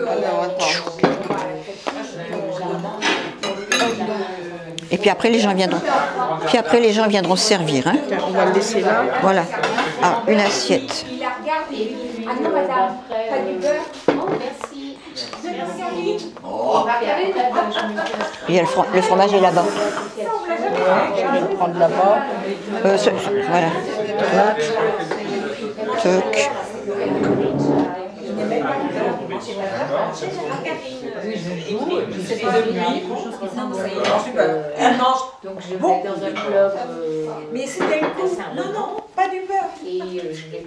Et puis après, les gens viendront. Puis après, les gens viendront se servir. Hein. On va le laisser là. Voilà. Ah, une assiette. Il la regarde et il lui dit ah non madame, pas du beurre. Oh merci. Il y a le fromage est là-bas. Je vais le prendre là-bas. Voilà. Toc. Elle mange. Donc je vais dans un club. Mais c'était une course. Non, pas du beurre. Et je vais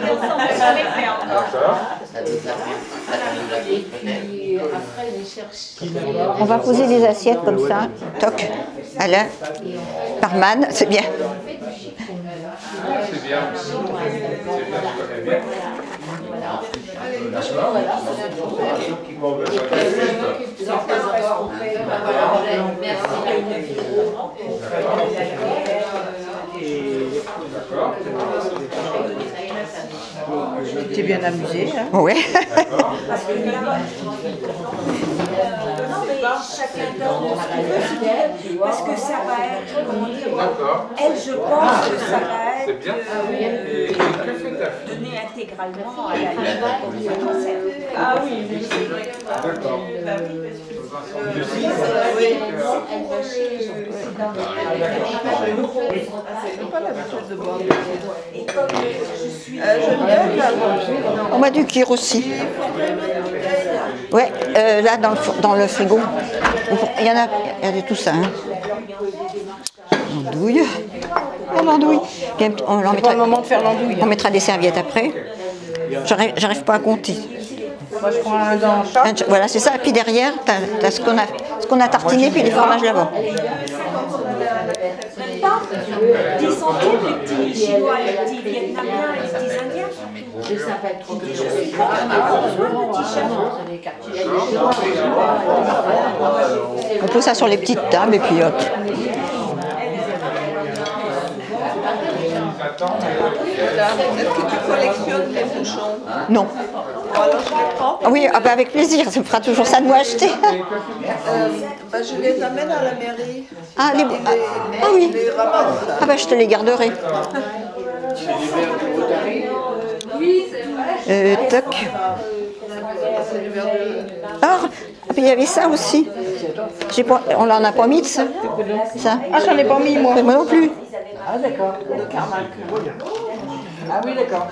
Et après, on cherche. On va poser des assiettes comme ça. Toc. Alain. Par man, c'est bien. C'est bien. C'est bien. Tu t'es bien amusé, hein? Oui. Non, mais chacun donne ce qu'il veut, parce que ça va être, comment dire, elle, je pense que ça va C'est bien. Et que fait ta fille? Donner intégralement à la cancer. Ah oui, D'accord. On m'a du kir aussi. Ouais, là dans le frigo. Il y en a de tout ça. Hein. L'andouille. Oh, l'andouille. On mettra des serviettes après. J'arrive pas à compter. Moi, je prends un dans chaque. Voilà, c'est ça. Et puis derrière, t'as ce qu'on a tartiné, puis les fromages là-bas. 10 centimes, les petits Chinois, les petits Vietnamiens, les petits Indiens. Je sais pas trop. Je suis pas On pose ça sur les petites tables et puis hop. Est-ce que tu collectionnes les bouchons? Non. Alors je les prends. Ah oui, avec plaisir. Ça me fera toujours ça de moi acheter. Je les amène à la mairie. Ah, oui. Ah bah je te les garderai. Oui, c'est vrai. Toc. Ah, puis il y avait ça aussi. On n'en a pas mis de ça. Ah, j'en ai pas mis, moi. Moi non plus. Ah, d'accord. De Carmac. Ah oui, d'accord.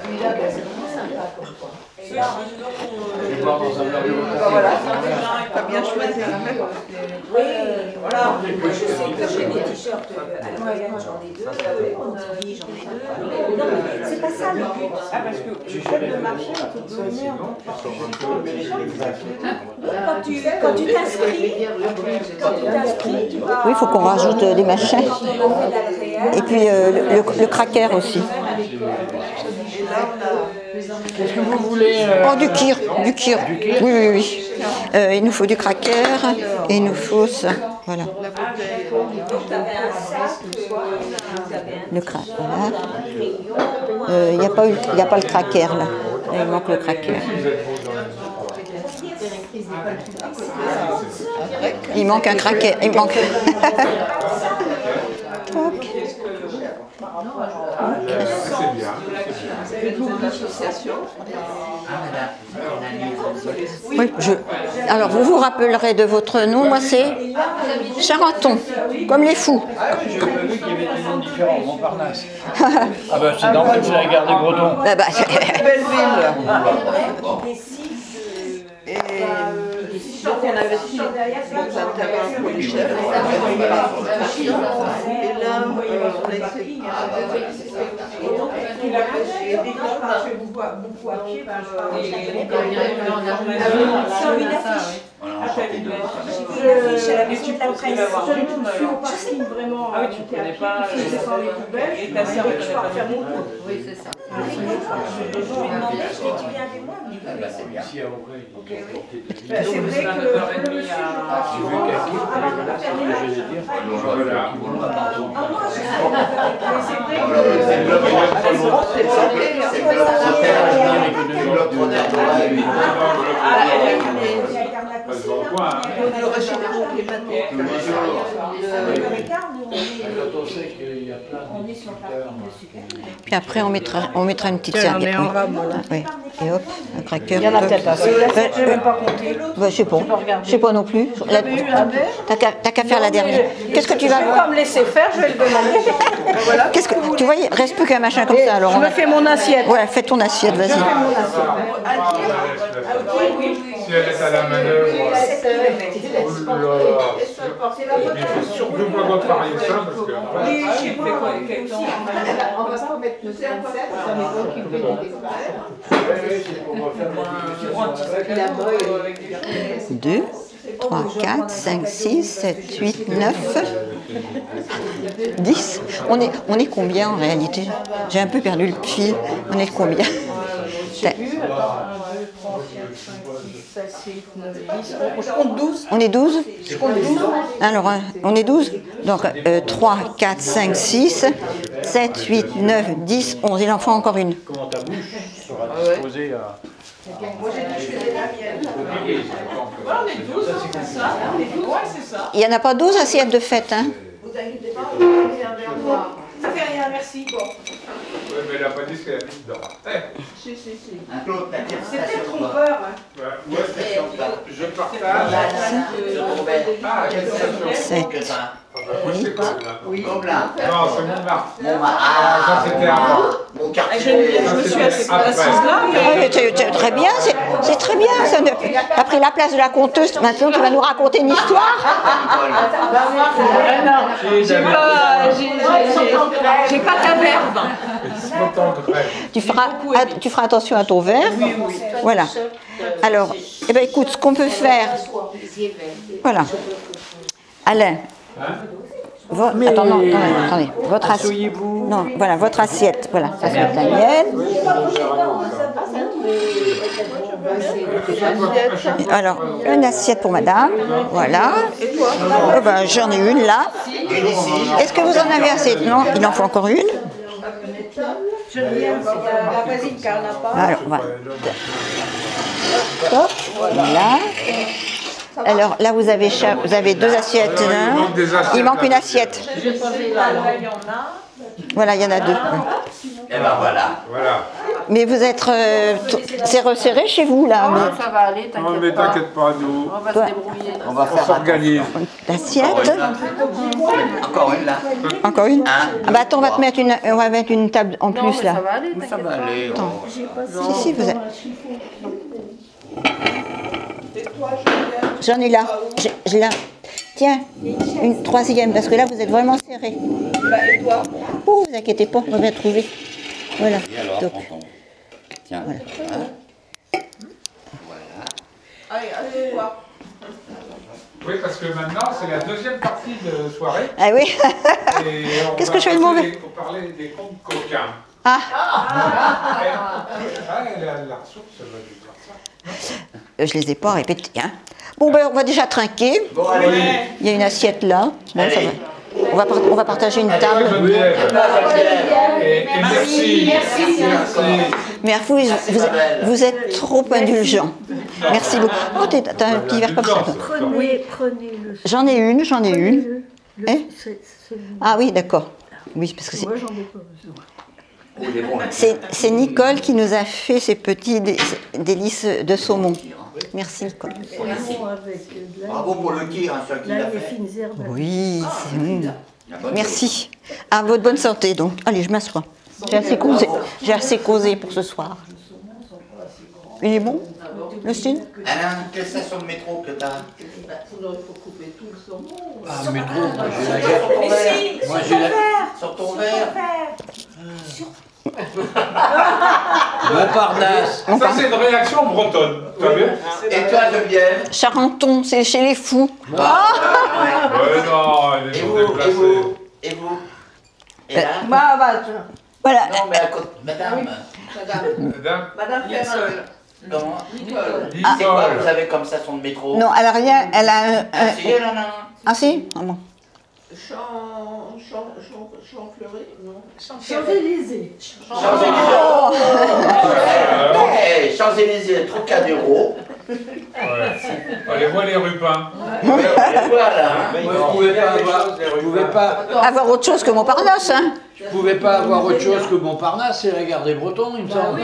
Voilà, t'as bien choisi la même. Oui, voilà. Moi, je sais que j'ai des t-shirts à la moyenne, j'en ai deux. Au TV, j'en ai deux. Non, mais c'est pas ça le but. Ah, parce que tu fais le marché, on peut te donner Quand tu t'inscris, tu vas. Oui, il faut qu'on rajoute des machins. Et puis le cracker aussi. Qu'est-ce que vous voulez Oh, du kir. Oui. Il nous faut du cracker et il nous faut ça. Voilà. Le cracker. Voilà. Il n'y a pas le cracker là. Il manque le cracker. Il manque un cracker. Il manque. C'est bien. Oui, alors vous vous rappellerez de votre nom, moi c'est Charenton, comme les fous. Ah oui, j'ai vu qu'il y avait des noms différents, Montparnasse. Ah bah c'est normal, c'est la gare des Bretons. Ah bah, Belle ville. Et donc on avait pris des intervalles pour les chefs. Et là, on a essayé. Beaucoup à pied, sur une affiche. J'ai vu une affiche à la maison de la presse. Je suis vraiment. Ah oui, tu connais pas. Je descends les poubelles. Et ta sœur, je pars faire mon tour. Oui, c'est ça. Je lui ai demandé, je lui ai dit, tu viens avec moi? C'est bien. Ici à Auray, C'est vrai que le monsieur, Le réchauffement climatique. Quand on sait qu'il y a plein de puis après on mettra une petite serviette. Oui. Et hop, un cracker. il y en a peut-être assez. Je ne vais même pas compter. Bah, je sais pas non plus. T'as qu'à faire la dernière. Qu'est-ce que tu vas Je vais pas me laisser faire, je vais le demander. Voilà. Tu vois, il reste plus qu'un machin comme ça. Alors je me fais mon assiette. Ouais, fais ton assiette, vas-y. Si elle est à la manœuvre, il faut surtout pas contrarier ça parce que. Oui, je sais pas. On va pas mettre le 27, on est occupé du départ. 2, 3, 4, 5, 6, 7, 8, 9, 10. On est combien en réalité? J'ai un peu perdu le fil. On est combien? Je compte 12. On est 12? Je compte 12. Alors, on est 12? Donc, 3, 4, 5, 6, 7, 8, 9, 10, 11. Il en faut encore une. Comment ta bouche sera disposée à... Moi j'ai dit je faisais la mienne. On est 12, c'est ça. Ouais, c'est ça. Il n'y en a pas 12 assiettes de fête, hein? Vous inquiétez pas, on va faire un verre noir. Ça fait rien. bien, merci. Bon. Oui, mais elle n'a pas dit ce qu'elle a mis dedans. Si. Claude, la C'est peut-être trompeur. Hein. Ouais, je partage. Ah, quelle station? Moi, je sais pas. Oui. Gobelin. Non, c'est Montmartre. Ah, ça c'était avant. Mon quartier. Je me suis assise là. Très bien, c'est très bien. Ça. Tu as pris la place de la conteuse, maintenant tu vas nous raconter une histoire. J'ai pas ta verve. Tu feras attention à ton verre. Voilà. Alors, eh ben, écoute, ce qu'on peut faire. Voilà. Alain. Attendez. Votre assiette. Non, voilà, votre assiette. Voilà, ça c'est la mienne. Alors, une assiette pour madame. Voilà. Ben, j'en ai une là. Est-ce que vous en avez assez? Non, il en faut encore une. Je viens, la voisine qui n'a pas. Alors, voilà. Hop, voilà. Alors là, vous avez deux assiettes. Il manque une assiette. Voilà, il y en a deux. Et ben voilà. Mais vous êtes... c'est resserré chez vous, là. Non, ça va aller, t'inquiète pas. Mais t'inquiète pas, nous. On va se débrouiller. On s'organise. L'assiette. Encore une là. Encore une. Ah bah attends, on va mettre une table en plus, là. Ça va aller, ça va aller. Attends. Si, vous êtes... J'en ai là. J'ai là. Tiens, une troisième, parce que là, vous êtes vraiment serré. Et toi? Oh, vous inquiétez pas, on va bien trouver. Voilà. Et alors, donc, tiens. Voilà. Allez, quoi? Oui, parce que maintenant, c'est la deuxième partie de soirée. Ah oui. Qu'est-ce que je fais de mauvais? Pour parler des contes coquins. Ah. Elle a la ressource, elle va lui dire ça. Je les ai pas répétés. Hein. Bon, ben, on va déjà trinquer. Bon, allez. Il y a une assiette là. Bon, ça va. On va partager une table. Et merci. Merci. Vous êtes trop indulgent. Merci beaucoup. Oh, t'as un petit verre comme ça. Prenez le. J'en ai une. Hein? Ah oui, d'accord. Oui, parce que c'est. Moi, j'en ai pas besoin. C'est Nicole qui nous a fait ces petits délices de saumon. Merci Nicole. Bravo pour le kir, hein, celui qui l'a fait. Oui, c'est bon. Merci. À votre bonne santé donc. Allez, je m'assois. J'ai assez causé pour ce soir. Il est bon, le style? Alain, quelle station de métro que t'as? Il faut couper tout le saumon. Ah, métro, moi j'ai la guerre. Moi j'ai la. Sur ton verre. Montparnasse. Ça, c'est une réaction bretonne. Tu as vu? Et toi, Geneviève? Charenton, c'est chez les fous. Ouais, non, elle est déplacée. Et vous? Et Ben, là? Voilà. Non, mais à côté. Madame. Madame Ferrand. Comment? Nicole. C'est quoi que vous avez comme station de métro? Non, alors elle a un... Si, elle en a un. Ah si? Ah bon. Champfleury, non. Champs-Élysées. Champs-Élysées. Champs-Élysées, Trocadéro. Allez, voir les Rupins. Je pouvais pas Avoir autre chose que Montparnasse, hein? Je pouvais pas avoir autre chose que Montparnasse et regarder Breton, il me semble.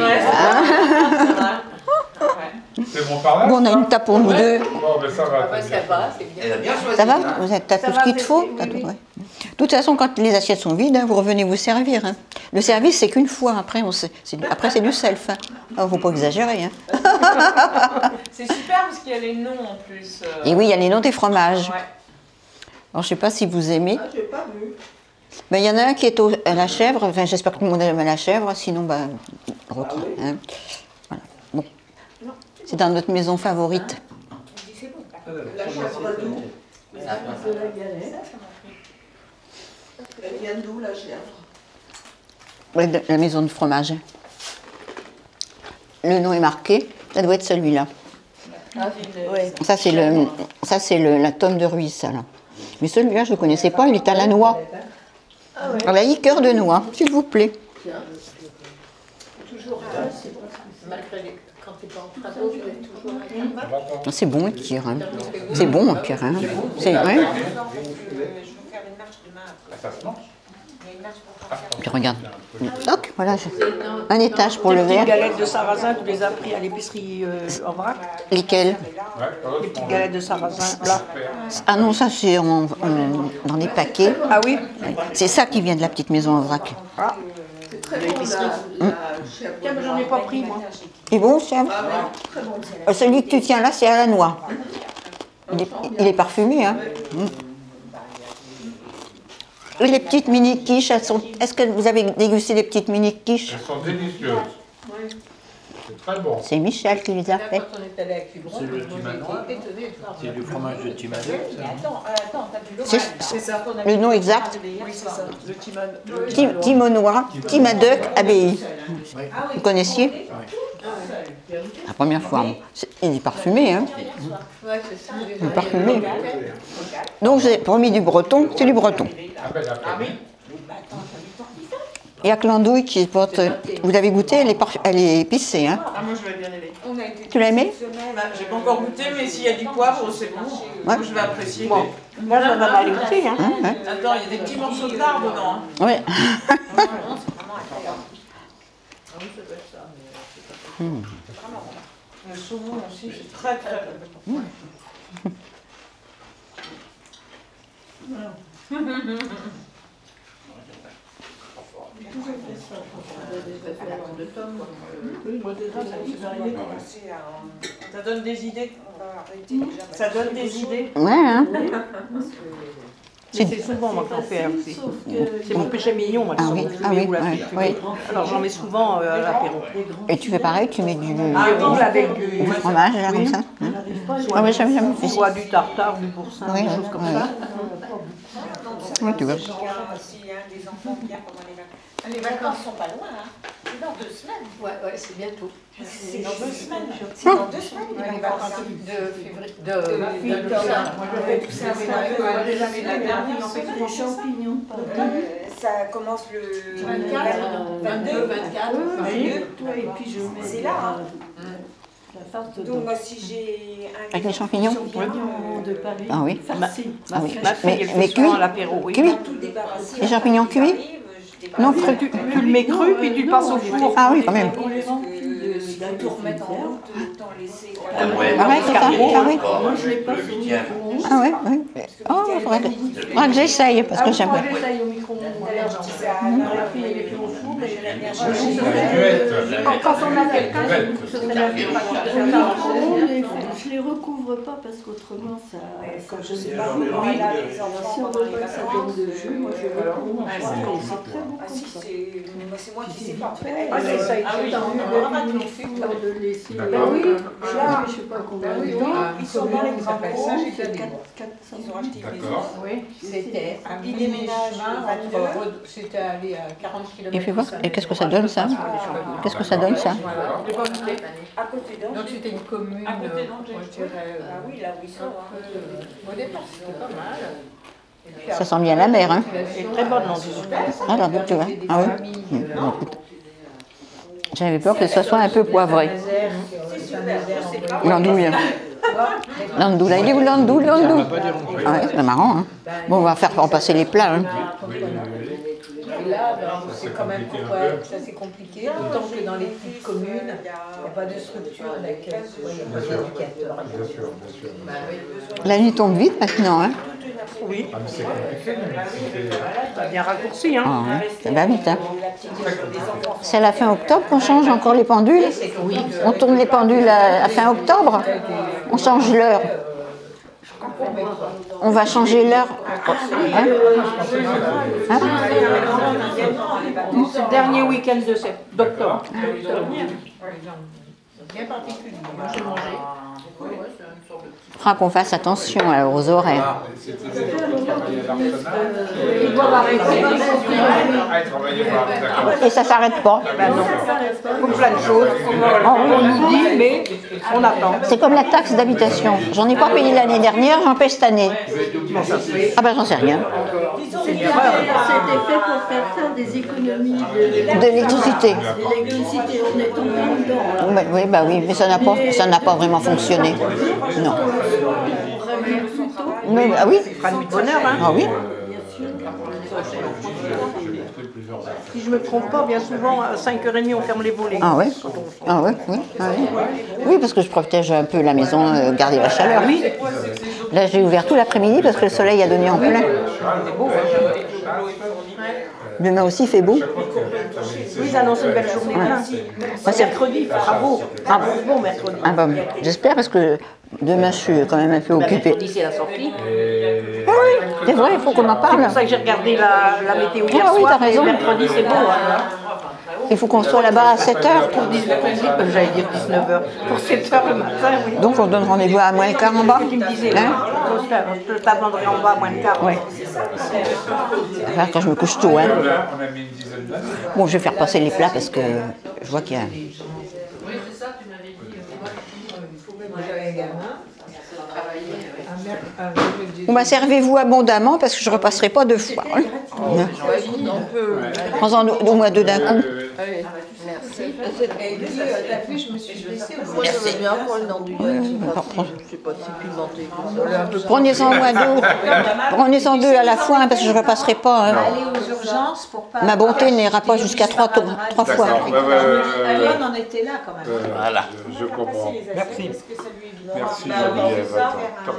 C'est Montparnasse? Bon, on a une table pour nous deux. Bon, mais ça va. Ça va, c'est bien. Elle a bien choisi. Ça va? Vous êtes à tout ce qu'il te faut? Ouais. De toute façon, quand les assiettes sont vides, hein, vous revenez vous servir. Hein. Le service, c'est qu'une fois. Après, après c'est du self. Hein. Il ne faut pas exagérer. Hein. C'est super parce qu'il y a les noms en plus. Et oui, il y a les noms des fromages. Ouais. Alors, je ne sais pas si vous aimez. Ah, j'ai pas vu. Ben, il y en a un qui est à la chèvre. Enfin, j'espère que tout le monde aime à la chèvre. Sinon, ben, l'autre. Hein. Voilà. Bon. C'est dans notre maison favorite. La chèvre d'où? De la galette. Elle vient d'où la chèvre? Ouais, de la maison de fromage. Le nom est marqué. Ça doit être celui-là. Ouais. Ça, c'est la tome de Ruisse, ça, là. Mais celui-là, je ne le connaissais pas. Il est à la noix. À la liqueur de noix, s'il vous plaît. Toujours malgré quand tu es en travaux, tu es toujours à C'est bon, le kir. Hein. C'est bon, le kir. Hein. C'est vrai. Ça se mange? Puis regarde. Toc, voilà, un étage pour le Les petites verre. galettes de sarrasin, tu les as pris à l'épicerie en vrac. Lesquelles? Les petites galettes de sarrasin, là. Ah non, ça c'est dans des paquets. Ah oui? C'est ça qui vient de la petite maison en vrac. Ah. C'est très bon, là. Tiens, mais j'en ai pas pris, moi. C'est bon, ça? Très bon. Celui que tu tiens là, c'est à la noix. Il est parfumé, hein? Et les petites mini quiches, elles sont... Est-ce que vous avez dégusté les petites mini quiches? Elles sont délicieuses. C'est très bon. C'est Michel qui les a fait. Quand on est allé à Quiberon, C'est le timanois. C'est du fromage de Timadoc, ça. Attends, t'as vu C'est ça. le nom exact. Oui, c'est ça. Le timon. Timonois, Timadoc, Abbaye. Vous connaissiez? La première fois. Il est parfumé, hein? Ouais, c'est ça. Il est parfumé. Donc j'ai promis du breton, c'est du breton. Il y a que l'andouille qui porte. Vous l'avez goûté, elle est épicée, hein? Ah, moi je l'ai bien aimé. Tu l'as aimé? J'ai pas encore goûté, mais s'il y a du poivre, c'est bon. Moi je vais apprécier. Bon. Moi, j'en ai mal goûté, hein? Attends, il y a des petits morceaux de lard dedans. Hein. Oui. Le saumon aussi, c'est très très bon. Ça donne des idées. Ça donne des idées. Ouais, hein? C'est souvent moi qu'on fait aussi. C'est mon péché mignon, moi, Ah oui, ah oui, ou la oui, oui. Alors j'en mets souvent à l'apéro. Et tu fais pareil, tu mets du Avec du fromage, là, comme ça? Ah oui, jamais fait. Soit du tartare, du boursin, Oui, des choses comme ça. Oui, tu vois. Des enfants bien pendant les vacances. Les vacances sont pas loin, hein. C'est dans 2 semaines. Ouais, c'est bientôt. C'est dans 2 semaines. C'est dans 2 semaines, les vacances de février. Moi, je fais tout ça avec la dernière, on fait des champignons. Ça commence le 24, 22, 24. Et puis je mets. C'est là. La farce dedans. Donc moi si j'ai un Avec les champignons? De Paris. Ah oui. Farci. Ah oui. Ma fille, elle Mais fait souvent cuit? à l'apéro, oui. Cuit? tout débarrassé. Les champignons cuits? Non, cru. Tu le mets cru, puis tu le passes au four. Ah oui, quand même. On les remplit de Tout remettre en route, autant laisser. Ah ouais, c'est ça? Ah oui. Moi je les passe au micro-ondes. Ah ouais, oui. Oh, faudrait que j'essaye, parce que j'aime Moi pas. j'essaye au micro-ondes. La fille elle est fait au four, mais Quand on a quelqu'un, je les recouvre pas parce qu'autrement ça. Comme je sais pas, si on veut pas que ça donne de jus, moi je recouvre. C'est très bon. C'est moi qui sais pas. Ah, c'est ça, De laisser. D'accord. Oui, là, je sais pas combien de temps. Ils sont dans les grands pots. Ils ont acheté une maison. D'accord. Oui, c'était un petit déménage. C'était allé à 40 km. Et fais voir, et qu'est-ce que ça donne, ça? Qu'est-ce que ça donne, ça? À côté d'eux. Donc c'était une commune, je dirais, Ah oui, là où ils sont. au départ c'était pas mal. Et puis Ça sent bien la mer, hein? c'est très bonne l'andouille. Ah, là, tu vois. Ah oui. Bon, écoute. J'avais peur que ce soit un peu poivré. L'andouille. L'andouille, là, il est où l'andouille? L'andouille. Ah ouais, c'est marrant, hein? Bon, on va faire repasser les plats, hein? Et là, c'est quand même assez compliqué, d'autant que dans les petites communes, il n'y a pas de structure d'accueil. Il n'y a pas d'éducateur. Bien sûr, bien sûr. La nuit tombe vite maintenant, hein? Oui, Ah, mais c'est compliqué. ça a bien raccourci, hein. Ah, ouais. Ça va vite, hein? C'est à la fin octobre qu'on change encore les pendules? On tourne les pendules à fin octobre? On change l'heure? On va changer l'heure? Hein? Hein? C'est le dernier week-end d'octobre. Bien particulier. Moi j'ai mangé. Il faudra qu'on fasse attention alors, aux horaires. Ils doivent arrêter. Et ça s'arrête pas. Ben non, comme plein de choses. On nous dit, mais on attend. C'est comme la taxe d'habitation. J'en ai pas payé l'année dernière, j'en paie cette année. Ah ben j'en sais rien. C'était fait pour faire des économies D'électricité. d'électricité. On est tombé dedans. Bah, oui, bah oui, mais ça n'a pas vraiment fonctionné. Non. Mais, ah oui. Ça fera du bonheur, hein. Ah oui. Si je me trompe pas, bien souvent, à 5h30, on ferme les volets. Ah ouais. Ah ouais, oui. Ah oui. Oui, parce que je protège un peu la maison, garder la chaleur. Oui. Là, j'ai ouvert tout l'après-midi parce que le soleil a donné en plein. Demain aussi, il fait beau. Oui, ils annoncent une belle journée. C'est mercredi, il fera beau. Ah bon, mercredi. Ah bon, j'espère parce que demain, je suis quand même un peu occupée. Mercredi, c'est la sortie. Ah oui, c'est vrai, il faut qu'on en parle. C'est pour ça que j'ai regardé la météo hier Ah oui, soir. t'as raison. Mercredi, c'est beau. Hein. Il faut qu'on soit là-bas à 7h. Pour 19h, j'allais dire 19h. Pour 7h le matin, oui. Donc on donne rendez-vous à moins le quart en bas. Tu me disais, Hein? je t'attendrai en bas à moins le quart. Oui. Enfin, quand je me couche tôt. Hein. On a mis une dizaine d'années. Bon, je vais faire passer les plats parce que je vois qu'il y a... Oui, c'est ça, tu m'avais dit. Moi, j'avais un gamin. Bon, bah, servez-vous abondamment parce que je ne repasserai pas 2 fois. Hein. Prends-en au moins 2 d'un coup. Merci. T'as vu, je me suis blessée. Moi, j'avais bien pour une andouillette. Je sais pas si pimenté. Prenez-en au moins 2. Prenez-en 2 à la fois hein, parce que je ne repasserai pas. Hein. Aller aux urgences pour pas. Ma bonté n'ira pas jusqu'à 3 fois. On en était là quand même. Voilà. Je comprends. Merci. Merci, Geneviève.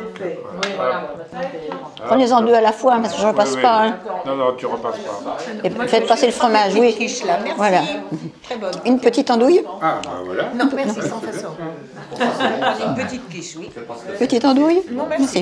Prenez-en 2 à la fois hein, parce que je ne repasse pas. Hein. Non, tu repasses pas. Et faites passer le fromage, oui. Voilà. Une petite andouille. Ah, bah voilà. Non, merci, sans façon. Une petite quiche, oui. Petite andouille. Non, merci.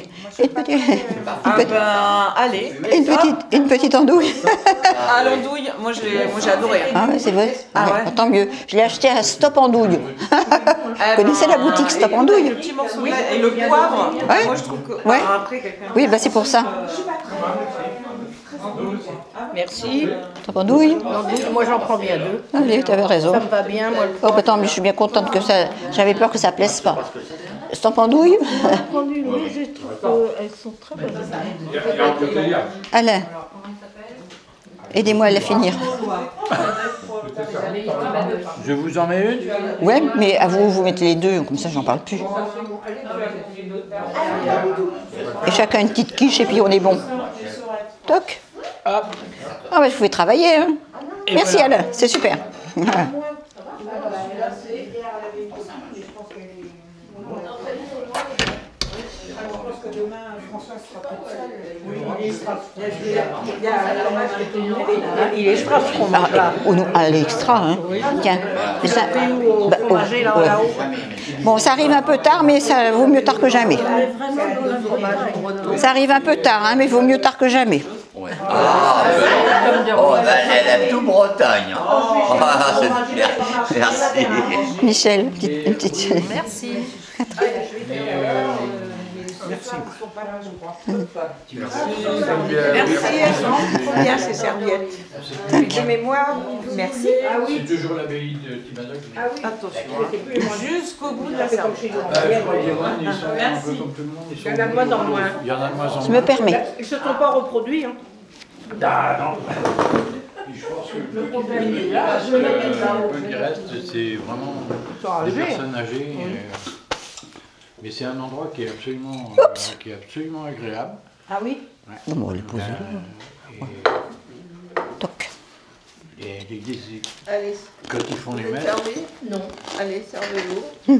Allez. Une petite andouille. Ah, l'andouille, moi j'ai adoré. Ah ouais, c'est vrai. Ah ouais. Tant mieux. Je l'ai acheté à Stop Andouille. Vous connaissez la boutique Stop Andouille? Le petit morceau et le poivre. Ouais. Moi je trouve que. Ouais. Après, quelqu'un. Oui, bah c'est pour ça. Merci. Stop Andouille. Moi, j'en prends bien 2. Allez, tu avais raison. Ça me va bien, moi. Oh, bah tant mieux, je suis bien contente que ça... J'avais peur que ça plaise pas. Stop Andouille. Oui, je trouve qu'elles sont très bonnes. Il y a un côté, Alain, aidez-moi à la finir. Je vous en mets une? Ouais, mais à vous, vous mettez les 2, comme ça j'en parle plus. Et chacun une petite quiche et puis on est bon. Toc. Ah bah je pouvais travailler. Hein. Merci voilà. Alain, c'est super. Il est extra ce fromage là. Elle est extra, hein. Tiens. Mais ça, bah, oh, ouais. Bon, ça arrive un peu tard, mais ça vaut mieux tard que jamais. Ça arrive un peu tard, hein, mais vaut mieux tard que jamais. Ouais. Ah, elle aime tout Bretagne. Ah, c'est bien. Merci. Michel, une petite. Merci. Merci, elles sont bien ces serviettes. De mémoire, merci. Ah oui. C'est toujours l'abbaye de Timadoc. Ah oui. Attention, jusqu'au bout de la serviette. Ils sont un peu comme tout le monde. Il y en a de moins en moins. Il y en a de moins en moins. Je me permets. Ils ne se sont pas reproduits. Hein. Ah non. Je pense que le peu qui reste, c'est vraiment des personnes âgées. Mais c'est un endroit qui est absolument agréable. Ah oui? Ouais. Bon, on les pose là. Toc. Et l'église, Allez, quand ils font les vous êtes messes. servi? Non. Allez, servez-vous.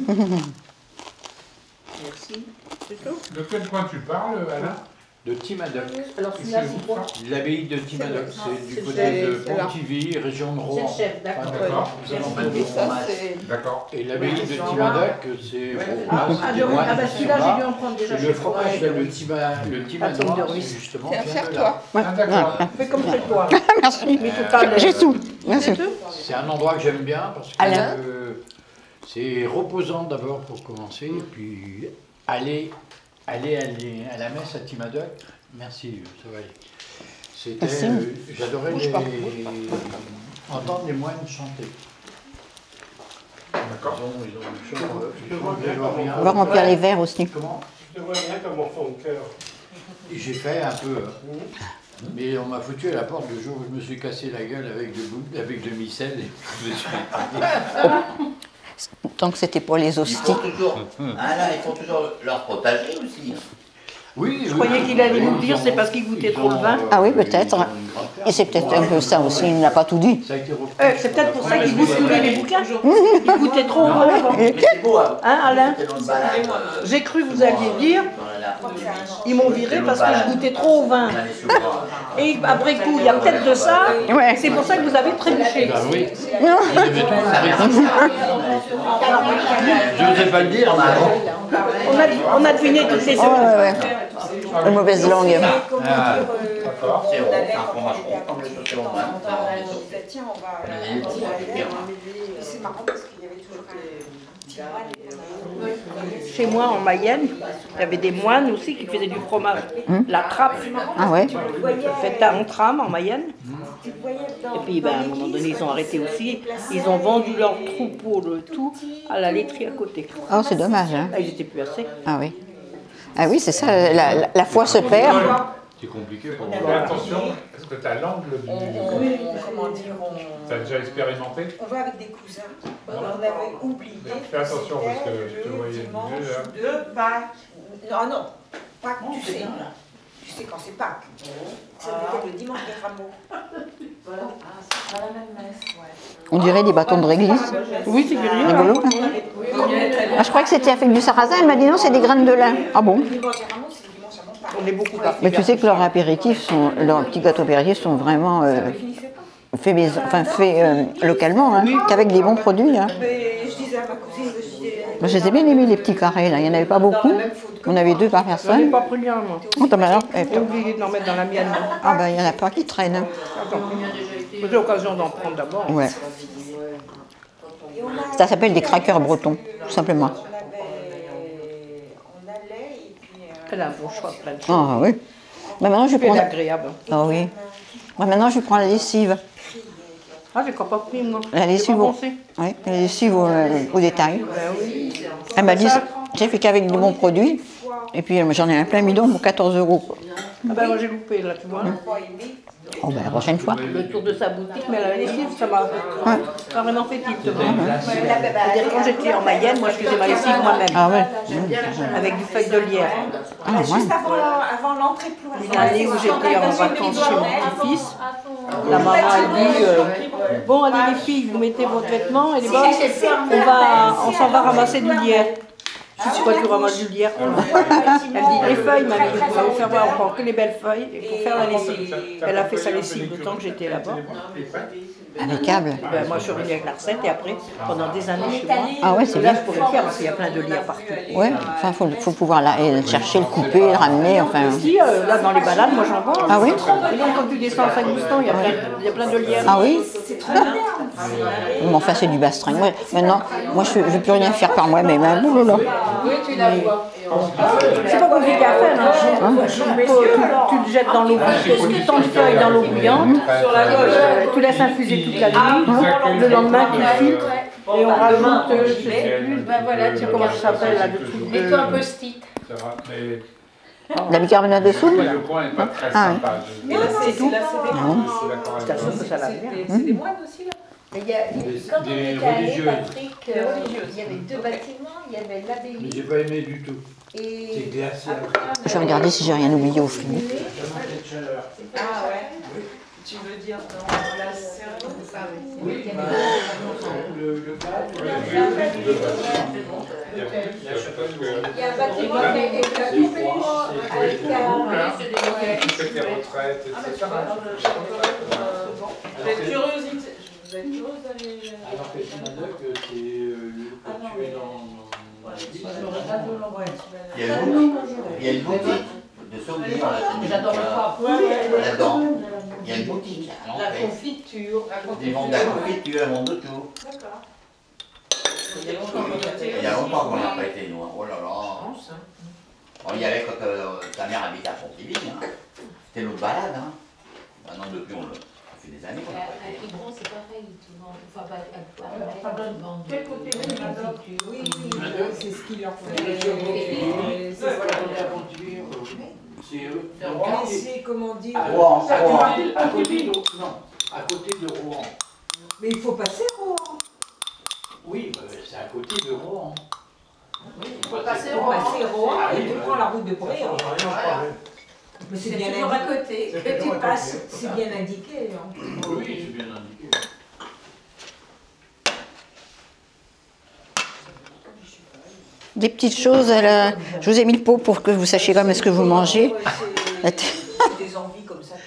Merci. C'est tout? De quel coin tu parles, Alain? De Timadoc. Alors celui-là, c'est quoi? L'abbaye de Timadoc, c'est du côté de Pontivy, région de Rouen. C'est le chef, d'accord. Et ça, c'est. D'accord. Et l'abbaye de Timadoc, c'est Celui-là, j'ai dû en prendre déjà. le fromage, le Timadoc, justement. Tiens, sers-toi. Ouais. D'accord. Fais comme chez toi. Merci. Mais tout à l'heure. J'ai tout. Merci. C'est un endroit que j'aime bien parce que Alain. c'est reposant d'abord pour commencer, et puis aller à la messe à Timadoc, merci, ça va aller. C'était, j'adorais entendre les moines chanter. D'accord. Ils ont une On va remplir les verres aussi. Comment? Je te vois bien comme enfant de cœur. J'ai fait un peu, mais on m'a foutu à la porte le jour où je me suis cassé la gueule avec de micelle et je me suis Tant que c'était pour les hosties. Ils font toujours leur potager aussi. Oui, Je croyais qu'il allait nous dire c'est parce qu'il goûtait trop le vin. Ah oui, peut-être. Et c'est peut-être un peu ça aussi, il n'a pas tout dit. C'est peut-être pour ça qu'il bousculait les bouquins. Il goûtait trop au vin avant. C'est beau, hein. Hein, Alain? C'était dans le balade, J'ai cru que vous alliez dire, ils m'ont viré parce que je goûtais trop au vin. Et après coup, il y a peut-être de ça. Ouais. C'est pour ça que vous avez trébuché. Ah oui. Je ne sais pas le dire, mais On a deviné toutes les Oh, ouais. Une mauvaise langue. D'accord, c'est rond, c'est un fromage rond, comme les saucisses au vin. Tiens, on va. C'est marrant parce qu'il y avait toujours un petit moine. Chez moi, en Mayenne, il y avait des moines aussi qui faisaient du fromage. La trappe. Ah ouais. Faites en trame en Mayenne. Et puis à un moment donné, ils ont arrêté aussi. Ils ont vendu leur troupeau, le tout, à la laiterie à côté. Oh, c'est dommage. Hein. Ils n'étaient plus assez. Ah oui. Ah oui, c'est ça, la foi se perd. c'est compliqué pour Mais moi. attention, est-ce que tu as l'angle du... Comment dire, Tu as déjà expérimenté? on va avec des cousins. On avait oublié. Fais attention parce que je te voyais dimanche mieux, hein. de Pâques. Non, non, Pâques, tu sais. Tu sais quand c'est Pâques. Ça veut dire le dimanche des rameaux. Voilà. C'est pas la même messe, ouais. On dirait des bâtons de réglisse. Oui, c'est curieux. Rigolo. Ah, je crois que c'était avec du sarrasin. Elle m'a dit non, c'est des graines de lin. Ah bon? Le dimanche des rameaux, c'est le dimanche à Montparnasse. On est beaucoup partis. Mais tu sais que leurs apéritifs, leurs petits gâteaux apéritifs sont vraiment faits localement, hein, qu'avec des bons produits. Hein. Mais je disais à ma cousine, je disais. Moi, je les ai bien aimés, les petits carrés. Là. Il n'y en avait pas beaucoup. On avait 2 par J'en ai personne. pas pris bien, moi. Oh, t'as mal, J'ai oublié d'en mettre dans la mienne. ah ben, il n'y en a pas qui traînent. Hein. J'ai l'occasion d'en prendre d'abord. Ouais. Ça s'appelle des crackers bretons, tout simplement. On allait et puis. Elle a un bon choix, plein de choses. Ah oui. Mais maintenant, je Elle prends... est agréable. Ah oui. Moi, maintenant, je prends la lessive. Ah, j'ai encore pas pris, moi. La J'ai lessive, pas au... pensé. oui, la lessive au détail. Ben oui. Elle m'a dit, j'ai fait qu'avec des bons produits. Et puis, j'en ai un plein bidon pour 14 €. Quoi. Ah ben moi j'ai loupé là, tu vois. Oh ben, la prochaine fois. Le tour de sa boutique, mais la lessive, ça m'a vraiment fait tilt. C'est-à-dire quand j'étais en Mayenne, moi je faisais ma lessive moi-même. Ah ouais. Avec du feuille de lierre. Ah ouais. Juste avant l'entrée plus Une année où j'étais en vacances chez mon petit-fils, la maman elle dit bon allez les filles, vous mettez votre vêtement et les bosses, on s'en va ramasser du lierre. Je sais pas, tu ramasses du lierre. Elle dit les feuilles, ma mère, on va vous faire voir, on prend que les belles feuilles et pour faire la lessive. Elle a fait sa lessive le temps que j'étais là-bas. Impeccable. Ben, moi je suis revenue avec la recette et après, pendant des années chez moi, Ah ouais, c'est là bien. je pourrais le faire parce qu'il y a plein de lierre partout. Ouais, enfin, faut pouvoir le chercher, le couper, le ramener, enfin. Si, là dans les balades, moi j'en vois. Ah oui? Et donc quand tu descends à Saint-Goustan, il y a plein de lierre. Ah oui? Mais enfin, c'est du bastringue. Moi, maintenant, moi, je ne veux plus rien faire par moi-même. Hein. Oh là là. Oui, tu la vois. C'est pas compliqué à faire. Hein. Tu le jettes dans l'eau bouillante, tu tant de feuilles dans l'eau bouillante, tu laisses infuser toute la nuit, le lendemain tu filtres et on rajoute, je sais plus, voilà, tu sais comment ça s'appelle là, le truc de... Mets-toi un post-it. Ça va, mais La bicarbonate de soude? le coin n'est pas très Ah, sympa. C'est tout. Je suis d'accord avec Je t'assure que ça l'a bien. C'est des moines aussi là. Mais quand on était allé, Patrick, il y avait 2 bâtiments, il y avait Mais l'abbaye j'ai pas aimé du tout. et... C'est glacé. Je vais regarder si j'ai rien oublié au frigo. Ah ouais. Tu veux dire dans la cérémonie? Oui, le Il y a un bâtiment qui a été complètement avec Tu fais tes retraites, etc. Vous êtes curieuse d'aller... Alors que Sinadoc, c'est tué dans Il y a une boutique de souvenirs à la chaîne. J'adore le pape. Là-dedans, il y a une boutique à La l'entrée. confiture. Ils vendent de la confiture, ils vendent de tout. D'accord. Il y a longtemps qu'on n'a pas été, nous. Hein. Oh là là. On y allait quand ta mère habitait à Pontivy. Hein. C'était l'autre balade. Hein. Maintenant, depuis, ça fait des années qu'on n'a pas À été. Quiberon, c'est pareil, tu vends, enfin, ils vendent Quel côté de Madoc? oui, C'est ce qu'il leur fait. C'est eux. Mais c'est, comment dire... Rouen, À Rouen. côté de non, à côté de Rouen. Mais il faut passer Rouen. Oui, c'est à côté de Rouen. Il faut passer Rohan et tu prends la route de Bray. Mais c'est bien toujours à côté que tu passes. C'est bien indiqué. Oui, c'est bien indiqué. Des petites choses, je vous ai mis le pot pour que vous sachiez quand même ce que vous mangez. Des envies comme ça.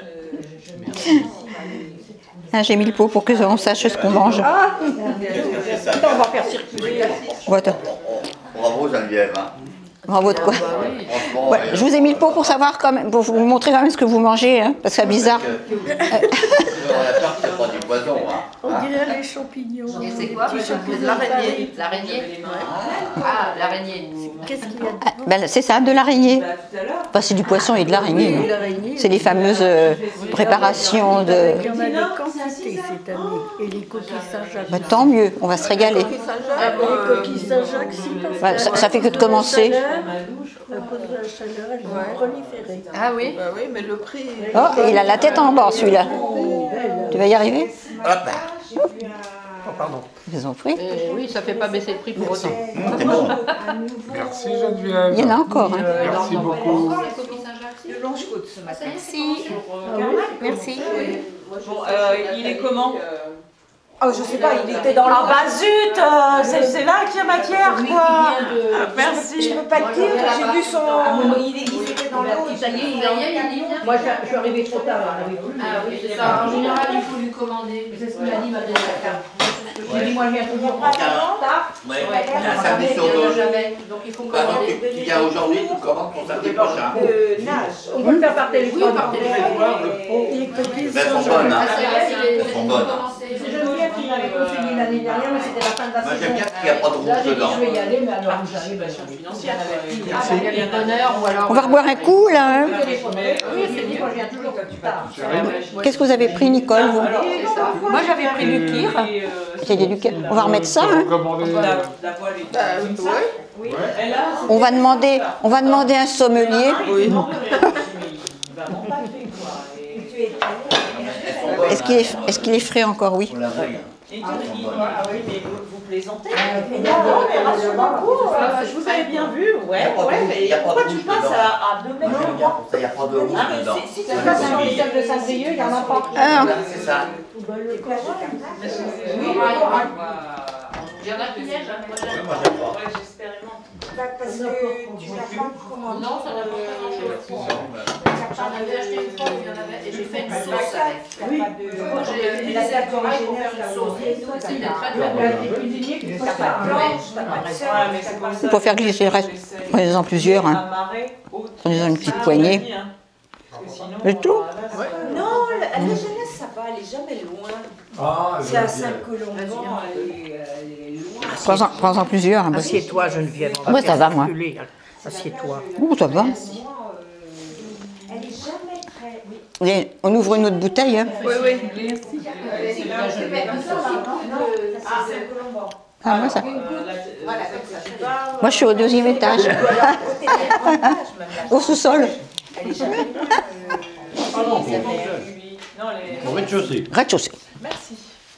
Ah, j'ai mis le pot pour que on sache ce qu'on mange. Ah, on va faire circuler. Voilà. Bravo Geneviève. Hein. Bravo de quoi. Franchement, Ouais, je vous ai mis le pot pour savoir quand même, pour vous montrer quand même ce que vous mangez, hein, parce que c'est bizarre. On a peur que c'est pas du poison. Hein. On dirait les champignons. Et c'est quoi L'araignée. L'araignée. Ah, l'araignée. Qu'est-ce qu'il y a dedans? C'est ça, de l'araignée. Enfin, c'est du poisson et de l'araignée. Oui, hein. l'araignée. C'est les fameuses préparations de... Il y en a des quantités cette année. Et les coquilles Saint-Jacques. Bah, tant mieux, on va se régaler. Les coquilles Saint-Jacques, si, parce que Ça fait que de commencer. à cause de la chaleur, elles vont proliférer. Ah oui. Bah oui, mais le prix. Oh, il a la tête en bas, celui-là. Tu vas y arriver? Oh, pardon. Ils ont pris. Oui, ça fait pas baisser le prix pour autant. C'est bon. Merci Geneviève. Il y en a encore. Hein. Merci beaucoup. De Longe-Côte ce matin. Merci. Merci. Bon, il est comment Oh, je sais pas, il était dans le. Ah bah zut, c'est là qu'il y a matière quoi. Merci. Je peux pas te dire, j'ai vu son. Il était dans l'eau. Ça y est, il vient. Moi, je suis arrivée trop tard. on avait plus. Ah oui, c'est ça. En général, il faut lui commander. C'est ce qu'il a dit, ma déjà. J'ai dit, moi, je viens toujours pas tard. Ouais, il y a un samedi sur deux. Donc, il faut Par exemple, commander. tu viens aujourd'hui, tu commandes pour samedi prochain. Nage. On peut le faire par téléphone. Oui, par téléphone. Les coquilles Elles sont bonnes. Hein. Elles sont bonnes. C'est Geneviève qui m'avait conseillé l'année dernière, mais c'était la fin de la Moi saison. j'aime bien qu'il n'y a pas de rouge dedans. Je vais y aller, mais alors j'arrive à Financière. il y a bien bonheur ou alors. On va reboire un coup, là. Hein. Oui, c'est dit, moi je viens toujours tard. Qu'est-ce que vous avez pris, Nicole, vous? Moi j'avais pris du kir. C'est du kir. On va remettre ça. Hein. On va demander un sommelier. Oui. Est-ce qu'il est frais encore? Oui. Ah oui, mais vous plaisantez. Non, mais rassure-moi, je vous avais bien vu. Ouais, mais pourquoi tu passes à 2 mètres de moi? Il n'y a pas de rouge dedans. Si tu passes sur les tables de Saint-Brieuc, il n'y en a pas. C'est ça. Il y en a qui neigent. Moi j'aime pas. J'expérimente. Parce que tu n'as pas commandé. Non, ça n'a pas changé. J'en avais acheté une fois, il y en avait, et j'ai fait une sauce avec. Oui. J'ai utilisé la corail pour faire une sauce. C'était très très bon. T'as pas de planche, t'as pas de sel. Il faut faire glisser le reste. Prenez-en plusieurs. Hein. Prenez-en une petite poignée. C'est tout. Non, la jeunesse, ça va, elle est jamais loin. Ah, C'est à Saint-Colomban, elle est loin. Prends-en plusieurs. Hein, Assieds-toi, Geneviève. Ouais, ça va, moi. Assieds-toi. Ouh, ça va. Elle est jamais très. Et on ouvre une autre bouteille. Hein. Oui, oui. Ah, moi, ça. Moi, je suis au 2e étage. Au sous-sol. Elle est jamais. Au rez-de-chaussée. Rez-de-chaussée. Merci.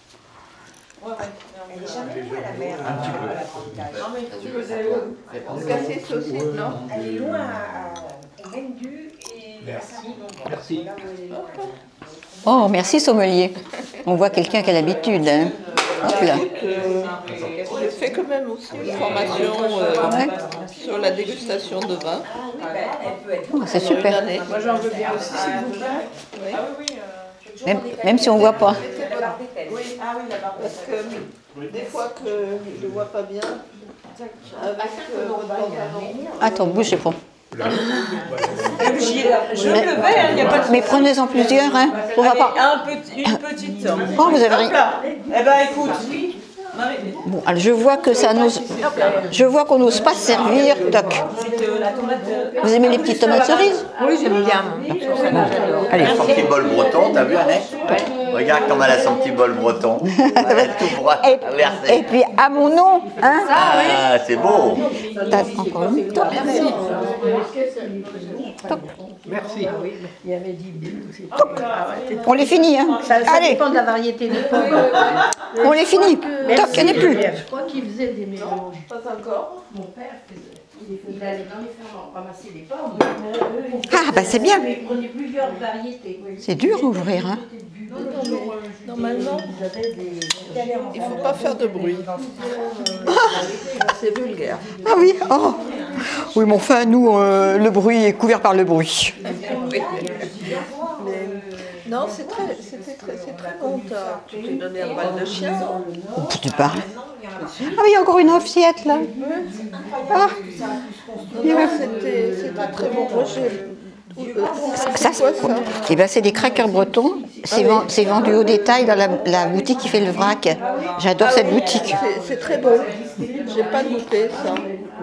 Elle est jamais loin, la mer. Un petit peu. Casser saucisse, non? Elle est loin au Mendu et à Saint-Colomban. Merci. Oh, merci, sommelier. On voit quelqu'un qui a l'habitude. Hein. Hop là. J'ai fait quand même aussi une formation sur la dégustation de vin. Oh, c'est super. Moi j'en veux bien aussi, s'il vous plaît. Même si on ne voit pas. Parce que des fois que je ne vois pas bien, avec votre pantalon. Attends, bougez pas. Je le vais, il n'y a pas de. Mais prenez-en plusieurs. Hein. On va pas. Une petite. Oh, vous avez rien. Eh ben écoute. Bon, alors je vois que ça n'ose. Je vois qu'on n'ose pas se servir. Toc. Vous aimez les petites tomates cerises? Oui, j'aime bien. Allez. Son petit bol breton, t'as vu Annette? Regarde comme elle a son petit bol breton. Elle est tout droit. Et puis à mon nom, hein? Ah, c'est beau. T'as encore une? Toc. Merci. Toc. Merci. Il y avait 10 bulles aussi. On les finit, hein? Ça Allez, dépend de la variété des pommes. on les finit. Toc. sûr qu'il n'y en a plus. Je crois qu'il faisait des mélanges. Pas encore. Mon père faisait. Il allait dans les fermes ramasser les pommes. Ah, bah c'est bien. Il prenait plusieurs variétés. C'est dur à ouvrir, hein. Normalement, il ne faut pas faire de bruit. C'est vulgaire. Ah oui, oh. Oui, mais enfin, nous, le bruit est couvert par le bruit. Non, c'est très bon. Tu t'es donné un bal de chien. Tu parles. Ah oui, il y a encore une assiette là. Ah. C'était très bon. Moi, Ça, eh ben, c'est des crackers bretons. C'est vendu au détail dans la boutique qui fait le vrac. J'adore cette boutique. C'est très bon. J'ai pas goûté ça.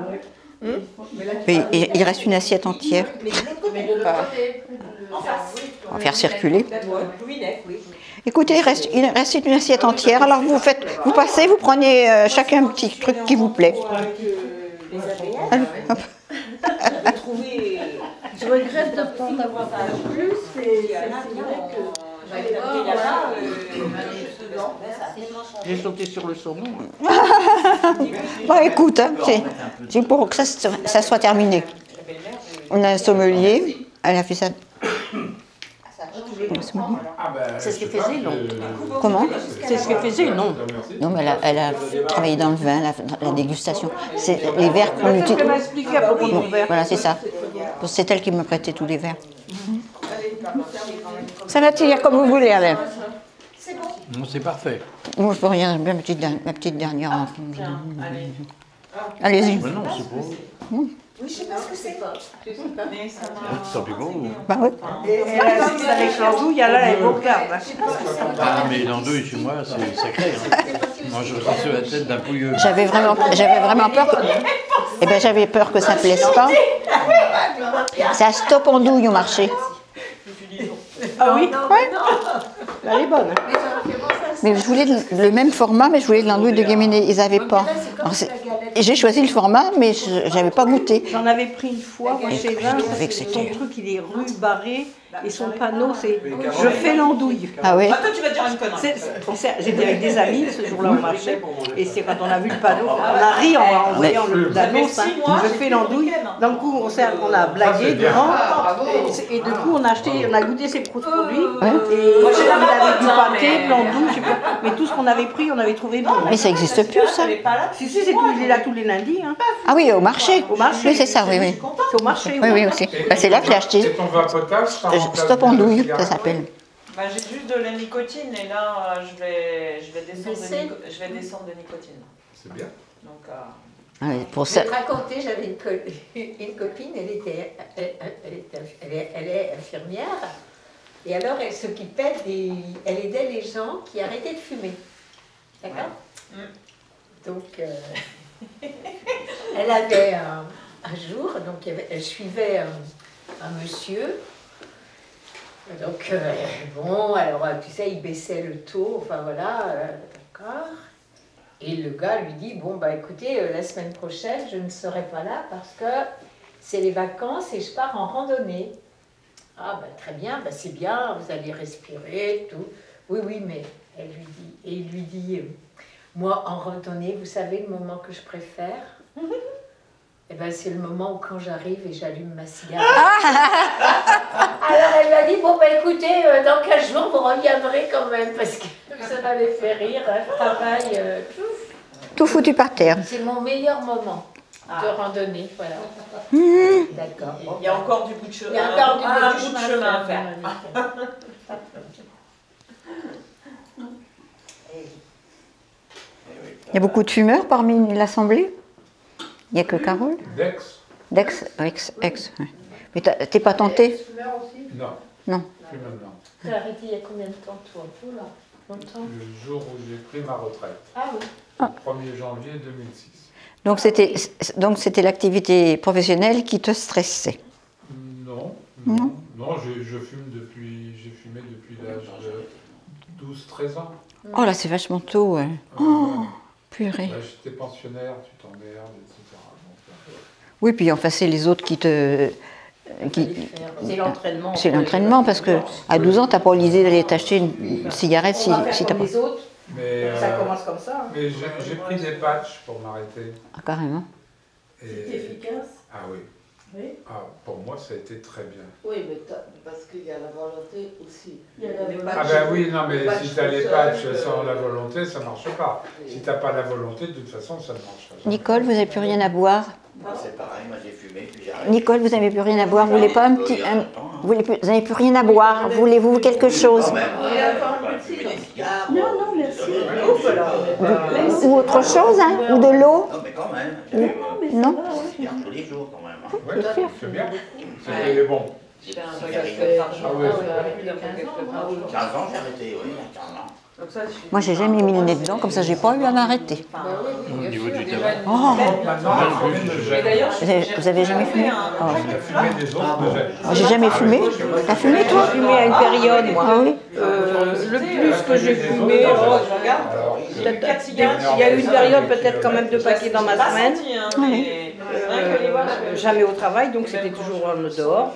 Et il reste une assiette entière. On va faire circuler. Écoutez, il reste une assiette entière. Alors vous passez, vous prenez chacun un petit truc qui vous plaît. Allez, hop. Je regrette de ne pas en avoir fait plus. C'est vrai que. J'ai sauté sur le saumon. Bon, écoute, hein, c'est pour que ça soit terminé. On a un sommelier. Elle a fait ça. C'est ce qu'elle faisait, non? Comment? C'est ce qu'elle faisait, non? Non, mais elle a travaillé dans le vin, la dégustation. C'est les verres qu'on utilise. Elle m'a expliqué à propos de mon verre. Voilà, c'est ça. C'est elle qui me prêtait tous les verres. Ça va tirer comme vous voulez, Alain. Non, c'est parfait. Moi, je peux rien, bien ma petite dernière. Allez-y. Mais non, c'est beau. Oui, je sais pas ce que c'est. Tant pis pour vous. Bah oui. Et avec l'andouille, là, elle vous regarde. Ah, mais l'andouille chez moi, c'est sacré. Hein. Moi, je ressens sur la tête d'un pouilleux. J'avais vraiment peur que... Eh ben, j'avais peur que ça ne plaise pas. Ça stop andouille au marché. Ah oui? Ouais. Elle est bonne. Mais je voulais le même format, mais je voulais de l'andouille de Guéméné. Ils n'avaient pas. Et j'ai choisi le format, mais je n'avais pas goûté. J'en avais pris une fois, moi, chez un. Son truc, il est rubarré. Et son panneau, c'est « Je fais l'andouille ». Ah oui? Toi, tu vas dire une connerie. J'étais avec des amis ce jour-là au marché. Et c'est quand on a vu le panneau, on a ri en voyant l'annonce. Hein, « Je fais l'andouille ». D'un coup, on a blagué devant. Et du coup, on a goûté ces produits. Et on avait du pâté, de l'andouille, je sais pas. Mais tout ce qu'on avait pris, on avait trouvé bon. Mais ça n'existe plus, ça? Si, c'est tout, il est là tous les lundis. Hein. Ah oui, au marché. Au marché. Oui, c'est ça, oui, oui. C'est au marché. Oui, oui, aussi. Bah, c'est là que je l'ai acheté. Et ton vapotage, ça remplace Stop andouille, ça s'appelle. Bah, j'ai juste de la nicotine et là je vais descendre de nicotine. C'est bien. Donc, Ah oui, pour Je ça. vais te raconter, j'avais une copine, elle est infirmière. Et alors elle s'occupait elle aidait les gens qui arrêtaient de fumer. D'accord? Donc elle avait un jour, donc elle suivait un monsieur. Donc, bon, alors, tu sais, il baissait le taux, enfin voilà, d'accord. Et le gars lui dit, bon, bah écoutez, la semaine prochaine, je ne serai pas là parce que c'est les vacances et je pars en randonnée. Ah, bah très bien, bah c'est bien, vous allez respirer, tout. Oui, oui, mais elle lui dit, et il lui dit, moi, en randonnée, vous savez le moment que je préfère? Eh ben, c'est le moment où quand j'arrive et j'allume ma cigarette. Alors elle m'a dit, bon bah écoutez, dans 15 jours vous reviendrez quand même, parce que ça m'avait fait rire, un travail. Tout foutu par terre. C'est mon meilleur moment de randonnée, voilà. D'accord. Bon, il y a encore du bout de chemin. Il y a encore un bout de chemin à faire. Il y a beaucoup de fumeurs parmi l'assemblée? Il n'y a que Carole? Dex, Ex. Ouais. Mais t'es pas tenté? Non. Non. Plus maintenant. T'as arrêté il y a combien de temps, toi? Oula, longtemps. Le jour où j'ai pris ma retraite. Ah oui. Le 1er janvier 2006. Donc c'était l'activité professionnelle qui te stressait? Non, j'ai fumé depuis l'âge de 12-13 ans. Oh là, c'est vachement tôt, ouais. Oh, purée. Là, j'étais pensionnaire, tu t'emmerdes, etc. Oui, puis enfin, c'est les autres qui te... C'est l'entraînement. C'est l'entraînement, parce que à 12 ans, tu n'as pas l'idée d'aller t'acheter une cigarette si t'as pas... Les autres, Mais, Ça commence comme ça. Mais j'ai pris des patchs pour m'arrêter. Ah, carrément. C'est efficace. Ah oui. Oui. Ah, pour moi, ça a été très bien. Oui, mais parce qu'il y a la volonté aussi. Il y a la volonté. Ah ben oui, non, mais si tu as les patchs sans la volonté, ça ne marche pas. Si tu n'as pas la volonté, de toute façon, ça ne marchera pas. Nicole, vous n'avez plus rien à boire? C'est pareil, moi j'ai fumé, puis j'ai arrêté. Nicole, vous n'avez plus rien à boire? Vous voulez pas un petit... vous n'avez plus rien à boire? Voulez-vous quelque chose? Quand même. Fumer des cigares. Non, non, merci. Ou autre chose, hein? Ou de l'eau? Non, mais quand même. Non? Des cigares tous les jours, quand même. Oui, c'est bien. C'était bon. J'ai fait un Cigarettes. Ah oui. 15 ans, j'ai arrêté, oui, il y a 15 ans. Moi, j'ai jamais mis le nez dedans, comme ça, j'ai pas eu à m'arrêter. Au niveau du tabac. Oh. Maintenant, Vous avez jamais fumé? Oh. j'ai fumé des autres, mais J'ai jamais fumé. T'as fumé, toi? J'ai fumé à une période, moi. Ah oui? Le plus que j'ai fumé, peut-être, il y a eu une période peut-être quand même 2 paquets dans ma semaine. Jamais au travail, donc c'était toujours dehors.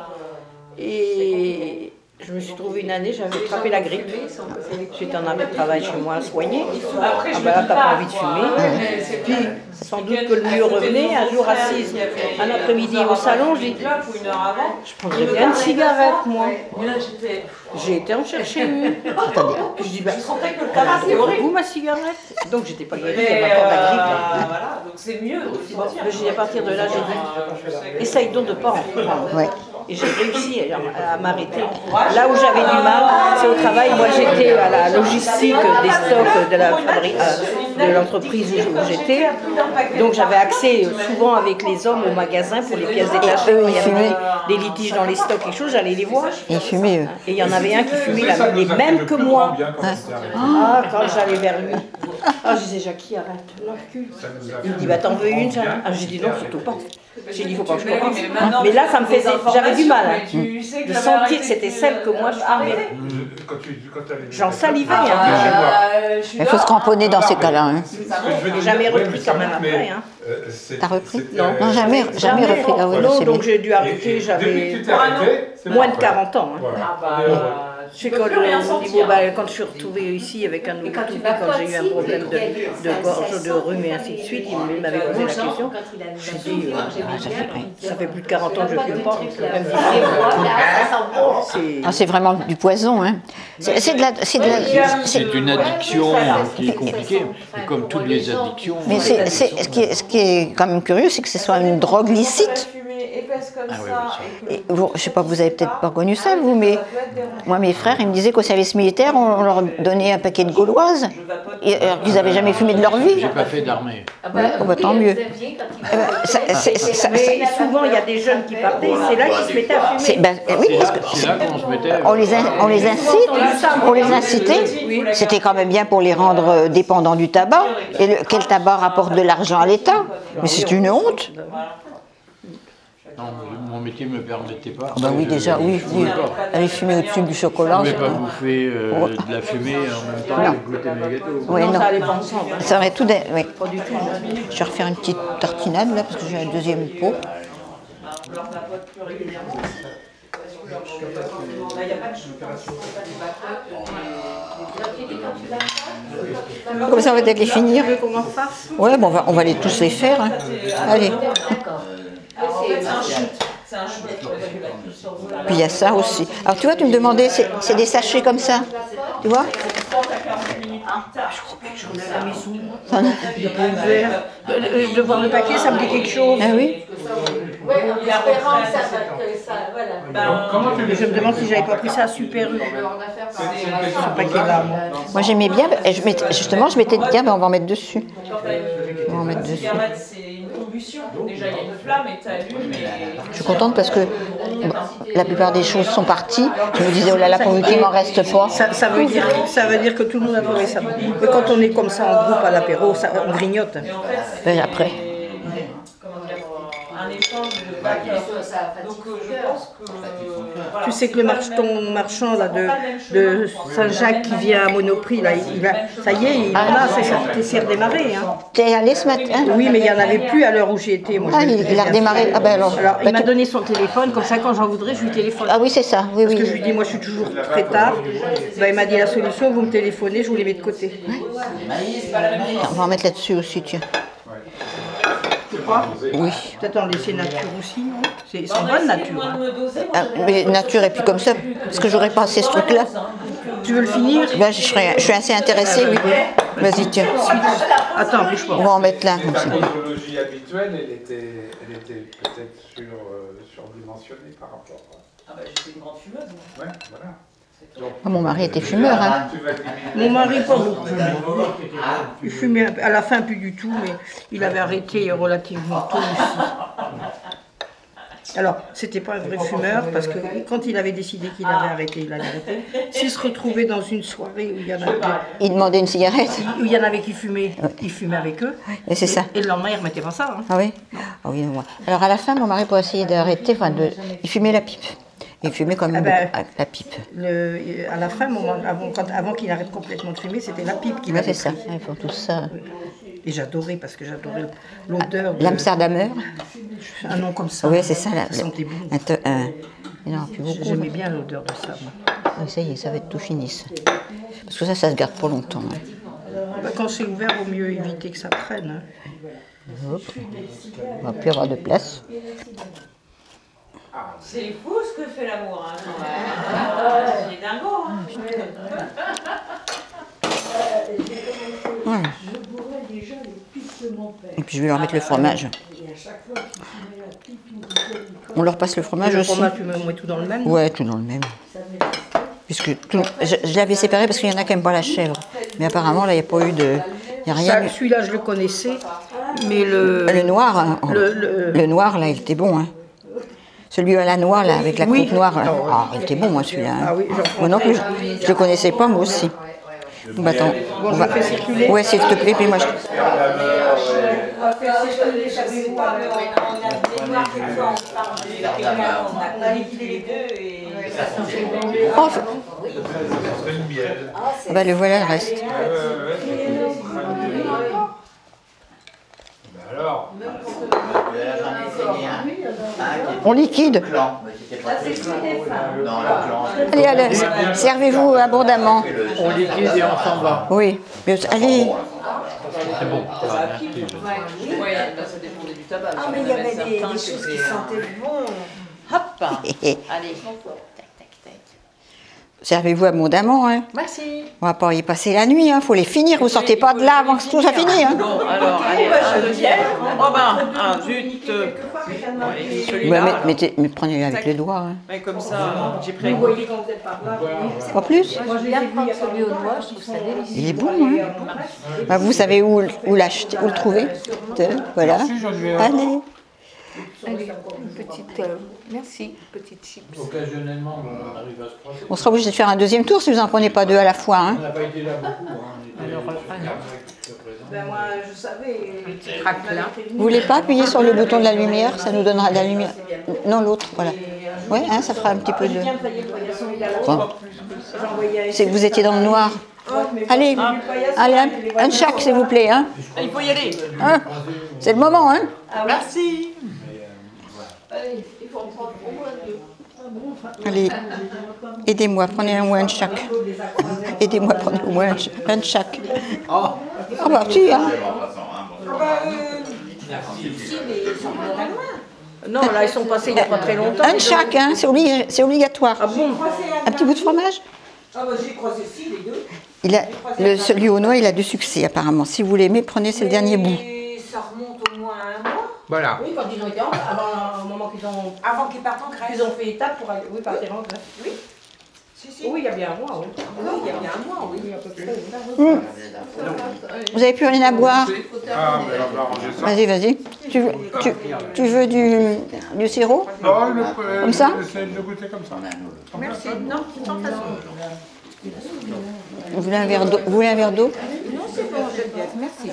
Et je me suis trouvée une année, j'avais attrapé la grippe. J'étais en arrêt de travail chez moi, soignée. Ah ben là, t'as pas envie de fumer. Puis, sans doute que le mieux revenait, un jour assise, un après-midi au salon, j'ai dit, je prendrais bien une cigarette, moi. J'ai été en chercher une. Attendez. Puis je dis, c'est horrible. Où ma cigarette? Donc j'étais pas guérie, il y avait encore de la grippe. Voilà, donc c'est mieux. À partir de là, j'ai dit, essaye donc de ne pas en prendre. Ouais. Et j'ai réussi à m'arrêter. Là où j'avais du mal, c'est au travail. Moi, j'étais à la logistique des stocks de l'entreprise où j'étais. Donc, j'avais accès souvent avec les hommes au magasin pour les pièces détachées. eux, Quand il y ils avait fumaient. des litiges dans les stocks, quelque chose, j'allais les voir. Ils fumaient, eux. Et il y en avait un qui fumait les mêmes que moi. Ah, quand j'allais vers lui. Ah, je disais, Jackie, arrête, leur cul. Il me dit, bah t'en veux une, Jackie? Ah, j'ai dit non, surtout pas. J'ai dit, il faut pas que je commence. Mais là, ça me faisait, j'avais du mal de sentir que c'était celle que moi je fumais. J'en salivais. Il faut se cramponner dans ces cas-là. Hein. J'ai jamais repris quand même après. Hein. T'as repris? Non, jamais repris. Ah oui, non, c'est donc bien. j'ai dû arrêter, j'avais moins de 40 ans. Hein. Je sais qu'au niveau, quand je suis retrouvée ici avec un nouveau toupie, quand j'ai eu un problème de gorge, de rhume et ainsi de suite, il m'avait posé la question. J'ai dit, ça fait plus de 40 ans que je ne fume pas. C'est vraiment du poison. Hein. C'est une addiction qui est compliquée, comme toutes les addictions. Mais ce qui est quand même curieux, c'est que ce soit une drogue licite. Et vous, je sais pas, vous avez peut-être pas connu ça, vous, mais moi, mes frères, ils me disaient qu'au service militaire, on leur donnait un paquet de gauloises, alors qu'ils n'avaient jamais fumé de leur vie. J'ai pas fait d'armée. Tant mieux. Souvent, il y a des jeunes qui partaient, c'est là qu'ils se mettaient à fumer. Oui, parce que on les incitait. C'était quand même bien pour les rendre dépendants du tabac. Et quel tabac rapporte de l'argent à l'État? Mais c'est une honte. Non, mon métier ne me permettait pas. Ben oui, déjà, oui. Aller fumer au-dessus du chocolat. Je ne pouvais pas bouffer de la fumée en même temps que goûter mes gâteaux. Oui, non. Ça allait pas ensemble. Ça aurait tout. Oui. Pas du tout. Je vais refaire une petite tartinade là, parce que j'ai un deuxième pot. Comme ça, on va peut-être les finir. Ouais, bon, on va les tous les faire. Hein. Allez. C'est un shoot. Puis il y a ça aussi. Alors tu vois, tu me demandais, c'est des sachets comme ça. Tu vois? J'en ai à la maison. De voir le paquet, ça me dit quelque chose. Ah oui? Oui, en espérant que ça, voilà. Je me demande si j'avais pas pris ça à Super U. Ce paquet-là. Moi j'aimais bien, justement je m'étais dit, tiens, on va en mettre dessus. On va en mettre dessus. C'est une combustion. Déjà, il y a une flamme et tu allumes. Je suis contente parce que la plupart des choses sont parties. Je me disais, oh là là, pourvu qu'il m'en reste pas. Ça veut dire que tout le monde a trouvé ça. Mais quand on est comme ça en groupe à l'apéro, on grignote. Après. Un échange de Donc je pense que... Tu sais que ton marchand là, de Saint-Jacques qui vient à Monoprix, là, ça y est, il en a, c'est redémarré. Hein. T'es allé ce matin? Oui, mais il n'y en avait plus à l'heure où j'y étais. Moi, il a redémarré. Ah ben alors il m'a donné son téléphone, comme ça quand j'en voudrais, je lui téléphone. Ah oui, c'est ça. Oui, Parce que je lui dis, moi je suis toujours très tard. Ben, il m'a dit la solution, vous me téléphonez, je vous les mets de côté. On va en mettre là-dessus aussi, tiens. Tu crois? Oui. Peut-être en laisser nature aussi, non? C'est en bonne nature. Hein. Ah, mais nature et puis comme ça, parce que j'aurais pas assez ce truc-là. Tu veux le finir? Ben, je suis assez intéressée, oui. Vas-y, tiens. Attends, bouge pas. On va en mettre là. La chronologie habituelle, elle était peut-être surdimensionnée par rapport à... Ah bah j'étais une grande fumeuse. Ouais, voilà. Oh, mon mari était fumeur. Hein. Mon mari, pas beaucoup. Il fumait à la fin plus du tout, mais il avait arrêté relativement tôt aussi. Alors, c'était pas un vrai fumeur, parce que quand il avait décidé qu'il avait arrêté, il avait arrêté. S'il se retrouvait dans une soirée où il y en avait... Il demandait une cigarette. Où il y en avait qui fumaient, il fumait avec eux. Et c'est ça. Et le lendemain, il ne remettait pas ça. Hein. Ah oui? Ah oui, moi. Alors à la fin, mon mari, pour essayer d'arrêter, il fumait la pipe. Il fumait quand même la pipe. À la fin, avant qu'il arrête complètement de fumer, c'était la pipe qu'il avait. C'est ça, il faut tout ça. Et j'adorais, parce que j'adorais l'odeur de... L'Amsterdamer. Un nom comme ça. Oui, c'est ça. Ça sentait bon. Non, plus beaucoup. J'aimais bien l'odeur de ça. Oui, ça y est, ça va être tout fini. Ça. Parce que ça se garde pour longtemps. Hein. Bah, quand c'est ouvert, il vaut mieux éviter que ça traîne. Hein. Hop. On va plus avoir de place. C'est fou ce que fait l'amour, hein, quand même. C'est dingo, hein. Voilà. Je bourrais déjà les pipes de mon père. Et puis je vais leur mettre le fromage. Et à chaque fois qu'il fumait la pipe, il me disait... On leur passe le fromage aussi. Le fromage, tu mets tout dans le même? Ouais, tout dans le même. Puisque je l'avais séparé parce qu'il y en a qui n'aiment pas la chèvre. Mais apparemment, là, il n'y a pas eu de... Y a rien. Celui-là, je le connaissais, mais le noir, hein, le noir, là, il était bon. Hein. Celui à la noix, là, avec la croûte noire. Ah, il était bon, hein, celui-là. Hein. Ah oui, moi non plus, je ne le connaissais pas, moi aussi. Bah, attends, on va faire circuler. Ouais, s'il te plaît, puis moi je... On a liquidé les deux et... Oh, bah le voilà, le reste. Alors, on liquide. Allez, allez, servez-vous abondamment. On liquide et on s'en va. Oui, mais allez. C'est bon. Ça dépendait du tabac. Ah, mais il y avait des choses qui sentaient bon. Hop. Allez. Servez-vous abondamment. Hein. Merci. On va pas y passer la nuit, hein. Faut les finir. Vous sortez pas de là avant que tout soit fini. Hein. Bon, alors, allez, un deuxième. Oh ben, zut. Mais prenez-le avec les doigts. Hein. Mais comme ça, j'ai pris. Pas plus. Moi, je viens de prendre celui au noix, je trouve ça délicieux. Il est bon. Hein. Bah, vous savez où l'acheter, où le trouver. Voilà. Allez. Allez, une petite, merci, petite chips. Occasionnellement, on arrive à se croiser. On sera obligé de faire un deuxième tour si vous n'en prenez pas deux à la fois. Hein. On n'a pas été là beaucoup. Hein. Ben moi, je savais. Vous voulez pas appuyer sur le bouton de la lumière? Ça nous donnera de la lumière. Non, l'autre, voilà. Ouais, hein, ça fera un petit peu de... Bon. C'est que vous étiez dans le noir. Allez, allez, un de chaque, s'il vous plaît. Hein. Il faut y aller. Hein, c'est le moment, hein. Merci. Allez, il faut en prendre au moins deux. Allez, aidez-moi, prenez un ou un de chaque. Aidez-moi, prenez au moins un de chaque. Ah bah si, hein. Non, là, ils sont passés il n'y a pas très longtemps. Un de chaque, hein, c'est obligatoire. Ah bon? Un petit bout de fromage? Ah bah j'ai croisé ici les deux. Celui au noix, il a du succès apparemment. Si vous l'aimez, prenez, c'est le dernier bout. Et ça remonte au moins à un mois. Voilà. Oui, quand ils ont été avant au moment qu'ils ont... Avant qu'ils partent en crèche. Ils ont fait étape pour aller... Oui, partir en crèche. Oui. Si. Oui, il y a bien un mois, oui. Oui, il y a bien un mois, oui. À peu près. Vous avez plus rien à boire? Ah, mais on va arranger ça. Vas-y, vas-y. Tu veux du sirop? Non, comme ça? Essayez de le goûter comme ça. Merci. Non, sans façon. Vous voulez un verre d'eau? Non, c'est bon, j'aime bien. Merci.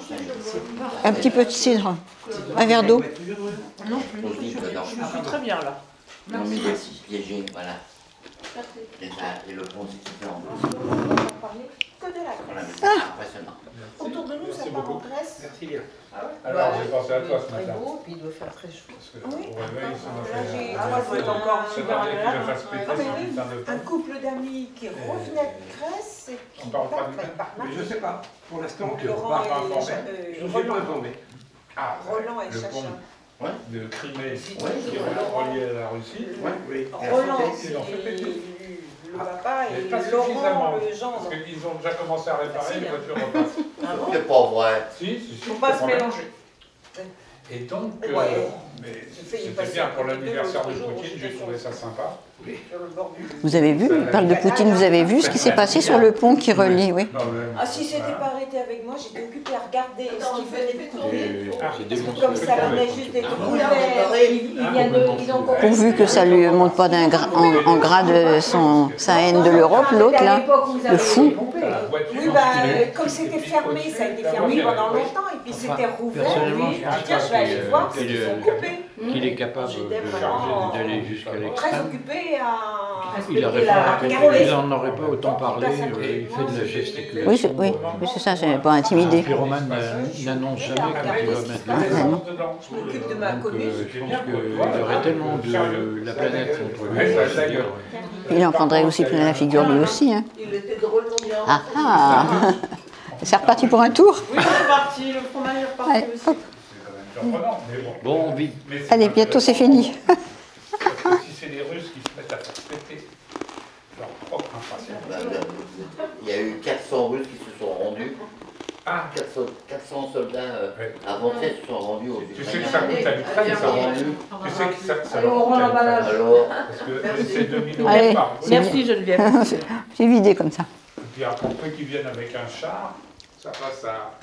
Un petit peu de cidre. Un verre d'eau. Non plus. Je suis très bien là. On met des piégés, voilà. Et le pont, c'est différent. Que de la Grèce. C'est impressionnant. Autour de nous, ça part en Grèce. Merci bien. Alors, j'ai pensé à toi ce Très matin. beau, puis il doit faire très chaud. Parce que au réveil, ça m'a Là, j'ai- fait. Ah, moi, je vais être encore Cette super année, agréable. que je fasse péter Ah, mais son oui, putain de un pont. couple d'amis qui revenait de Grèce et qui On parle pas partent, du même. partent Mais je sais pas. Pour l'instant, Donc, Laurent pas et informé. je suis Roland. pas informé. Ah, Roland et le Chacha. pont de Crimée, qui oui. est relié à la Russie. Oui. Roland, Ils l'ont fait péter. le papa Mais et pas suffisamment. Laurent, le Parce gendre. qu'ils ont déjà commencé à réparer, les voitures repassent. Ah bon? C'est pas vrai. Si. Faut pas se mélanger. Et donc, Ouais. mais failli c'était passer bien à pour côté l'anniversaire l'autre de jour, Poutine, j'ai j'étais trouvé ça sympa. Sur le bord du... Vous avez vu, il parle de Poutine, vous avez vu ce qui s'est passé sur le pont qui relie, oui. Ah, si c'était pas arrêté avec moi, j'étais occupée à regarder ce qu'il venait de couler. C'est démontré. Comme ça venait juste d'être ouvert. Pourvu que ça lui monte pas en grade sa haine de l'Europe, l'autre là, le fou. Oui, bah, comme c'était fermé, ça a été fermé pendant longtemps, et puis c'était rouvert. Personnellement, Oui, je pense tiens, je vais aller voir ce qu'ils ont coupé. qu'il est capable d'aller jusqu'à Très l'extrême. occupé à... Il n'en aurait pas autant parlé, il fait de la gesticulation. Oui, oui, c'est ça, c'est pas intimidé. Un pyromane n'annonce jamais quand il va mettre le feu. Je m'occupe de ma commune. Je pense qu'il y aurait tellement de la planète contre lui. Il en prendrait aussi plein la figure lui aussi. Hein. Il était drôlement bien. Ah ah. C'est reparti pour un tour. Oui, c'est parti, le fromage est reparti Allez, aussi. hop. Surprenant, mais bon. Bon, vite. Allez, bientôt c'est fini. Parce que si c'est les Russes qui se mettent à faire péter leur propre infrastructure. Il y a eu 400 Russes qui se sont rendus. 400 soldats avancés se sont rendus aux Ukrainiens. Tu sais que ça coûte à l'Ukraine, ça rend. Tu sais que ça Allez, leur on coûte rend à l'emballage. l'Ukraine. Alors, Parce que c'est 2000 euros Allez, par. Merci Geneviève. J'ai vidé comme ça. Et puis après, ceux qui viennent avec un char, ça passe à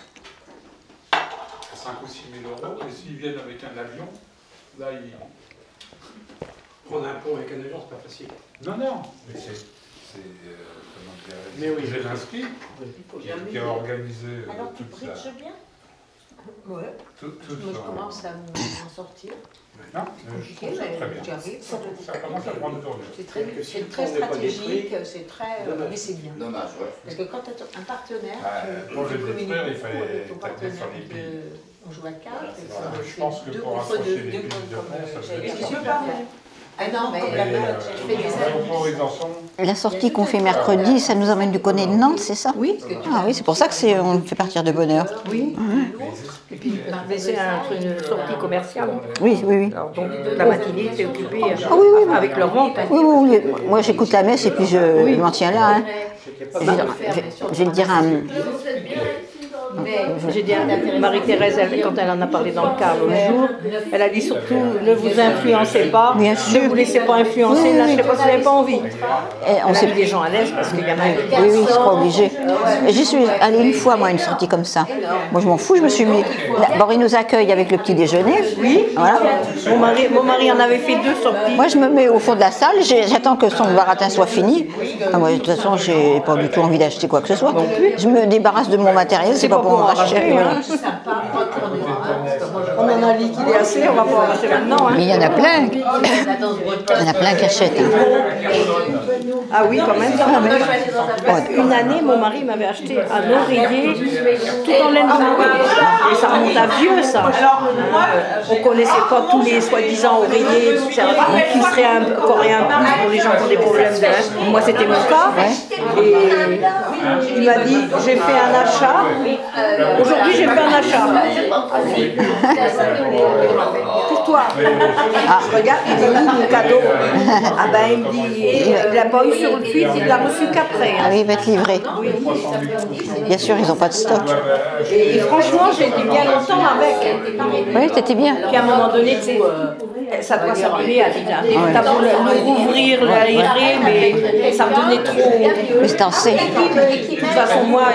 5 ou 6 000 euros. Et s'ils viennent avec un avion, là, ils... Prendre un pont avec un avion, c'est pas facile. Non, non, mais c'est comment dire, Mais oui, Zelensky qui a organisé Alors tu toute ça. bridges bien? Ouais. Tout Moi, je commence à m'en sortir. Non, Compliqué, je trouve ça mais très bien. j'y arrive. Ça commence à prendre le tournure. C'est très, Que si c'est le très pont n'est pas stratégique, détruit, c'est très... dommage. mais c'est bien. dommage, ouais. Parce que quand tu as un partenaire, Pour tu le communiques détruire, il beaucoup fallait avec ton taper sur partenaire. les billes. On joue à 4. Je pense que pour accrocher les billes de pont, ça fait Je bien. suis pas... Ah non, mais je fais des Ils en sont. La sortie qu'on fait mercredi, ça nous emmène du côté de Nantes, c'est ça? Oui. Ah oui, c'est pour ça que on fait partir de bonne heure. Oui. Et puis, c'est une sortie commerciale. Oui, oui, oui. Alors, donc, la matinée, tu es occupée Ah oui, oui, avec leur vente. Oui, oui, oui. Moi j'écoute la messe et puis je m'en tiens là. Hein. Je vais le dire à J'ai dit à Marie-Thérèse, quand elle en a parlé dans le car l'autre jour, elle a dit surtout ne vous influencez pas, Bien ne sûr. vous laissez pas influencer, Oui, n'achetez pas si vous n'avez pas envie. Et on On s'est a mis des gens à l'aise parce qu'il y en a Oui, oui, c'est pas obligé. J'y suis allée une fois, moi, à une sortie comme ça. Moi, je m'en fous, je me suis mis. D'abord, ils nous accueillent avec le petit déjeuner. Oui. Voilà. Mon mari en avait fait 2 sorties. Moi, je me mets au fond de la salle, j'attends que son baratin soit fini. Ah, moi, de toute façon, j'ai pas du tout envie d'acheter quoi que ce soit. Je me débarrasse de mon matériel, c'est pas pour en racheter. Voilà. On en a liquidé assez, on va pas en racheter maintenant. Hein. Mais il y en a plein. Il y en a plein qui achètent. Hein. Ah oui, quand même. Une année, mon mari m'avait acheté un oreiller tout en laine de oreiller. Et ça remonte à vieux, ça. Alors, on connaissait pas tous les soi-disant oreillers qui seraient un plus pour les gens qui ont des problèmes de... Moi, c'était mon cas. Et il m'a dit, j'ai fait un achat. Aujourd'hui, j'ai fait un achat. Pour toi. Ah, regarde, il est où mon cadeau? Ah ben, il me dit, il l'a pas eu sur le tweet, il l'a reçu qu'après. Ah oui, il va être livré. Bien sûr, ils n'ont pas de stock. Et franchement, j'ai été bien longtemps avec. Oui, c'était bien. Puis à un moment donné, tu sais, ça doit s'abîmer à l'idée. T'as beau le rouvrir, l'aérer, mais ça me donnait trop. Mais c'est assez. De toute façon, moi,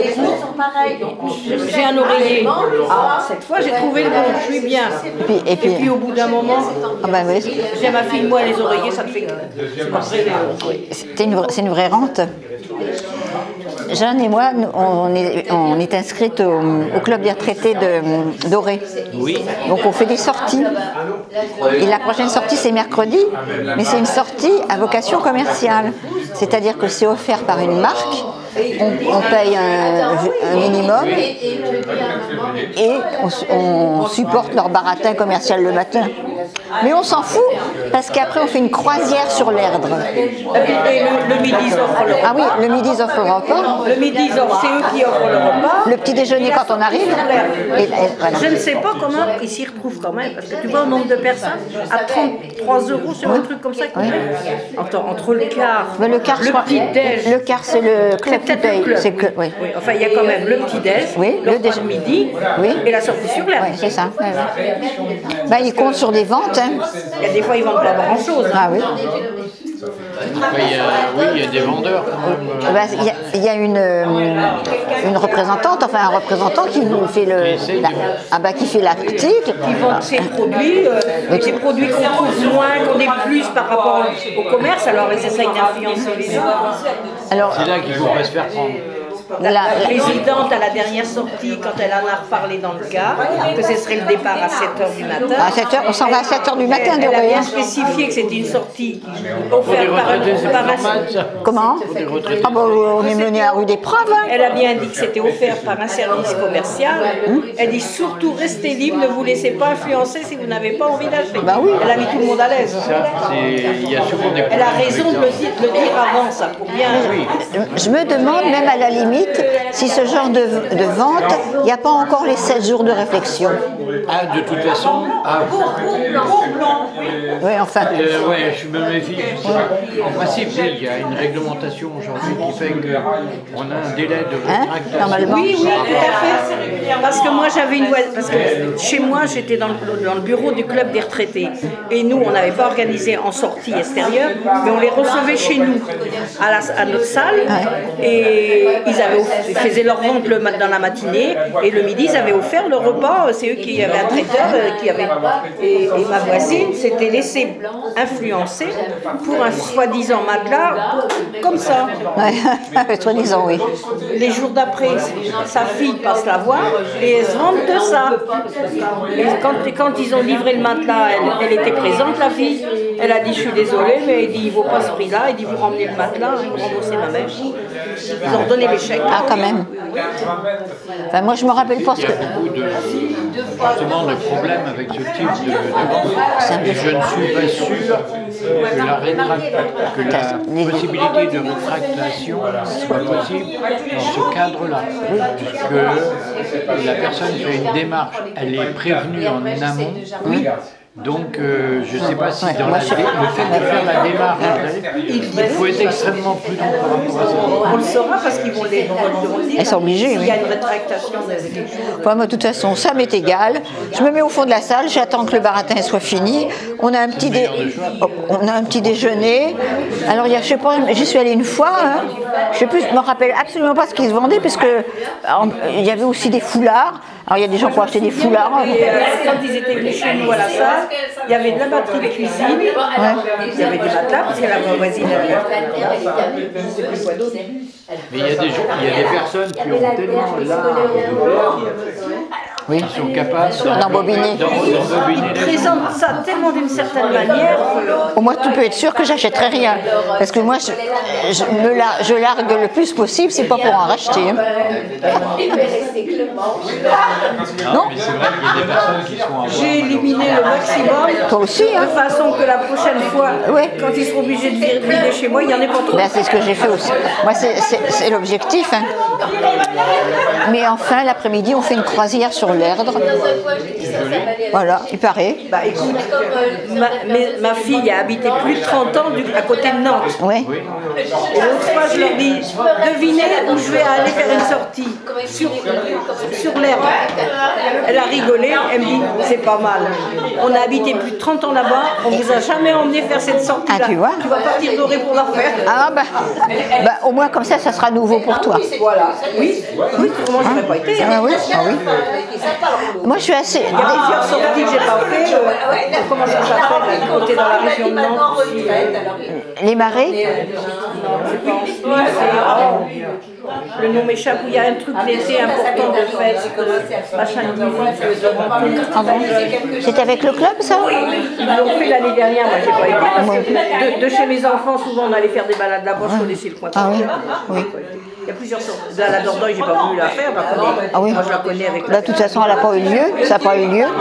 j'ai un oreiller. Ah, cette fois, j'ai trouvé le bon, je suis bien. Et puis au bout d'un moment, ah bah oui. j'ai ma fille, moi, les oreillers, ça te fait. C'est une vraie rente. Jeanne et moi, on est inscrites au club des retraités de Doré. Oui. Donc on fait des sorties. Et la prochaine sortie, c'est mercredi, mais c'est une sortie à vocation commerciale. C'est-à-dire que c'est offert par une marque, on paye un minimum et on supporte leur baratin commercial le matin. Mais on s'en fout, parce qu'après on fait une croisière sur l'Erdre. Et le midi, ils offrent le repas. Ah oui, le midi, ils offrent le repas. Le midi, c'est eux qui offrent le repas. Le petit déjeuner quand on arrive. Et voilà. Je ne sais pas comment ils s'y retrouvent quand même, parce que tu vois le nombre de personnes à 33 € sur un truc comme ça. Oui. Entre le quart, mais le petit-déj. Le quart, c'est le club qui paye. Oui. Enfin, il y a quand même le petit-déj, le déj midi et la sortie sur l'Erdre. Oui, c'est ça. Ouais. Bah, ils comptent sur des ventes. Hein. Il y a des fois, ils vendent pas grand-chose. Ah oui. Il y a des vendeurs quand même. Il y a une représentante, enfin un représentant qui fait qui fait l'article. Qui vend ses produits, des produits qu'on trouve moins, qu'on ait plus par rapport au commerce, alors ils essayent d'influencer les gens. C'est là qu'il ne faut pas se faire prendre. La présidente, à la dernière sortie, quand elle en a reparlé dans le car, que ce serait le départ à 7h du matin. À 7h, on s'en va à 7h du matin, elle a bien spécifié que c'était une sortie offerte par un... Comment? Ah bah, on est mené à rue des Preuves. Hein. Elle a bien dit que c'était offert par un service commercial. Elle dit surtout restez libre, ne vous laissez pas influencer si vous n'avez pas envie d'acheter. Bah oui. Elle a mis tout le monde à l'aise. Elle a raison de le dire avant, ça, pour bien... Je me demande même à la limite si ce genre de vente, il n'y a pas encore les 7 jours de réflexion. Ah, de toute façon, oui, enfin. Je me méfie. En principe, il y a une réglementation aujourd'hui qui fait qu'on a un délai de rétractation. Normalement. Oui, tout à fait. Parce que moi, j'avais une voisine. Parce que chez moi, j'étais dans le bureau du club des retraités. Et nous, on n'avait pas organisé en sortie extérieure, mais on les recevait chez nous, à notre salle. Et ils faisaient leur vente dans la matinée. Et le midi, ils avaient offert le repas. C'est eux qui avaient un traiteur. Et ma voisine s'était laissée influencer pour un soi-disant matelas comme ça. Ouais, soi-disant, oui. Les jours d'après, sa fille passe la voir et elle se vante de ça. Et quand ils ont livré le matelas, elle était présente, la fille. Elle a dit je suis désolée, mais il dit il vaut pas ce prix-là. Il dit vous ramenez le matelas, vous remboursez ma mère. Ils ont donné les chèques. Ah, quand même. Enfin, moi, je me rappelle pas ce que. Il y a beaucoup de problèmes avec ce type de vente. Et je ne suis pas sûr que la possibilité de rétractation soit possible dans ce cadre-là. Puisque la personne fait une démarche, elle est prévenue en amont. Donc, je ne sais pas si dans le fait de faire la démarche, il faut être extrêmement prudent par rapport à ça. On le saura parce qu'ils vont le dire. Elles sont obligées, S'il y a une rétractation de quelque chose. Moi, de toute façon, ça m'est égal. Je me mets au fond de la salle, j'attends que le baratin soit fini. On a un petit déjeuner. Alors, je sais pas, j'y suis allée une fois. Hein. Je me rappelle absolument pas ce qu'ils se vendaient, parce que il y avait aussi des foulards. Alors, il y a des gens qui ont acheté des foulards. Quand ils étaient venus chez nous à la salle, il y avait de la batterie de cuisine, il y avait des matelas, parce que la voisine avait mais il y a des personnes qui ont tellement l'art qui sont capables d'embobiner. Ils présentent ça tellement d'une certaine manière. Moi, tu peux être sûr que j'achèterai rien. Parce que moi, je largue le plus possible, c'est pas pour en racheter. Hein. Non, mais c'est vrai qu'il y a des personnes qui sont en J'ai éliminé le maximum. Toi aussi, hein. De façon que la prochaine fois, quand ils seront obligés de vider chez moi, il n'y en ait pas trop. Ben, c'est ce que j'ai fait aussi. Moi, c'est l'objectif. Hein. Mais enfin, l'après-midi, on fait une croisière sur l'Erdre. Voilà, il paraît. Bah écoute, ma fille a habité plus de 30 ans à côté de Nantes. Oui. Et l'autre fois, je leur dis, devinez où je vais aller faire une sortie sur l'Erdre. Elle a rigolé, elle me dit, c'est pas mal. On a habité plus de 30 ans là-bas, on vous a jamais emmené faire cette sortie-là. Ah, tu vois. Tu vas partir doré pour la faire. Ah bah, au moins comme ça sera nouveau pour toi. Voilà. Oui, moi je n'aurais pas été. Ah oui. Moi je suis assez. Il y a plusieurs sorties que j'ai pas fait. Comment ça s'appelle, côté dans la région de Nantes. Les Marais. Non, je pense. Le nom m'échappe, où il y a un truc l'été important de fête, machin de musique, de rencontre. Ah bon? C'était avec le club, ça? Ils l'ont fait l'année dernière, moi j'ai pas été. Parce que de chez mes enfants, souvent on allait faire des balades là-bas, je connaissais le coin. Ah oui, oui. Il y a plusieurs sortes. Dans la Dordogne, j'ai pas voulu la faire, ah oui. moi je la connais avec. Là, de toute façon, elle n'a pas eu lieu, ça n'a pas eu lieu.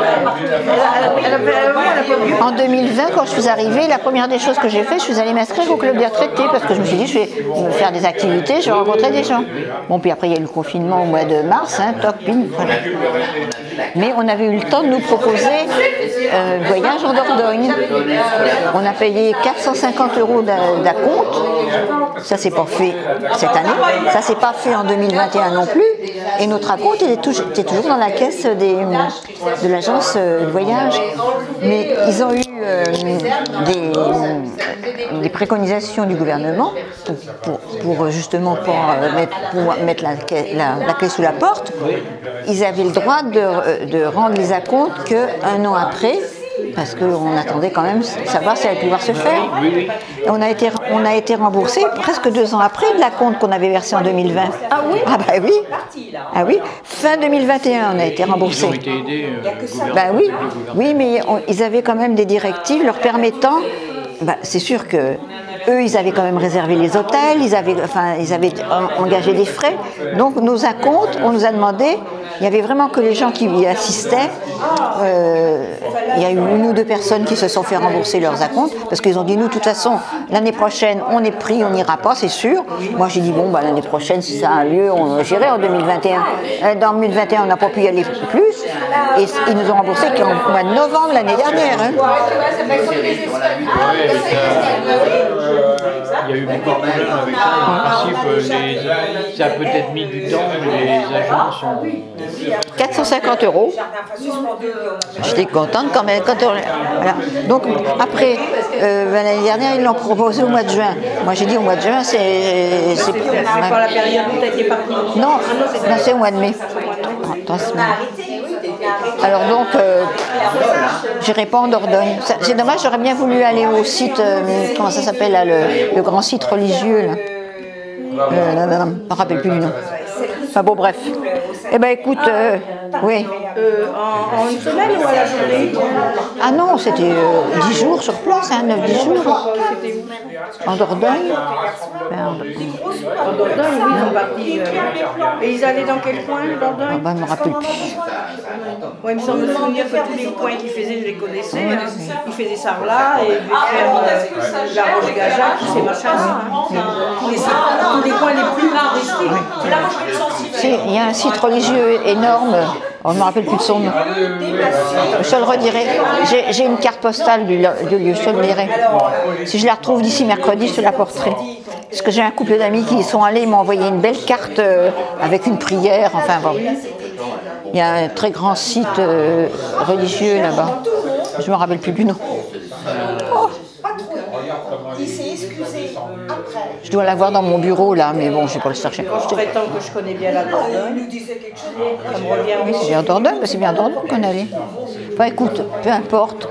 En 2020, quand je suis arrivée, la première des choses que j'ai fait, je suis allée m'inscrire au club des retraités parce que je me suis dit, je vais faire des activités, je vais rencontrer des gens. Bon, puis après, il y a eu le confinement au mois de mars, toc, ping, voilà. Mais on avait eu le temps de nous proposer un voyage en Dordogne. On a payé 450 € d'acompte. Ça, c'est pas fait cette année. Ça, c'est pas fait en 2021 non plus. Et notre acompte, il était toujours dans la caisse de l'agence de voyage. Mais ils ont eu des préconisations du gouvernement pour justement mettre la clé sous la porte. Ils avaient le droit de rendre les acomptes qu'un an après, parce qu'on attendait quand même savoir si ça allait pouvoir se faire. Et on a été remboursé presque 2 ans après de l'acompte qu'on avait versé en 2020. Ah oui? Ah bah oui. Ah oui. Fin 2021, on a été remboursé. Ils ont été aidés, bah oui, oui, mais ils avaient quand même des directives leur permettant. Bah, c'est sûr que eux, ils avaient quand même réservé les hôtels, ils avaient engagé des frais. Donc nos acomptes, on nous a demandé. Il y avait vraiment que les gens qui y assistaient. Il y a eu 1 ou 2 personnes qui se sont fait rembourser leurs acomptes parce qu'ils ont dit nous, de toute façon, l'année prochaine, on est pris, on n'ira pas, c'est sûr. Moi, j'ai dit bon, bah, l'année prochaine, si ça a lieu, j'irai en 2021. Dans 2021, on n'a pas pu y aller plus. Et ils nous ont remboursé qu'en mois de novembre l'année dernière. Il y a eu beaucoup de problèmes avec ça. En principe, ça a peut-être mis du temps, mais les agents sont. 450 €. J'étais contente quand même. Voilà. Donc après, l'année dernière, ils l'ont proposé au mois de juin. Moi, j'ai dit au mois de juin, c'est pas la période où tu étais partie. Non, c'est au mois de mai. 3 semaines. Alors donc, j'irai pas en Dordogne. C'est dommage, j'aurais bien voulu aller au site, comment ça s'appelle là, le grand site religieux. Là. Je ne me rappelle plus du nom. Enfin bon, bref. Eh bien écoute, oui. En une semaine ou à la journée? Ah non, c'était 10 jours sur place, 9-10 jours. En Dordogne. En Dordogne, oui, ils sont partis. Et ils allaient dans quel coin, en Dordogne? Ah ben, je ne me rappelle plus. Oui, il me semble me souvenir que tous les coins qu'ils faisaient, je les connaissais. Ils faisaient ça là, et ils faire la Roche-Gajac, ces machins-là. Tous les coins les plus touristiques. Il y a un site religieux énorme, on ne me rappelle plus de son nom. Je te le redirai. J'ai une carte postale du lieu, je te le dirai. Si je la retrouve d'ici mercredi, je te l'apporterai. Parce que j'ai un couple d'amis qui y sont allés, ils m'ont envoyé une belle carte avec une prière, enfin bon. Il y a un très grand site religieux là-bas. Je ne me rappelle plus du nom. Oh. Il s'est excusé après. Je dois l'avoir dans mon bureau là, mais bon, je ne vais pas le chercher. Je prétends que je connais bien la Dordogne. Il nous disait quelque chose. Ça me revient. Oui, c'est bien en Dordogne, c'est bien en Dordogne qu'on allait. Enfin écoute, peu importe.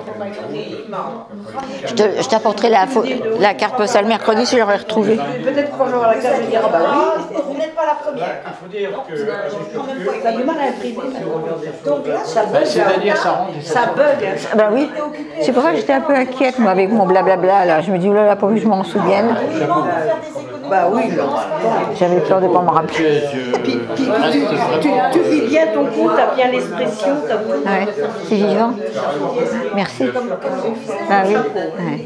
Je t'apporterai la carte postale mercredi si je l'aurais retrouvée. Peut-être quand j'aurai la carte, je vais dire, ah bah oui. Vous n'êtes pas la première. Il faut dire que. Ça a du mal à imprimer. Donc là, ça bug. C'est-à-dire, ça rend. Ça bug. Ben oui. C'est pour ça que j'étais un peu inquiète, moi, avec mon blablabla là. Je me dis, oh là là, pas que je m'en souvienne. Bah oui. J'avais peur de ne pas me rappeler. Puis, tu vis bien ton coup, tu as bien l'expression. Ouais, c'est vivant. Merci. Ah oui. Ouais.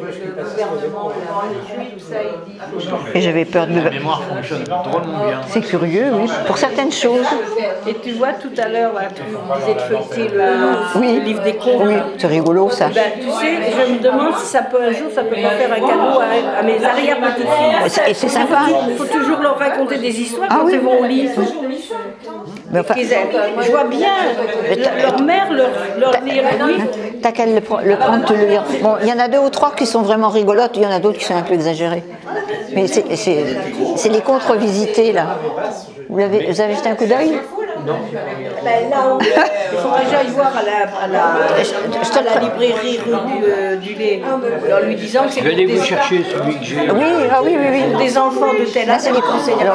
Et j'avais peur de... La mémoire fonctionne drôlement bien. C'est curieux, oui. Pour certaines choses. Et tu vois, tout à l'heure, tu disais de feuilleter le livre des contes. Oui, c'est rigolo ça. Ben, tu sais, je me demande si ça peut un jour, ça peut pas faire un cadeau à mes arrière-petites-filles. Et c'est sympa. Il faut toujours leur raconter des histoires quand oui. elles vont au lit. Mais enfin, je vois bien leur mère leur lire. T'as qu'à le prendre, te le lire. Bon, il y en a 2 ou 3 qui sont vraiment rigolotes, il y en a d'autres qui sont un peu exagérées. Mais c'est les contes revisités là. Vous avez jeté un coup d'œil? Non. Il faudrait que j'aille voir à la librairie rue du Lait, en lui disant que c'est Je vais aller vous chercher celui que j'ai. Oui. Des enfants de tel âge. Alors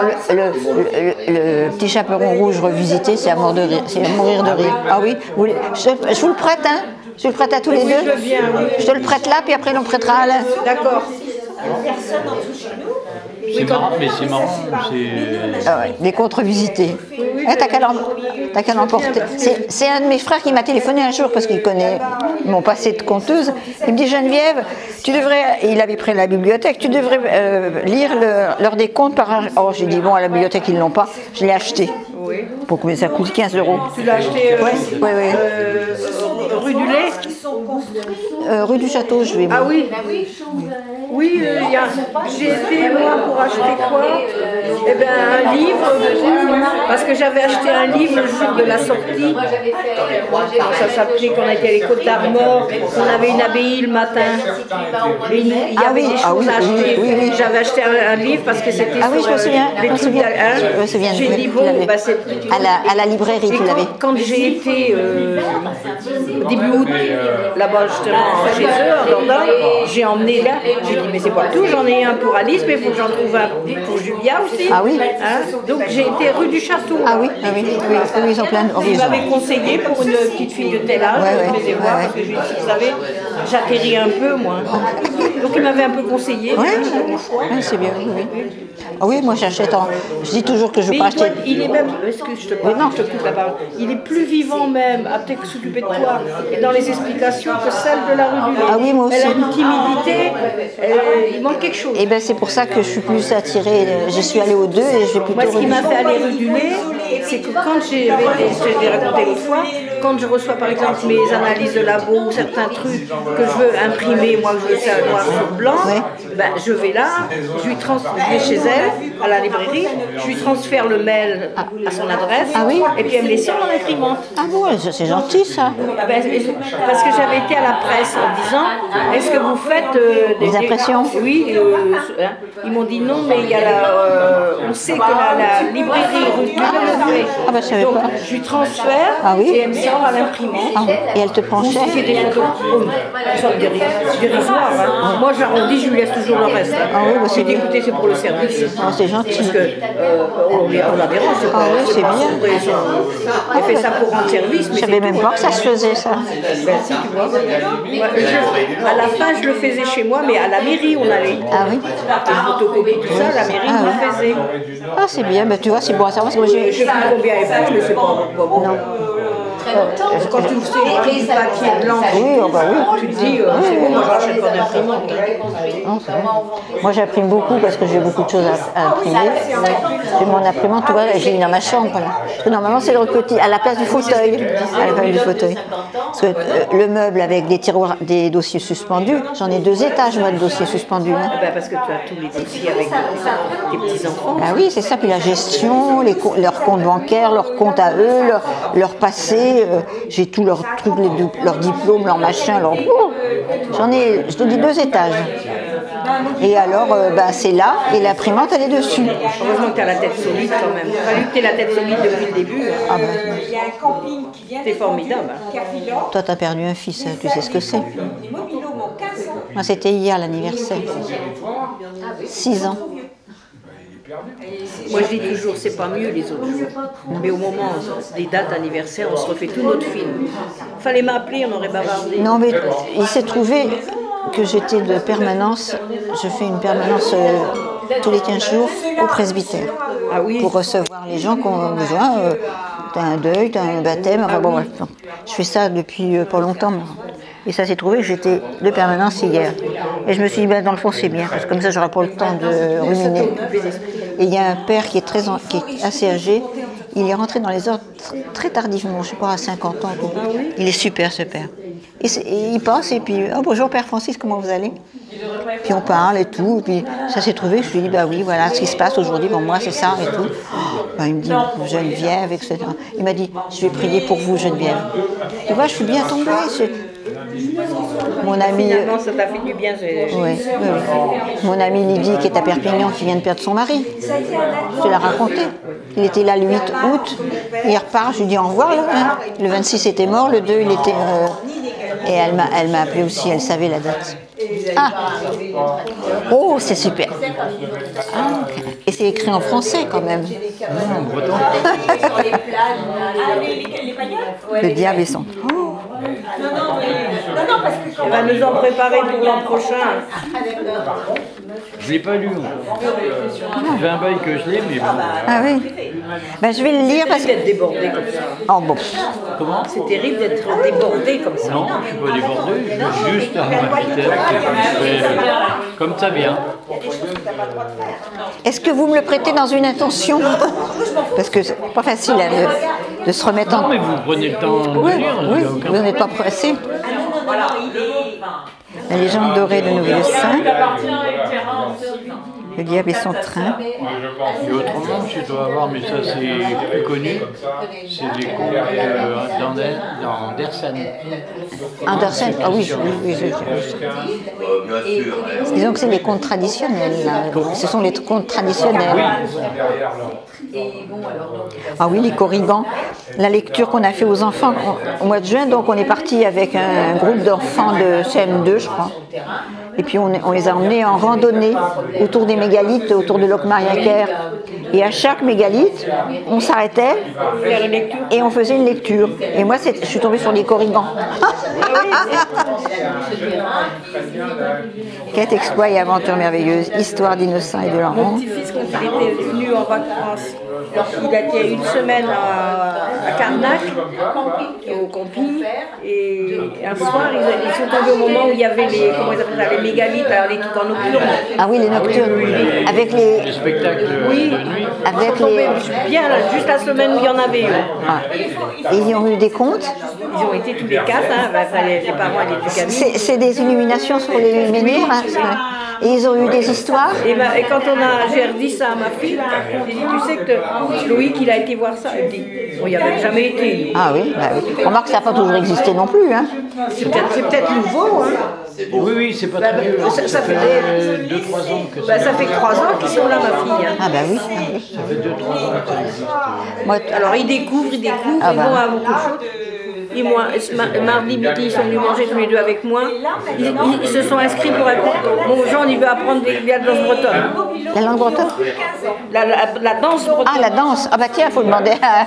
le petit chaperon rouge revisité, c'est à mort de rire, c'est à mourir de rire. Ah oui, je vous le prête, hein. Je vous le prête à tous les deux. Je veux bien, oui. Je te le prête là, puis après on le prêtera à Alain. D'accord. Personne en dessous chez nous. C'est marrant, mais c'est marrant. Ah ouais, des contes revisités. T'as qu'à l'emporter. C'est un de mes frères qui m'a téléphoné un jour parce qu'il connaît mon passé de conteuse. Il me dit Geneviève, tu devrais, il avait pris la bibliothèque, tu devrais lire l'heure des contes par un. Oh, j'ai dit bon, à la bibliothèque ils l'ont pas, je l'ai acheté. Oui. Pour combien ça coûte 15 €. Tu l'as acheté Oui. Rue du Lait rue du Château, je vais. Ah oui. Oui, j'ai été moi pour acheter quoi? Eh bien un livre, parce que j'avais acheté un livre le jour de la sortie. Ça s'appelait qu'on était à les Côtes d'Armor, on avait une abbaye le matin. Et il y avait des choses à acheter. Oui. J'avais acheté un livre parce que c'était je me souviens. les trucs Je me souviens. J'ai dit bon, c'est à la librairie, tu l'avais. Quand j'ai été début août là-bas justement chez eux en Dordogne, j'ai emmené là. J'ai dit mais c'est pas tout, j'en ai un pour Alice, mais il faut que j'en trouve un pour Julia aussi. Ah oui. Donc j'ai été rue du Château. Ah oui, ils ont plein de. Il m'avait conseillé pour une petite fille de tel âge, je me faisais voir parce que je lui ai dit, vous savez, j'atterris un peu moi. Donc il m'avait un peu conseillé. C'est bien, oui. Ah oui, moi j'achète Je dis toujours que je veux pas acheter. Il est même. Est-ce que je te parle? Non, je te coupe la parole. Il est plus vivant même, à peut-être s'occuper de toi et dans les explications que celle de la rue du Lait. Ah oui, moi aussi. Elle a une timidité, il manque quelque chose. Et bien c'est pour ça que je suis plus attirée. Je suis allée aux deux et je vais plutôt. Moi, ce qui m'a fait aller rue du Lait, c'est que quand je l'ai raconté l'autre fois, quand je reçois par exemple mes analyses de labo ou certains trucs que je veux imprimer, moi je veux ça noir sur blanc, ben, je vais là, je vais chez elle, à la librairie, je lui transfère le mail à son adresse, et puis elle me les sort en imprimante. Ah bon, c'est gentil ça. Ben, parce que j'avais été à la presse en disant, est-ce que vous faites des impressions? Oui, ils m'ont dit non, mais il y a on sait que la librairie rue du Lait le fait. Ah ben je savais Donc, pas. je lui transfère et elle me sort à l'imprimante. Et elle te prend cher? C'est des photos qui sont dérisoires. Moi j'arrondis, je lui laisse toujours le reste. J'ai dit écoutez, c'est pour le service. C'est gentil. Parce que on la dérange, c'est pas. C'est bien. Elle fait ça pour rendre service. Je savais même pas que ça se faisait ça. Ben si, tu vois. À la fin, je le faisais chez moi, mais à la mairie, on allait. Ah oui. Les photocopies, tout ça, la mairie le faisait. Ah c'est bien, ben, tu vois, c'est bon à savoir. Je sais plus combien elle coûte, mais c'est pas bon. Non. Quand tu sais les papier blanc, tu te dis, c'est bon, moi je rachète pas d'imprimante. Moi j'imprime beaucoup parce que j'ai beaucoup de choses à imprimer. J'ai mon imprimante, tu vois, j'ai une dans ma chambre. Parce que normalement c'est le petit, à la place du fauteuil. À la place du fauteuil. Parce que le meuble avec des tiroirs, des dossiers suspendus, j'en ai 2 étages moi de dossiers suspendus. Parce que tu as tous les dossiers avec tes petits-enfants. Ah oui, c'est ça, puis la gestion, leurs comptes bancaires, leurs comptes à eux, leur passé. J'ai tous leurs trucs, leurs diplômes, leurs machins, j'en ai, je te dis 2 étages. Et alors, c'est là, et l'imprimante, elle est dessus. Heureusement que tu as la tête solide quand même. Il a fallu que tu aies la tête solide depuis le début. Il y a un camping qui vient. C'est formidable. Toi, tu as perdu un fils, tu sais ce que c'est. Moi, c'était hier l'anniversaire. 6 ans. Moi je dis toujours, c'est pas mieux les autres jours. Mais au moment des dates d'anniversaire, on se refait tout notre film. Fallait m'appeler, on aurait bavardé. Non, mais il s'est trouvé que j'étais de permanence. Je fais une permanence tous les 15 jours au presbytère. Ah oui. Pour recevoir les gens qui ont besoin. T'as un deuil, t'as un baptême, enfin bon, bref. Je fais ça depuis pas longtemps. Et ça s'est trouvé que j'étais de permanence hier. Et je me suis dit, dans le fond, c'est bien, parce que comme ça, j'aurai pas le temps de ruminer. Et il y a un père qui est assez âgé. Il est rentré dans les ordres très tardivement, je sais pas, à 50 ans. Il est super, ce père. Et il passe, et puis, oh, bonjour, Père Francis, comment vous allez? Puis on parle et tout. Et puis ça s'est trouvé, je lui ai dit, oui, voilà ce qui se passe aujourd'hui, pour moi, c'est ça et tout. Il me dit, Geneviève, etc. Il m'a dit, je vais prier pour vous, Geneviève. Tu vois, je suis bien tombée. Mon ami, Finalement, ça t'a fait du bien. oui. Mon ami Lydie qui est à Perpignan, qui vient de perdre son mari. Je te l'ai raconté. Il était là le 8 août. Il repart, je lui dis au revoir. Là, hein. Le 26 était mort, le 2 il était... Et elle m'a appelé aussi, elle savait la date. Ah. Oh, c'est super. Ah. Et c'est écrit en français quand même. En breton. Le diable est son. Oh. Elle va nous en préparer pour l'an prochain. Je ne l'ai pas lu. Ça fait un bail que je l'ai, mais bon. Ah oui. Ben, je vais le lire parce que... d'être débordé comme ça. Oh bon. Comment? C'est terrible d'être débordé comme ça. Non, je ne suis pas débordé, je vais juste à ma vitesse. Je fais comme ça vient. Est-ce que vous me le prêtez dans une intention? Parce que c'est pas facile hein, de se remettre en... Non, mais vous prenez le temps de lire. Oui, vous n'êtes pas pressé. La légende dorée de Nouveau Saint. Le diable et son train. Et autrement, tu dois avoir, mais ça c'est plus connu, c'est les contes d'Andersen. Andersen, ah oui, oui. Disons que c'est les contes traditionnels. Là. Ce sont les contes traditionnels. Ah oui, les Corrigans. La lecture qu'on a fait aux enfants au mois de juin, donc on est parti avec un groupe d'enfants de CM2, je crois. Et puis on les a emmenés en randonnée autour des mégalithes, autour de Locmaria-Caire. Et à chaque mégalithe, on s'arrêtait et on faisait une lecture. Et moi, je suis tombée sur les Corrigans. Quel exploit et aventure merveilleuse, histoire d'innocents et de leur Mon monde. petit-fils, quand il était venu en vacances, il a été une semaine à Carnac, au camping, et un soir, ils sont tombés au moment où il y avait les, comment ils appellent ça, les mégalithes, là, les trucs en nocturne. Ah oui, les nocturnes, avec les spectacles de nuit. Avec ils sont tombés les... bien là, juste la semaine où il y en avait eu. Ah. Et ils ont eu des contes. Ils ont été tous les quatre, hein, les parents et les gamins. C'est des illuminations sur les menhirs. Hein, et ils ont eu des histoires. Et quand j'ai redit ça à ma fille, j'ai dit, tu sais que Loïc, il a été voir ça. Elle dit, bon, il n'y avait jamais été. Ah oui, bah oui. Remarque, ça n'a pas toujours existé non plus. Hein. C'est peut-être nouveau. Hein. Oui, c'est pas très vieux. Ça fait 2-3 ans que ça. Ça fait 3 ans qu'ils sont là, ma fille. Hein. Ah bah oui. Ça fait 2-3 ans que ça existe. Moi, alors ils découvrent, ah ils vont à beaucoup de choses. Et moi, mardi midi, ils sont venus manger tous les deux avec moi. Ils se sont inscrits pour apprendre. Bon, Jean, il veut apprendre la danse bretonne. La langue bretonne? La danse bretonne. Ah, la danse. Ah bah tiens, il faut demander à...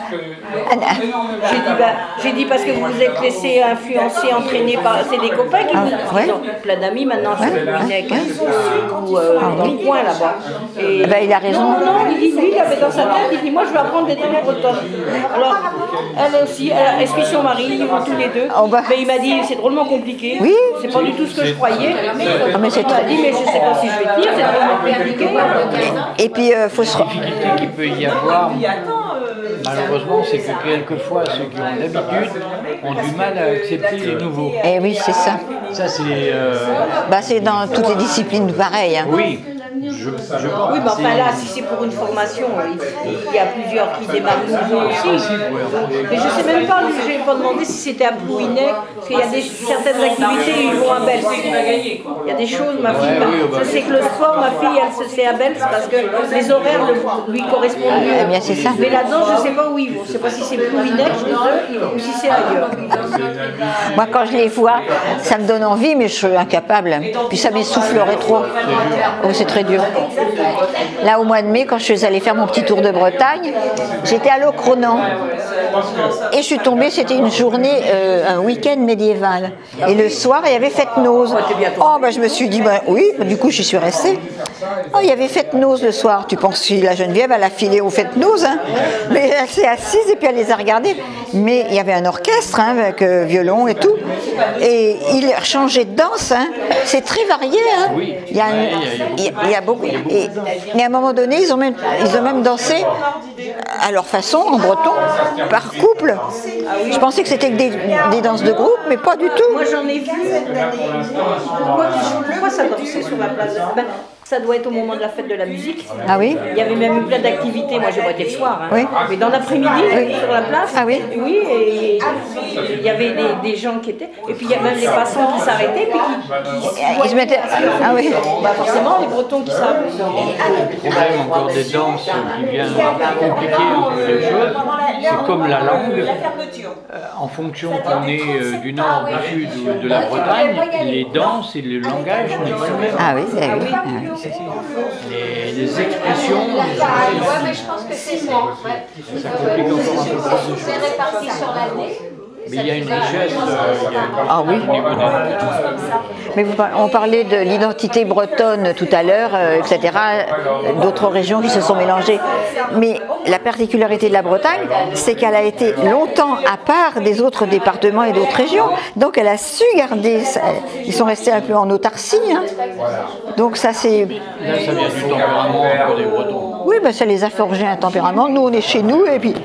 J'ai dit parce que vous vous êtes laissé influencer, entraîner par... C'est des copains qui ils ont plein d'amis maintenant sur Cominec ou dans le coin là-bas. Et bah, il a raison. Non, lui, il avait dans sa tête, il dit moi je veux apprendre des danses bretonnes. Alors, elle aussi, elle explique son mari, ils vont tous les deux. Oh bah. Mais il m'a dit c'est drôlement compliqué. Oui. C'est pas du tout ce que je croyais. Ah, mais c'est très... Il m'a dit mais je sais pas si je vais tenir, c'est drôlement compliqué. Et puis, faut se... La difficulté qu'il peut y avoir, malheureusement, c'est que quelquefois, ceux qui ont l'habitude ont du mal à accepter les nouveaux. Eh oui, c'est ça. Ça, c'est... Bah, c'est dans toutes les disciplines pareil. Hein. Oui. Je pense oui, mais enfin là, si c'est pour une formation, il y a plusieurs qui démarrent nouveau aussi. Mais je sais même pas, je n'ai pas demandé si c'était à Plouinec, parce qu'il y a certaines activités, ils vont à Belfast. Il y a des choses, ma fille, je sais que le sport, ma fille, elle se fait à Belfast parce que les horaires lui correspondent mieux. Eh bien, c'est ça. Mais là-dedans, je ne sais pas où ils vont. Je ne sais pas si c'est Plouinec chez eux ou si c'est ailleurs. Moi, quand je les vois, ça me donne envie, mais je suis incapable. Puis ça m'essoufflerait trop. Oh, c'est très dur. Là, au mois de mai, quand je suis allée faire mon petit tour de Bretagne, j'étais à Locronan. Et je suis tombée, c'était une journée, un week-end médiéval. Et le soir, il y avait Fête-Noz. Oh, bah, je me suis dit, bah, oui, du coup, j'y suis restée. Oh, il y avait Fête-Noz le soir. Tu penses que la Geneviève, elle a filé aux Fête-Noz, hein. Mais elle s'est assise et puis elle les a regardées. Mais il y avait un orchestre, hein, avec violon et tout. Et il changeait de danse, hein. C'est très varié, hein. Il y a beaucoup. Et à un moment donné, ils ont même dansé à leur façon, en breton, par couple. Je pensais que c'était que des danses de groupe, mais pas du tout. Moi, j'en ai vu. Pourquoi ça dansait sur la place Ça doit être au moment de la fête de la musique. Ah oui? Il y avait même eu plein d'activités. Moi, j'ai voté le soir. Hein. Oui. Mais dans l'après-midi, sur la place. Ah oui? Oui, et il y avait des gens qui étaient. Et puis il y a même les passants qui s'arrêtaient. Puis Ils se mettaient. Ah oui? Bah forcément, les Bretons qui savent. Le problème encore des danses qui vient compliquer un peu les choses, c'est comme la langue. En fonction qu'on est du nord, du sud ou de la Bretagne, les danses et le langage n'est pas le même. Ah oui, oui. Ah oui. Les expressions. Ouais, mais je pense que c'est ça. Ça complique encore un peu plus. C'est réparti sur l'année. Mais il y a une richesse. Ah oui. Mais on parlait de l'identité bretonne tout à l'heure, etc. D'autres régions qui se sont mélangées. Mais la particularité de la Bretagne, c'est qu'elle a été longtemps à part des autres départements et d'autres régions. Donc elle a su garder. Ils sont restés un peu en autarcie. Hein. Donc ça c'est. Là, ça vient du tempérament des Bretons. Oui, ben ça les a forgés un tempérament. Nous, on est chez nous et puis.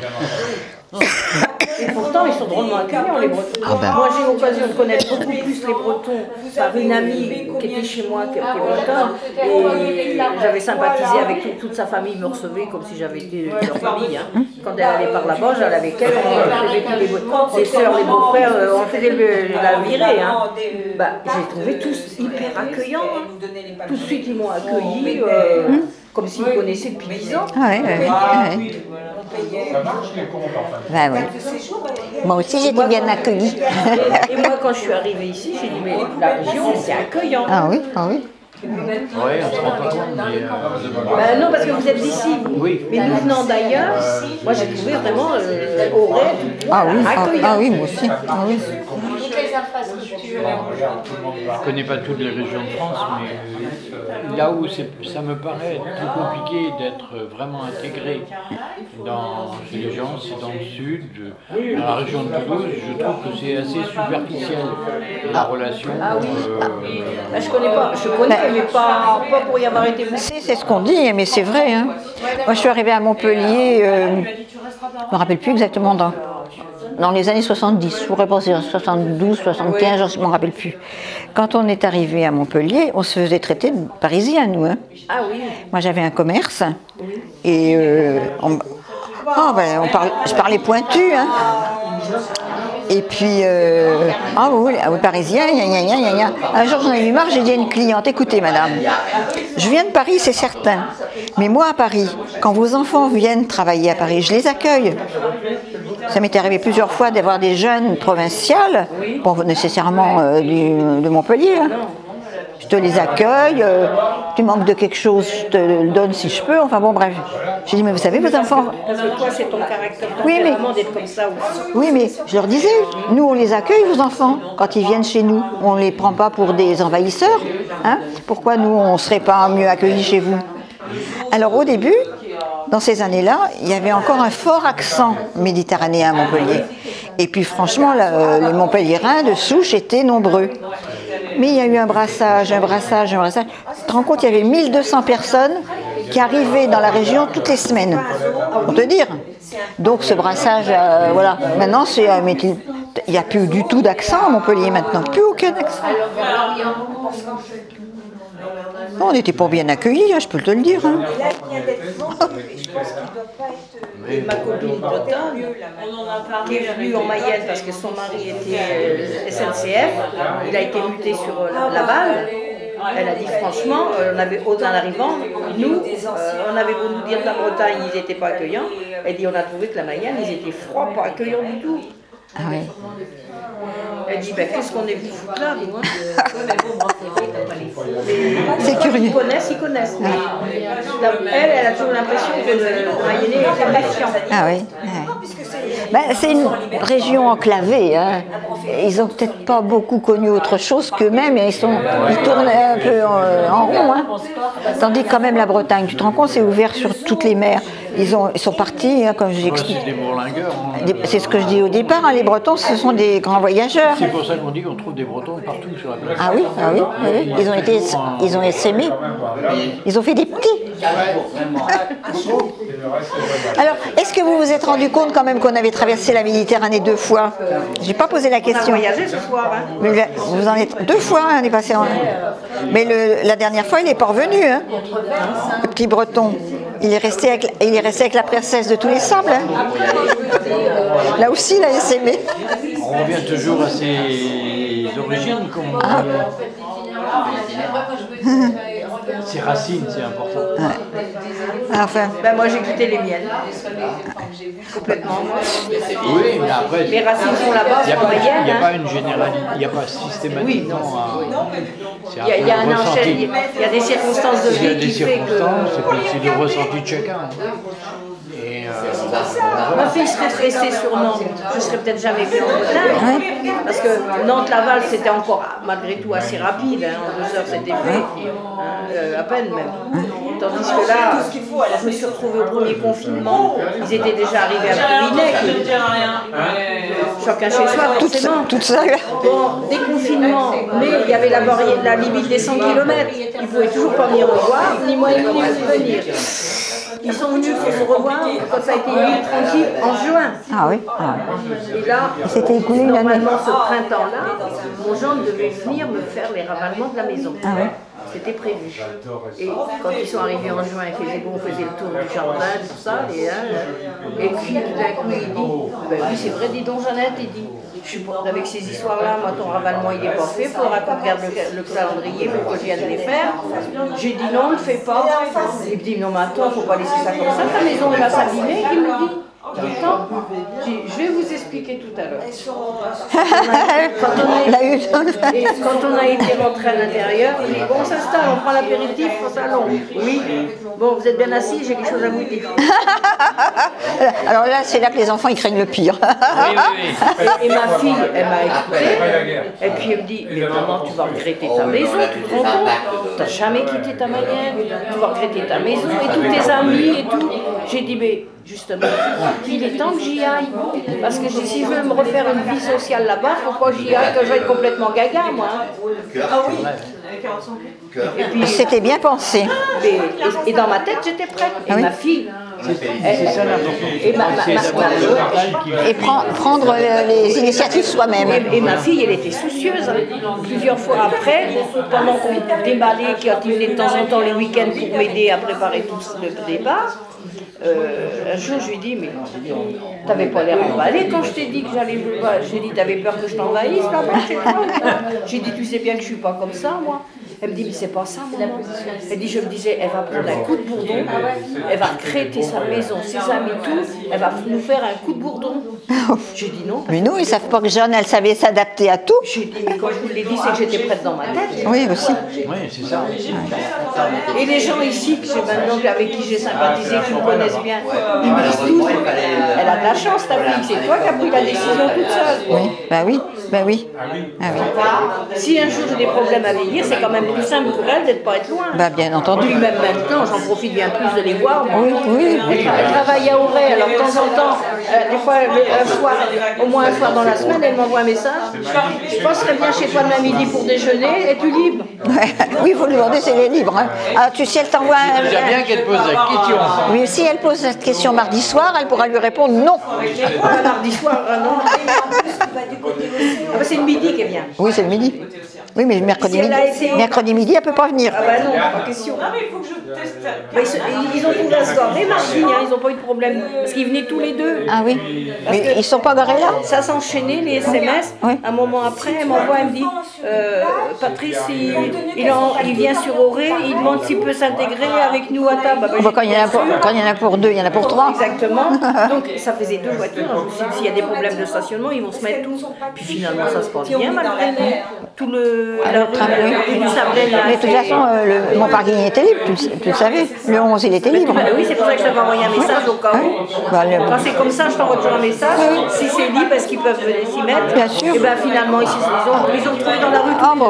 Et pourtant, ils sont drôlement accueillants, les Bretons. Ah ben. Moi, j'ai eu l'occasion de connaître beaucoup plus les Bretons par une amie qui était chez moi, qui était bretonne. Et j'avais sympathisé avec toute sa famille, me recevait comme si j'avais été leur famille. Hein. Quand elle allait par là-bas, j'allais avec elle, on faisait tous les Bretons. Les sœurs, les beaux-frères, on faisait la virée. Hein. Bah, j'ai trouvé tous hyper accueillants. Hein. Tout de suite, ils m'ont accueilli. Comme s'ils me connaissaient depuis 10 ans. Ah ouais, ouais, ouais. Ça marche les comptes en fait. Ben ouais. Moi aussi j'étais bien accueillie. Et moi quand je suis arrivée ici, j'ai dit mais la région c'est accueillant. Ah oui, ah oui. Oui, on se rend pas compte, mais... Ben non, parce que vous êtes d'ici, vous. Oui. Mais nous venant d'ailleurs, moi j'ai trouvé vraiment Auray, ah oui, accueillant. ah oui, moi aussi. Ah oui. Toutes les infrastructures. Je ne connais pas toutes les régions de France, mais là où ça me paraît plus compliqué d'être vraiment intégré chez les gens, c'est dans le sud. Dans la région de Toulouse, je trouve que c'est assez superficiel, la relation. Ah oui. Ben, je connais, mais pas pour y avoir été beaucoup. C'est ce qu'on dit, mais c'est vrai. Hein. Moi je suis arrivée à Montpellier, je ne me rappelle plus exactement dans les années 70, je pourrais penser 72, 75, je ne me rappelle plus. Quand on est arrivé à Montpellier, on se faisait traiter de Parisiens, nous. Hein. Ah oui. Moi, j'avais un commerce et je parlais pointu. Hein. Et puis, Parisien, gna. Un jour, j'en ai eu marre, j'ai dit à une cliente, écoutez, madame, je viens de Paris, c'est certain, mais moi, à Paris, quand vos enfants viennent travailler à Paris, je les accueille. Ça m'était arrivé plusieurs fois d'avoir des jeunes provinciales, pas nécessairement de Montpellier. Hein. Je te les accueille, tu manques de quelque chose, je te le donne si je peux, enfin bon bref. J'ai dit, mais vous savez, vos enfants... Parce que toi, c'est ton caractère, d'être comme ça aussi. Oui, mais je leur disais, nous on les accueille, vos enfants, quand ils viennent chez nous. On ne les prend pas pour des envahisseurs. Hein. Pourquoi nous, on ne serait pas mieux accueillis chez vous? Alors au début, dans ces années-là, il y avait encore un fort accent méditerranéen à Montpellier. Et puis franchement, les Montpelliérains de souche étaient nombreux. Mais il y a eu un brassage. Tu te rends compte, il y avait 1200 personnes qui arrivaient dans la région toutes les semaines, pour te dire. Donc ce brassage, voilà. Maintenant, il n'y a plus du tout d'accent à Montpellier maintenant, plus aucun accent. On n'était pas bien accueillis, hein, je peux te le dire. Hein. Ma copine bretonne, qui est venue en Mayenne parce que son mari était SNCF, il a été muté sur Laval. Elle a dit franchement, on avait autant l'arrivant, nous, on avait beau nous dire que la Bretagne, ils n'étaient pas accueillants. Elle dit on a trouvé que la Mayenne, ils étaient froids, pas accueillants du tout. Ah oui. Elle dit qu'est-ce qu'on est venu foutre là, nous, C'est curieux. Ils connaissent. Mais elle a toujours l'impression que le Mayennais est méfiant. Ah oui. C'est une région enclavée. Hein. Ils n'ont peut-être pas beaucoup connu autre chose qu'eux-mêmes. Ils tournent un peu en rond. Hein. Tandis que quand même la Bretagne, tu te rends compte, c'est ouvert sur toutes les mers. Ils sont partis, hein, comme je l'explique. C'est des bourlingueurs. C'est ce que je dis au départ. Hein, les Bretons, ce sont des grands voyageurs. C'est pour ça qu'on dit qu'on trouve des Bretons partout sur la planète. Ah oui. Ils ont essaimé. Ils ont fait des petits. Le reste, c'est vrai. Alors, est-ce que vous vous êtes rendu compte quand même qu'on avait traversé la Méditerranée 2 fois? J'ai pas posé la On a question. voyagé ce soir. Hein. Mais vous en êtes 2 fois, hein, on est passé en... Mais la dernière fois, il n'est pas revenu, hein, le petit breton. Il est resté avec la princesse de tous les sables. Hein. Là aussi, il a essaimé. On revient toujours à ses origines, comme ses racines, c'est important. Enfin. Ben, moi, j'ai quitté les miennes. Complètement. Oui, mais après, les racines sont là-bas, il n'y a pas une généralité, il n'y a pas systématiquement. Il y a un enchaînement, il y a des circonstances de vie qui fait que. C'est le ressenti de chacun. Et ma fille serait restée sur Nantes, je serais peut-être jamais venue en Bretagne, parce que Nantes-Laval c'était encore malgré tout assez rapide, hein, en 2 heures c'était fait, à peine même. Tandis que là, je me suis retrouvée au premier confinement, ils étaient déjà arrivés à Périgueux, chacun chez soi forcément. Toute seule. Bon, déconfinement, mais il y avait la limite des 100 km, ils ne pouvaient toujours pas venir me voir, ni moi ni vous venir. Ils sont venus pour me revoir quand ça a été nuit tranquille en juin. Ah oui. Et là, c'était écoulé une année. Normalement ce printemps-là, mon gendre devait venir me faire les ravalements de la maison. Ah oui. C'était prévu. Et quand ils sont arrivés en juin, il faisait bon, on faisait le tour du jardin, tout ça. Et puis tout d'un coup, il dit, ben oui c'est vrai, dis donc Jeannette, il dit, je suis pas avec ces histoires-là, moi ton ravalement il n'est pas fait, il faudra qu'on regarde le calendrier pour que je vienne les faire. J'ai dit non, ne le fais pas. Il me dit non mais attends, faut pas laisser ça comme ça, ta maison elle va s'abîmer. Il me dit. Pourtant, je vais vous expliquer tout à l'heure. Quand on a été rentré à l'intérieur, il dit bon, on s'installe, on prend l'apéritif au salon. Oui. Bon, vous êtes bien assis, j'ai quelque chose à vous dire. Alors là, c'est là que les enfants ils craignent le pire. Et ma fille, elle m'a écoutée. Et puis elle me dit mais maman, tu vas regretter ta maison, tu te rends compte? Tu n'as jamais quitté ta manière, tu vas regretter ta maison et tous tes amis et tout. J'ai dit mais justement, il est temps que j'y aille. Parce que si je veux me refaire une vie sociale là-bas, il ne faut pas que j'y aille, que je vais être complètement gaga, moi. Ah oui. Et puis, c'était bien pensé. Et dans ma tête, j'étais prête. Et ma fille. C'est ça l'important. Et prendre les initiatives soi-même. Et ma fille, elle était soucieuse. Plusieurs fois après, pendant qu'on déballait, quand il venait de temps en temps les week-ends pour m'aider à préparer tout le départ, un jour je lui ai dit mais t'avais pas l'air emballé quand je t'ai dit que j'allais. J'ai dit t'avais peur que je t'envahisse là-bas chez toi. J'ai dit tu sais bien que je suis pas comme ça moi. Elle me dit mais c'est pas ça maman. Elle dit je me disais elle va prendre un coup de bourdon, elle va recréter sa maison, ses amis tout, elle va nous faire un coup de bourdon. J'ai dit non. Mais nous ils savent pas que Jeanne elle savait s'adapter à tout. J'ai dit mais quand je vous l'ai dit c'est que j'étais prête dans ma tête. Oui aussi. Oui c'est ça. Et les gens ici maintenant avec qui j'ai sympathisé, qui me connaissent bien, ils me disent tous elle a de la chance ta fille, c'est toi qui as pris la décision toute seule. Oui, bah oui, bah oui. Ah oui. Si un jour j'ai des problèmes à venir, c'est quand même plus simple pour elle d'être pas être loin. Bah bien entendu. Puis même maintenant, j'en profite bien plus de les voir. Oui, oui. Elle travaille à Auray, alors de temps en temps, des fois, un soir, au moins un soir dans la semaine, elle m'envoie un message. Je passerai bien chez toi demain midi pour déjeuner, es-tu libre? Oui, il faut lui demander si elle est libre. Hein. Ah, tu sais, elle t'envoie un... C'est déjà bien qu'elle pose la question. Oui, si elle pose cette question mardi soir, elle pourra lui répondre non. Mardi soir, non. C'est le midi qui est bien. Oui, c'est le midi. Oui, mais mercredi midi, elle ne peut pas venir. Ah bah non, pas question. Non, mais il faut que je teste. Ils ont tout la soirée, ma fille, ils n'ont pas eu de problème. Parce qu'ils venaient tous les deux. Ah oui. Mais ils ne sont pas garés là? Ça s'enchaînait, les SMS. Oui. Un moment après, elle m'envoie, elle me dit Patrice, il vient sur Auray, il demande s'il peut s'intégrer avec nous à table. Quand il y en a pour deux, il y en a pour trois. Exactement. Donc ça faisait 2 voitures. Je me suis dit, s'il y a des problèmes de stationnement, ils vont se mettre tous. Puis finalement, ça se passe bien malgré tout le. Mais de toute façon, mon parking était libre, tu le savais. Le 11, il était libre. Oui, c'est pour ça que je t'avais envoyé un message au cas où. Quand c'est comme ça, je t'envoie toujours un message. Si c'est libre, est-ce qu'ils peuvent s'y mettre? Bien sûr. Et bien finalement, ici, ils ont trouvé dans la rue. Ah bon.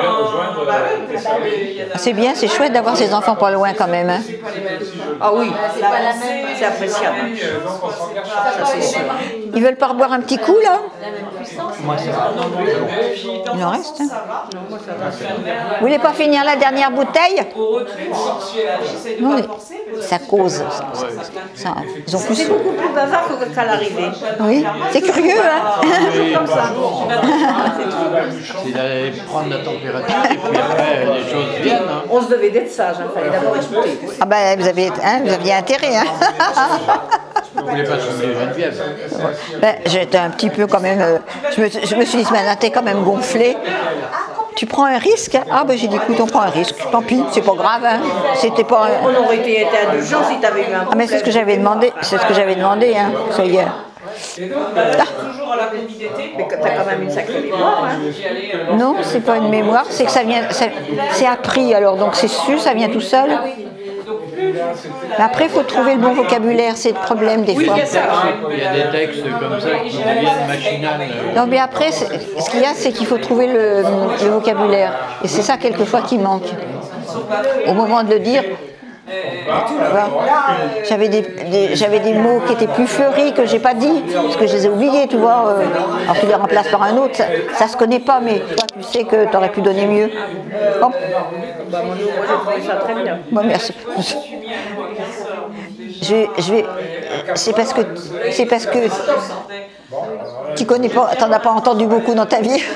C'est bien, c'est chouette d'avoir ses enfants pas loin quand même. Hein. Ah oui, c'est appréciable. Ça, c'est sûr. Ils veulent pas reboire un petit coup là? Moi, ça va. Il en reste. Hein. Non, moi ça va. Vous voulez pas finir la dernière bouteille? Non, mais ça cause. Ça, ils ont plus... C'est beaucoup plus bavard qu'à l'arrivée. Oui, c'est curieux, hein? C'est comme ça. C'est d'aller prendre la température et puis après les choses viennent. Hein. On se devait d'être sage, il fallait d'abord écouter. Ah ben vous aviez intérêt, hein? Vous voulez pas soulever Geneviève? Ben, j'étais un petit peu quand même... je me suis dit, maintenant t'es quand même gonflé. Tu prends un risque? Ah ben j'ai dit, écoute, on prend un risque. Tant pis, c'est pas grave. Hein. C'était pas... On aurait été indulgent si t'avais eu un problème. Ah mais c'est ce que j'avais demandé. C'est ce que j'avais demandé, hein. Ça y est. Toujours à la communauté. Mais t'as quand même une sacrée mémoire. Hein. Non, c'est pas une mémoire, c'est que ça vient... C'est appris, alors donc c'est sûr, ça vient tout seul. Mais après, il faut trouver le bon vocabulaire, c'est le problème des fois. Il y a des textes comme ça qui deviennent machinales. Non, mais après, ce qu'il y a, c'est qu'il faut trouver le vocabulaire. Et c'est ça, quelquefois, qui manque. Au moment de le dire, j'avais des mots qui étaient plus fleuris que j'ai pas dit, parce que je les ai oubliés, tu vois. Alors tu les remplaces par un autre, ça se connaît pas, mais toi, tu sais que tu aurais pu donner mieux. Bon. Bah, moi, j'ai trouvé ça très bien. Bon, merci. C'est parce que tu connais pas, t'en as pas entendu beaucoup dans ta vie.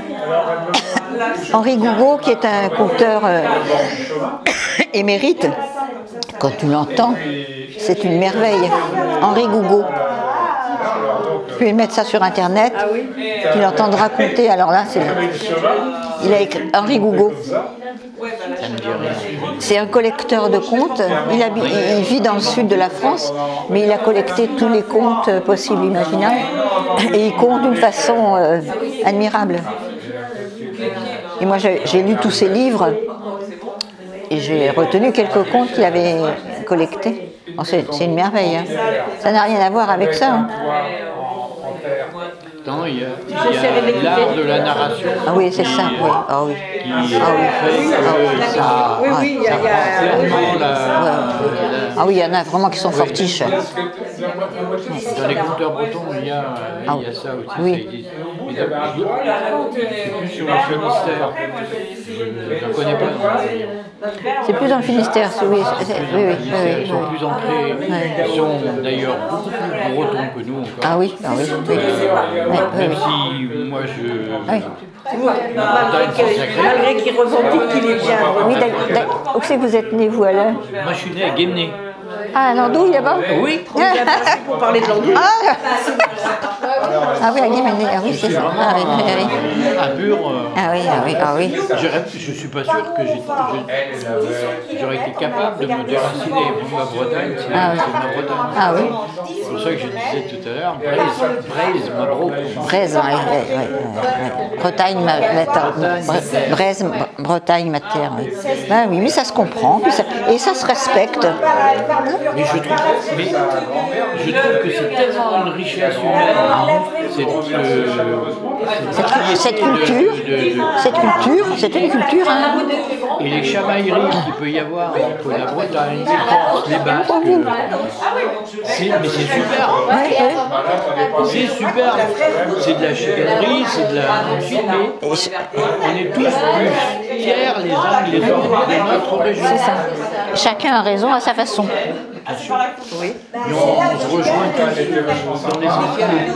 Henri Gougaud, qui est un conteur émérite, quand tu l'entends, c'est une merveille. Henri Gougaud. Tu peux mettre ça sur internet, tu l'entends raconter. Alors là, il a écrit Henri Gougaud. C'est un collecteur de contes. Il vit dans le sud de la France, mais il a collecté tous les contes possibles, imaginables, et il compte d'une façon admirable. Et moi, j'ai lu tous ses livres et j'ai retenu quelques contes qu'il avait collectés. Bon, c'est une merveille. Hein. Ça n'a rien à voir avec ça. Hein. Non, il y a l'art de la narration. Ah oui, c'est ça. Oui. Ah oui. Qui fait que ça. Oui, il y a. Ah oui, il y en a vraiment qui sont fortiches. Dans les conteurs bretons, il y a ça aussi. Oui. C'est plus sur le Finistère. Je ne connais pas. C'est plus dans le Finistère, oui. Ils sont plus ancrés. Ils sont d'ailleurs beaucoup plus bretons que nous encore. Ah oui. Même si moi Malgré qu'il revendique qu'il est bien. Oui, où c'est que vous êtes né, vous, Alain? Moi, je suis né à Guémené. Ah, à Landouille, là-bas? Oui. Pour parler de Landouille. Ah oui, à Guémené, ah oui, c'est ça. Ah oui. À Bure. Ah oui. Je suis pas sûr que j'aurais été capable de me déraciner de ma Bretagne. C'est ma Bretagne. Ah oui. C'est pour ça que je disais tout à l'heure, Braise, ma bro. Braise, Bretagne, Bretagne, ma terre. Ben oui, mais ça se comprend, et ça se respecte. Mais je trouve que c'est tellement une richesse humaine, cette culture, c'est une culture. Hein. Et les chamailleries qu'il peut y avoir entre la Bretagne, les Corses, les Basques, mais c'est super. C'est super. C'est de la chicanerie, c'est de la musique, mais on est tous plus fiers les uns que les autres de notre région. C'est ça. Chacun a raison à sa façon. Oui. Mais on se rejoint tous dans l'essentiel.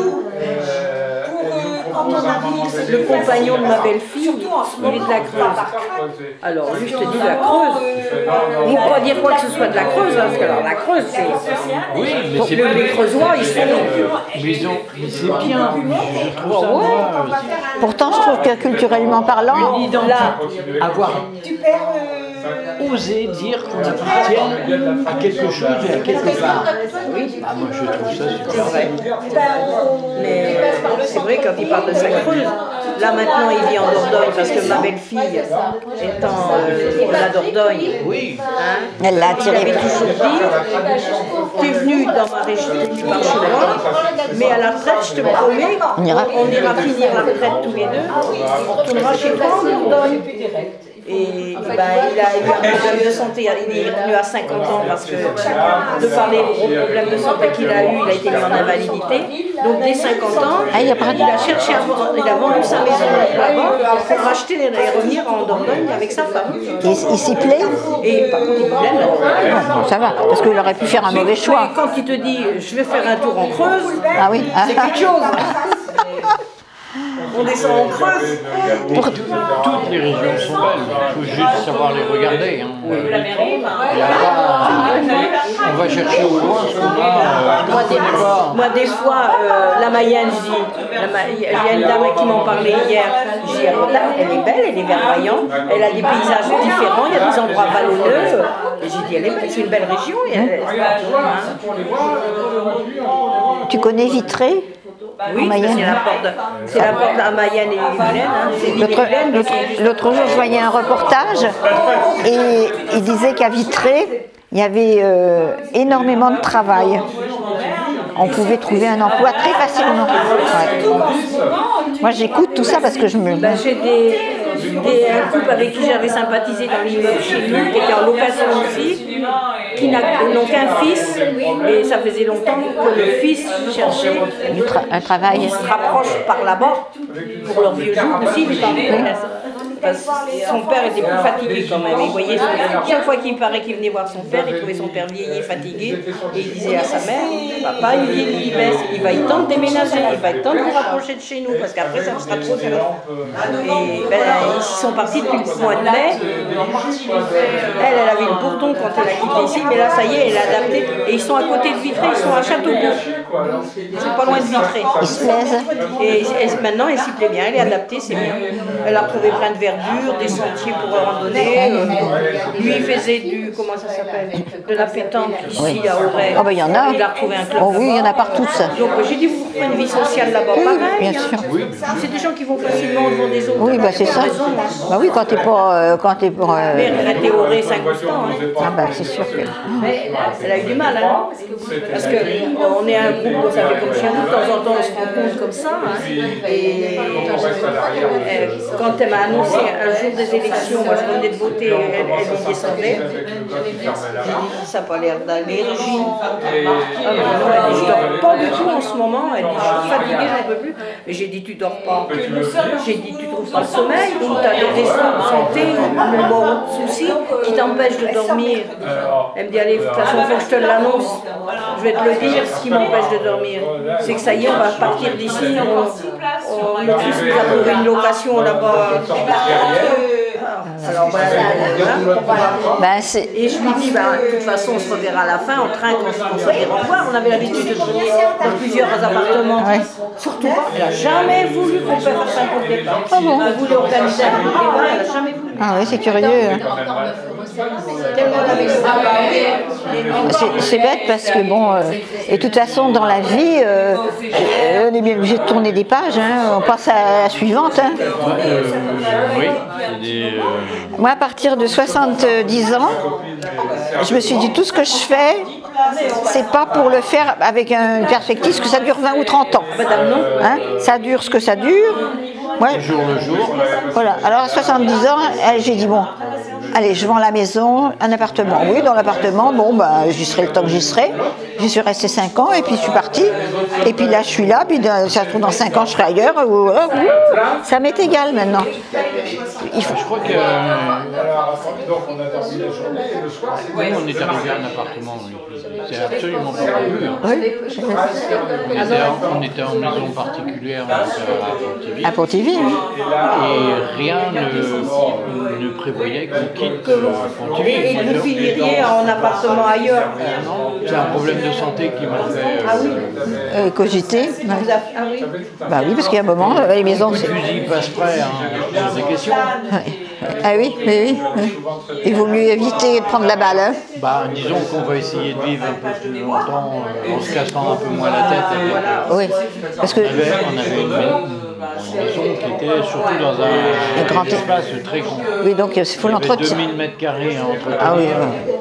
Le compagnon de ma belle-fille, il est de la Creuse. Alors lui, je te dis de la Creuse. Il ne faut pas dire quoi que ce soit de la Creuse, parce que alors, la Creuse, c'est... Oui, mais c'est les Creusois, ils sont... Mais c'est bien, je trouve ça moi... Pourtant, je trouve que culturellement parlant, là, avoir oser dire qu'on appartient à quelque chose et à quelque part. Oui. Ah, moi, je trouve ça super. C'est vrai. Mais c'est vrai, quand il parle de sa Creuse, là maintenant il vit en Dordogne parce que ma belle-fille étant de la Dordogne, elle l'a attiré. Il avait toujours dit, tu es venu dans ma région, tu pars chez moi, mais à la retraite, je te promets, on ira finir la retraite tous les deux, on retournera chez toi en Dordogne. Et ben, il a eu un problème de santé, il est revenu à 50 ans parce que, de par les gros problèmes de santé qu'il a eu, il a été mis en invalidité. Donc dès 50 ans, il a cherché il a vendu sa maison là-bas pour racheter et revenir en Dordogne avec sa femme. Il s'y plaît? Et par contre, il l'aime là. Non, ça va, parce qu'il aurait pu faire un mauvais choix. Mais quand il te dit je vais faire un tour en Creuse, ah oui, c'est quelque chose. On descend en Creuse. Toutes les régions sont belles, il faut juste savoir les regarder. Hein. Il y a pas, on va chercher au loin ce qu'on a. Moi, des fois, la Mayenne, je dis, il y a une dame qui m'en parlait hier, je dis, elle est belle, elle est verdoyante, elle a des paysages différents, il y a des endroits vallonneux. Et j'ai dit, elle est belle, c'est une belle région. Tu connais Vitré? Oui, c'est la porte à Mayenne et Vilaine. L'autre jour, je voyais un reportage et il disait qu'à Vitré, il y avait énormément de travail. On pouvait trouver un emploi très facilement. Ouais. Moi, j'écoute tout ça parce que je me... J'ai un couple avec qui j'avais sympathisé dans l'immeuble chez nous, qui était en location aussi, qui n'ont qu'un fils, et ça faisait longtemps que le fils cherchait un travail. Ils se rapprochent par là-bas pour leur vieux jour aussi, les parents. Son père était plus fatigué quand même. Il voyait chaque fois qu'il paraît qu'il venait voir son père, il trouvait son père vieilli et fatigué. Et il disait à sa mère, papa, il vieillit, il baisse, il va être temps de déménager, il va être temps de vous rapprocher de chez nous, parce qu'après ça sera trop dur. Et ben, ils sont partis depuis le mois de mai. Elle avait le bourdon quand elle a quitté ici, mais là ça y est, elle a adapté. Et ils sont à côté de Vitré, ils sont à Châteaubourg. C'est pas loin de Vitré. Ils se plaisent. Et maintenant, elle s'y plaît bien, elle est adaptée, c'est bien. Elle a retrouvé plein de verdure, des sentiers pour randonner. Lui, il faisait du, comment ça s'appelle, de la pétanque ici à Auray. Ah ben il y en a. Il a retrouvé un club. Oh oui, il y en a partout ça. Donc j'ai dit, vous ferez une vie sociale là-bas. Oui, pareil. bien sûr. C'est des gens qui vont facilement devant des autres. Oui, bah c'est ça. Bah oui, quand t'es pas... Mais elle a été Auray 5 ans. Ah bah c'est sûr que... Elle a eu du mal, hein. Parce qu'on est un groupe, ça fait comme chez nous, de temps en temps on se rencontre comme ça. Hein. Et quand elle m'a annoncé un jour des élections, moi je venais de voter, elle y descendait. J'ai dit, ça n'a pas l'air d'aller, Régine. Elle dit, je dors pas du tout en ce moment. Elle dit, je suis fatiguée, j'en peux plus. Et j'ai dit, tu dors pas. J'ai dit, tu trouves pas le sommeil ou tu as des santé ou bon soucis qui t'empêchent de dormir. Elle me dit, allez, de toute façon, il faut que je te l'annonce. Je vais te le dire, ce qui m'empêche de dormir. C'est que ça y est, on va partir d'ici. Notre fils nous a trouvé une location là-bas. Alors, et je lui dis, de toute façon, on se reverra à la fin, en train, qu'on se dira au revoir. On avait l'habitude de travailler dans plusieurs appartements. Ouais. Surtout pas, elle n'a jamais voulu qu'on fasse un coup de départ. Ah bon? Elle voulait organiser un coup de départ, elle n'a jamais voulu. Ah oui, c'est curieux. C'est bête parce que bon, et de toute façon dans la vie, on est bien obligé de tourner des pages, hein, on passe à la suivante. Hein. Oui, Moi à partir de 70 ans, je me suis dit tout ce que je fais, c'est pas pour le faire avec une perspective que ça dure 20 ou 30 ans. Hein, ça dure ce que ça dure. Ouais. Jour le jour. Voilà, alors à 70 ans, j'ai dit bon, allez, je vends la maison, un appartement. Oui, dans l'appartement, bon, bah, j'y serai le temps que j'y serai. J'y suis restée 5 ans et puis je suis partie. Et puis là, je suis là, puis ça se trouve dans 5 ans, je serai ailleurs. Ça m'est égal maintenant. Je crois que. Donc on a dormi la journée et le soir, oui, on est arrivé à un appartement. C'est absolument pas prévu. Hein. Oui. On était en maison particulière à Pontivy. Oui. Et rien ne prévoyait qu'on quitte Pontivy. Et vous finiriez en appartement ailleurs. C'est un problème de santé qui m'a fait cogiter. Ah oui. Bah oui, parce qu'il y a un moment, les maisons. Le fusil passe près, c'est des questions. Ah oui, oui. Il vaut mieux éviter de prendre la balle. Hein. Bah, disons qu'on va essayer de vivre un peu plus longtemps en se cassant un peu moins la tête. Oui, parce que on avait une maison qui était surtout dans un grand espace très grand. Oui, donc il faut l'entretien. 2000 mètres carrés à entretenir. Ah oui.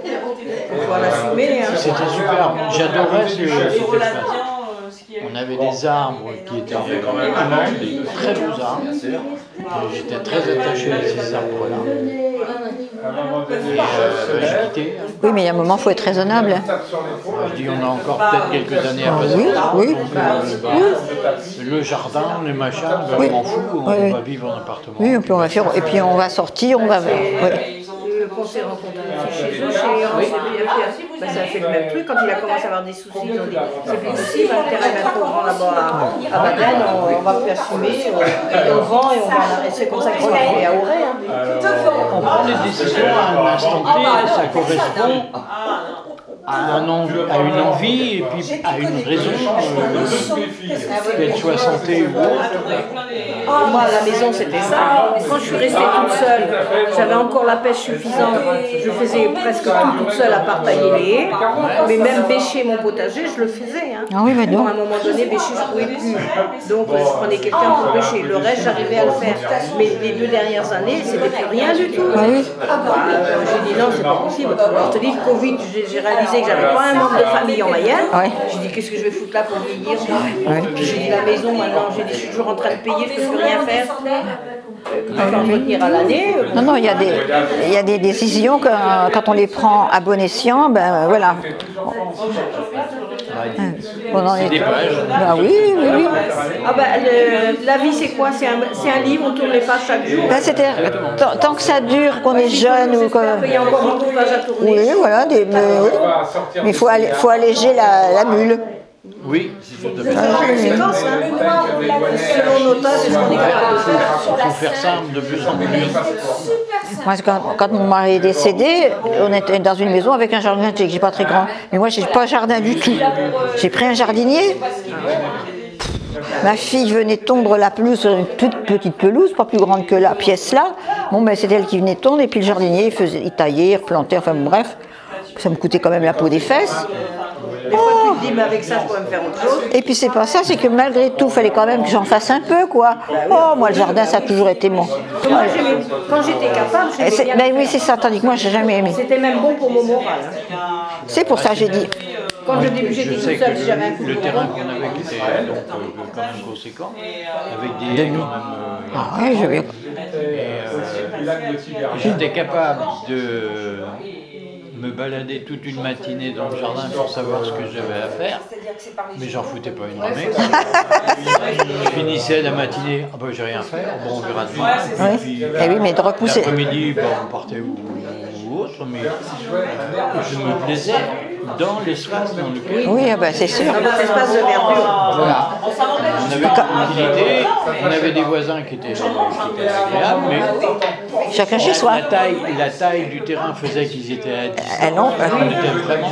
C'était super. J'adorais cet espace. On avait des arbres qui étaient immenses, des très beaux arbres. J'étais très attaché à ces arbres-là. j'ai quitté. Oui, mais il y a un moment, il faut être raisonnable. Je dis, on a encore peut-être quelques années à passer. Oui. Le jardin, les machins, Oui. je m'en fous, on Oui. va vivre en appartement. Oui, puis on va faire, et puis on va sortir, on va vers. Qu'on s'est rencontrés aussi chez eux, chez Hans, et puis ça a fait le même truc. Quand il a commencé à avoir des soucis, ils ont dit c'est plus possible, le terrain est trop grand là-bas à Baden, on va plus assumer, on vend et on va. Et c'est comme ça qu'ils sont arrivés à Auray. On prend des décisions à un instant T, ça correspond à une envie et puis à une raison, qu'elle soit santé ou autre. Moi, à la maison, c'était ça. Quand je suis restée toute seule, j'avais encore la pêche suffisante. Je faisais presque tout toute seule à part tailler les haies. Mais même bêcher mon potager, je le faisais. Hein. Ah oui, bah non. À un moment donné, bêcher, je ne pouvais plus. Donc, je prenais quelqu'un pour bêcher. Le reste, j'arrivais à le faire. Mais les 2 dernières années, c'était plus rien du tout. Ah oui. J'ai dit non, c'est pas possible. Alors, je te dis, le Covid, j'ai réalisé que j'avais pas un membre de famille en Mayenne. Ouais. J'ai dit, qu'est-ce que je vais foutre là pour vieillir? J'ai dit, la maison, maintenant, j'ai dit, je suis toujours en train de payer, je ne peux plus rien faire. Je vais entretenir à l'année. Non, il y a des décisions que quand on les prend à bon escient, ben voilà. C'est des pages. Ben oui. Ah ben, la vie, c'est quoi? C'est un livre, on tourne les pages chaque jour. Ben, tant que ça dure, qu'on est jeune ou que. Il y a encore beaucoup de pages à tourner. Oui, voilà. Mais il faut alléger la mule. Oui, c'est tout à fait ça. Selon nos tâches, c'est ce qu'on est capable de faire. Il faut faire ça de plus en plus. Moi, quand mon mari est décédé, on était dans une maison avec un jardin qui n'est pas très grand. Mais moi, je n'ai pas de jardin du tout. J'ai pris un jardinier. Ma fille venait tondre la pelouse sur une toute petite pelouse, pas plus grande que la pièce là. Bon, ben, c'est elle qui venait tondre, et puis le jardinier, il taillait, il replantait, enfin bon, bref. Ça me coûtait quand même la peau des fesses. Des fois, tu te dis, mais avec ça, je pourrais me faire autre chose. Et puis, c'est pas ça, c'est que malgré tout, il fallait quand même que j'en fasse un peu, quoi. Oh, moi, le jardin, ça a toujours été mon. Moi, quand j'étais capable, j'aimais bien. Ben oui, c'est ça, tandis que moi, j'ai jamais aimé. C'était même bon pour mon moral. C'est pour ça que j'ai dit. Quand au début j'étais toute seule, j'avais un coup de le terrain qu'on avait qui était donc, quand même conséquent, avec des haies quand même. Ah oui, je vais. J'étais capable de me balader toute une matinée dans le jardin pour savoir ce que j'avais à faire, mais j'en foutais pas une ramée. Je finissais la matinée, ah ben j'ai rien à faire, bon on verra demain. Oui, oui, mais de repousser. L'après-midi, bon, on partait ou autre, mais je me plaisais dans l'espace dans lequel. Oui, ben c'est sûr. Dans l'espace de verdure. Voilà. On avait une utilité, on avait des voisins qui étaient agréables, mais chacun chez soi. La taille du terrain faisait qu'ils étaient à distance. Non, on était vraiment.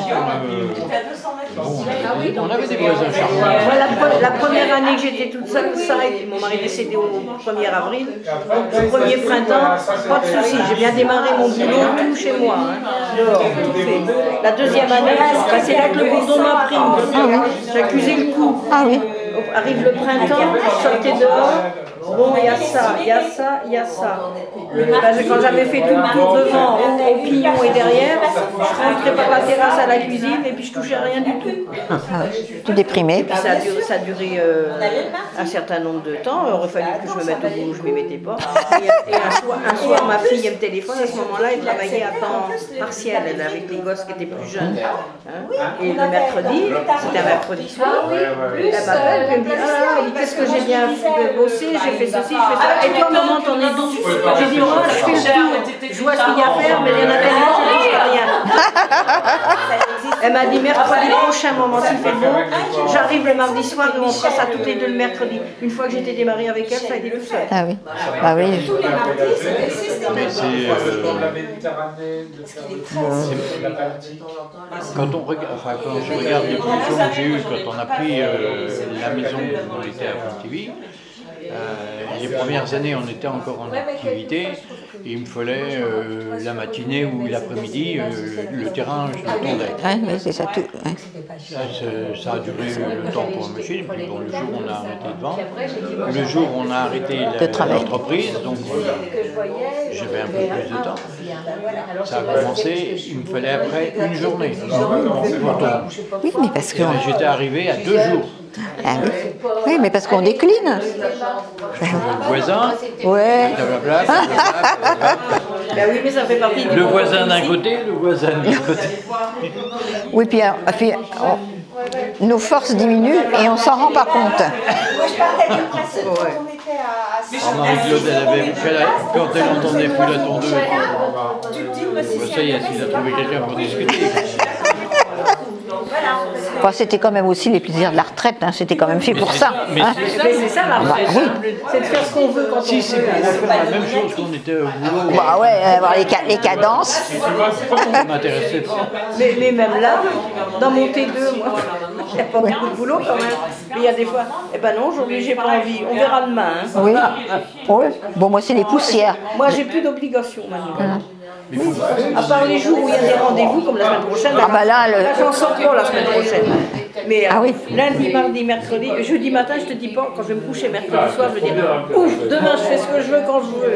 On avait des voisins charmants. La première année que j'étais toute seule, ça, mon mari est décédé au 1er avril. Donc, le premier printemps, pas de soucis. J'ai bien démarré mon boulot, tout chez moi. Dehors, tout fait. La deuxième année, c'est là que le bourdon m'a pris. J'ai accusé le coup. Ah oui. Arrive le printemps, je sortais dehors. Bon, il y a ça, il y a ça, il y a ça. Quand j'avais fait tout le tour devant, au pignon et derrière, je rentrais par la terrasse à la cuisine et puis je touchais à rien du tout. Tout déprimé. Puis ça a duré un certain nombre de temps. Il aurait fallu que je me mette au boulot, je ne m'y mettais pas. Et un soir, ma fille elle me téléphone. À ce moment-là, elle travaillait à temps partiel, elle, avec les gosses qui étaient plus jeunes. Et le mercredi, c'était un mercredi soir, elle m'appelle et me dit, ah, qu'est-ce que j'ai bien bossé, j'ai fait ceci, je fais ça. Et toi, maman, t'en es d'où? J'ai dit, moi, je fais le tour, je vois ce qu'il y a à faire, mais il y en a tellement que je ne rien. Elle m'a dit, mercredi prochain, maman, s'il fait beau, j'arrive le mardi soir et on fera ça toutes les deux le mercredi. Une fois que j'étais démarrée avec elle, ça a été tout seul. Ah oui. Ah oui. Mais c'est. Quand on regarde, enfin, quand je regarde l'évolution que j'ai eue quand on a pris la maison où on était à Pontivy, les premières années, on était encore en activité et il me fallait la matinée ou l'après-midi, le terrain, je le tondais. Oui, c'est ça tout. Ça a duré le temps pour la machine, puis bon, le jour où on a arrêté de vendre, le jour où on a arrêté l'entreprise, donc j'avais un peu plus de temps. Ça a commencé, il me fallait après une journée. Oui, mais parce que. J'étais arrivé à 2 jours. Ah oui. Oui, mais parce qu'on décline. Le voisin, ouais. Ben oui, mais ça fait partie du Le voisin d'un côté, le voisin de l'autre côté. Oui, puis nos forces diminuent et on s'en rend pas compte. Moi, je partais du principe quand on était à Marie-Claude, quand elle entendait plus la tondeuse, ça y est, il a trouvé quelqu'un pour discuter. Enfin, c'était quand même aussi les plaisirs de la retraite, hein. C'était quand même fait pour ça. Mais Hein. C'est ça la retraite. Oui. C'est de faire ce qu'on veut quand on Si, veut. c'est pour faire la même chose qu'on était au boulot. Bah ouais, avoir les cadences. Ça m'intéressait pas. Mais même là, dans mon T2, moi, il n'y a pas beaucoup de boulot quand même. Mais il y a des fois, eh ben non, aujourd'hui j'ai pas envie. On verra demain. Hein. Oui. Oui. Bon, moi, c'est les poussières. Moi, j'ai plus d'obligations maintenant. À part les jours où il y a des rendez-vous, comme la semaine prochaine. Ah bah là, j'en sors pas la semaine prochaine. Mais Ah oui. lundi, mardi, mercredi, jeudi matin, je te dis pas, quand je vais me coucher mercredi soir, je vais dire ouf, demain je fais ce que je veux quand je veux.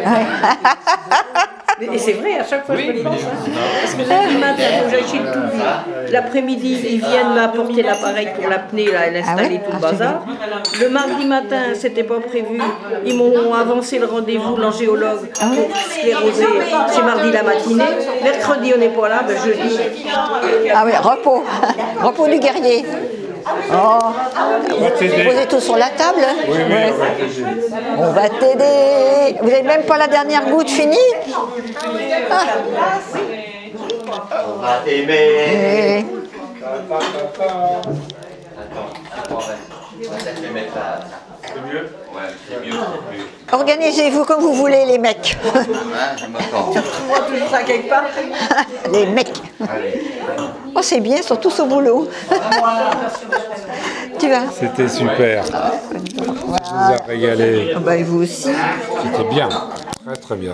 Et c'est vrai, à chaque fois je le pense. Hein. Parce que lundi matin, il faut que j'aille chez le tout. L'après-midi, ils viennent m'apporter l'appareil pour l'apnée, là, et l'installer tout le bazar. Le mardi matin, c'était pas prévu. Ils m'ont avancé le rendez-vous, l'angéologue, pour scléroser. C'est mardi la matinée. Mercredi, on n'est pas là, ben jeudi. Ah oui, repos. Repos du guerrier. Oh. Vous posez tout sur la table? Oui, Ouais. On va t'aider. Vous n'avez même pas la dernière goutte finie? Ah. On va t'aimer. Attends, vas-y. On va peut-être les mettre là. C'est mieux? Ouais, c'est mieux, c'est mieux. Organisez-vous comme vous voulez, les mecs. Ah, je m'attends. Tu retrouveras toujours ça quelque part. Les mecs. Allez. Oh, c'est bien, ils sont tous au boulot. Tu vas? C'était super. Ça vous a régalé. Ah bah, et vous aussi. C'était bien. Très très bien.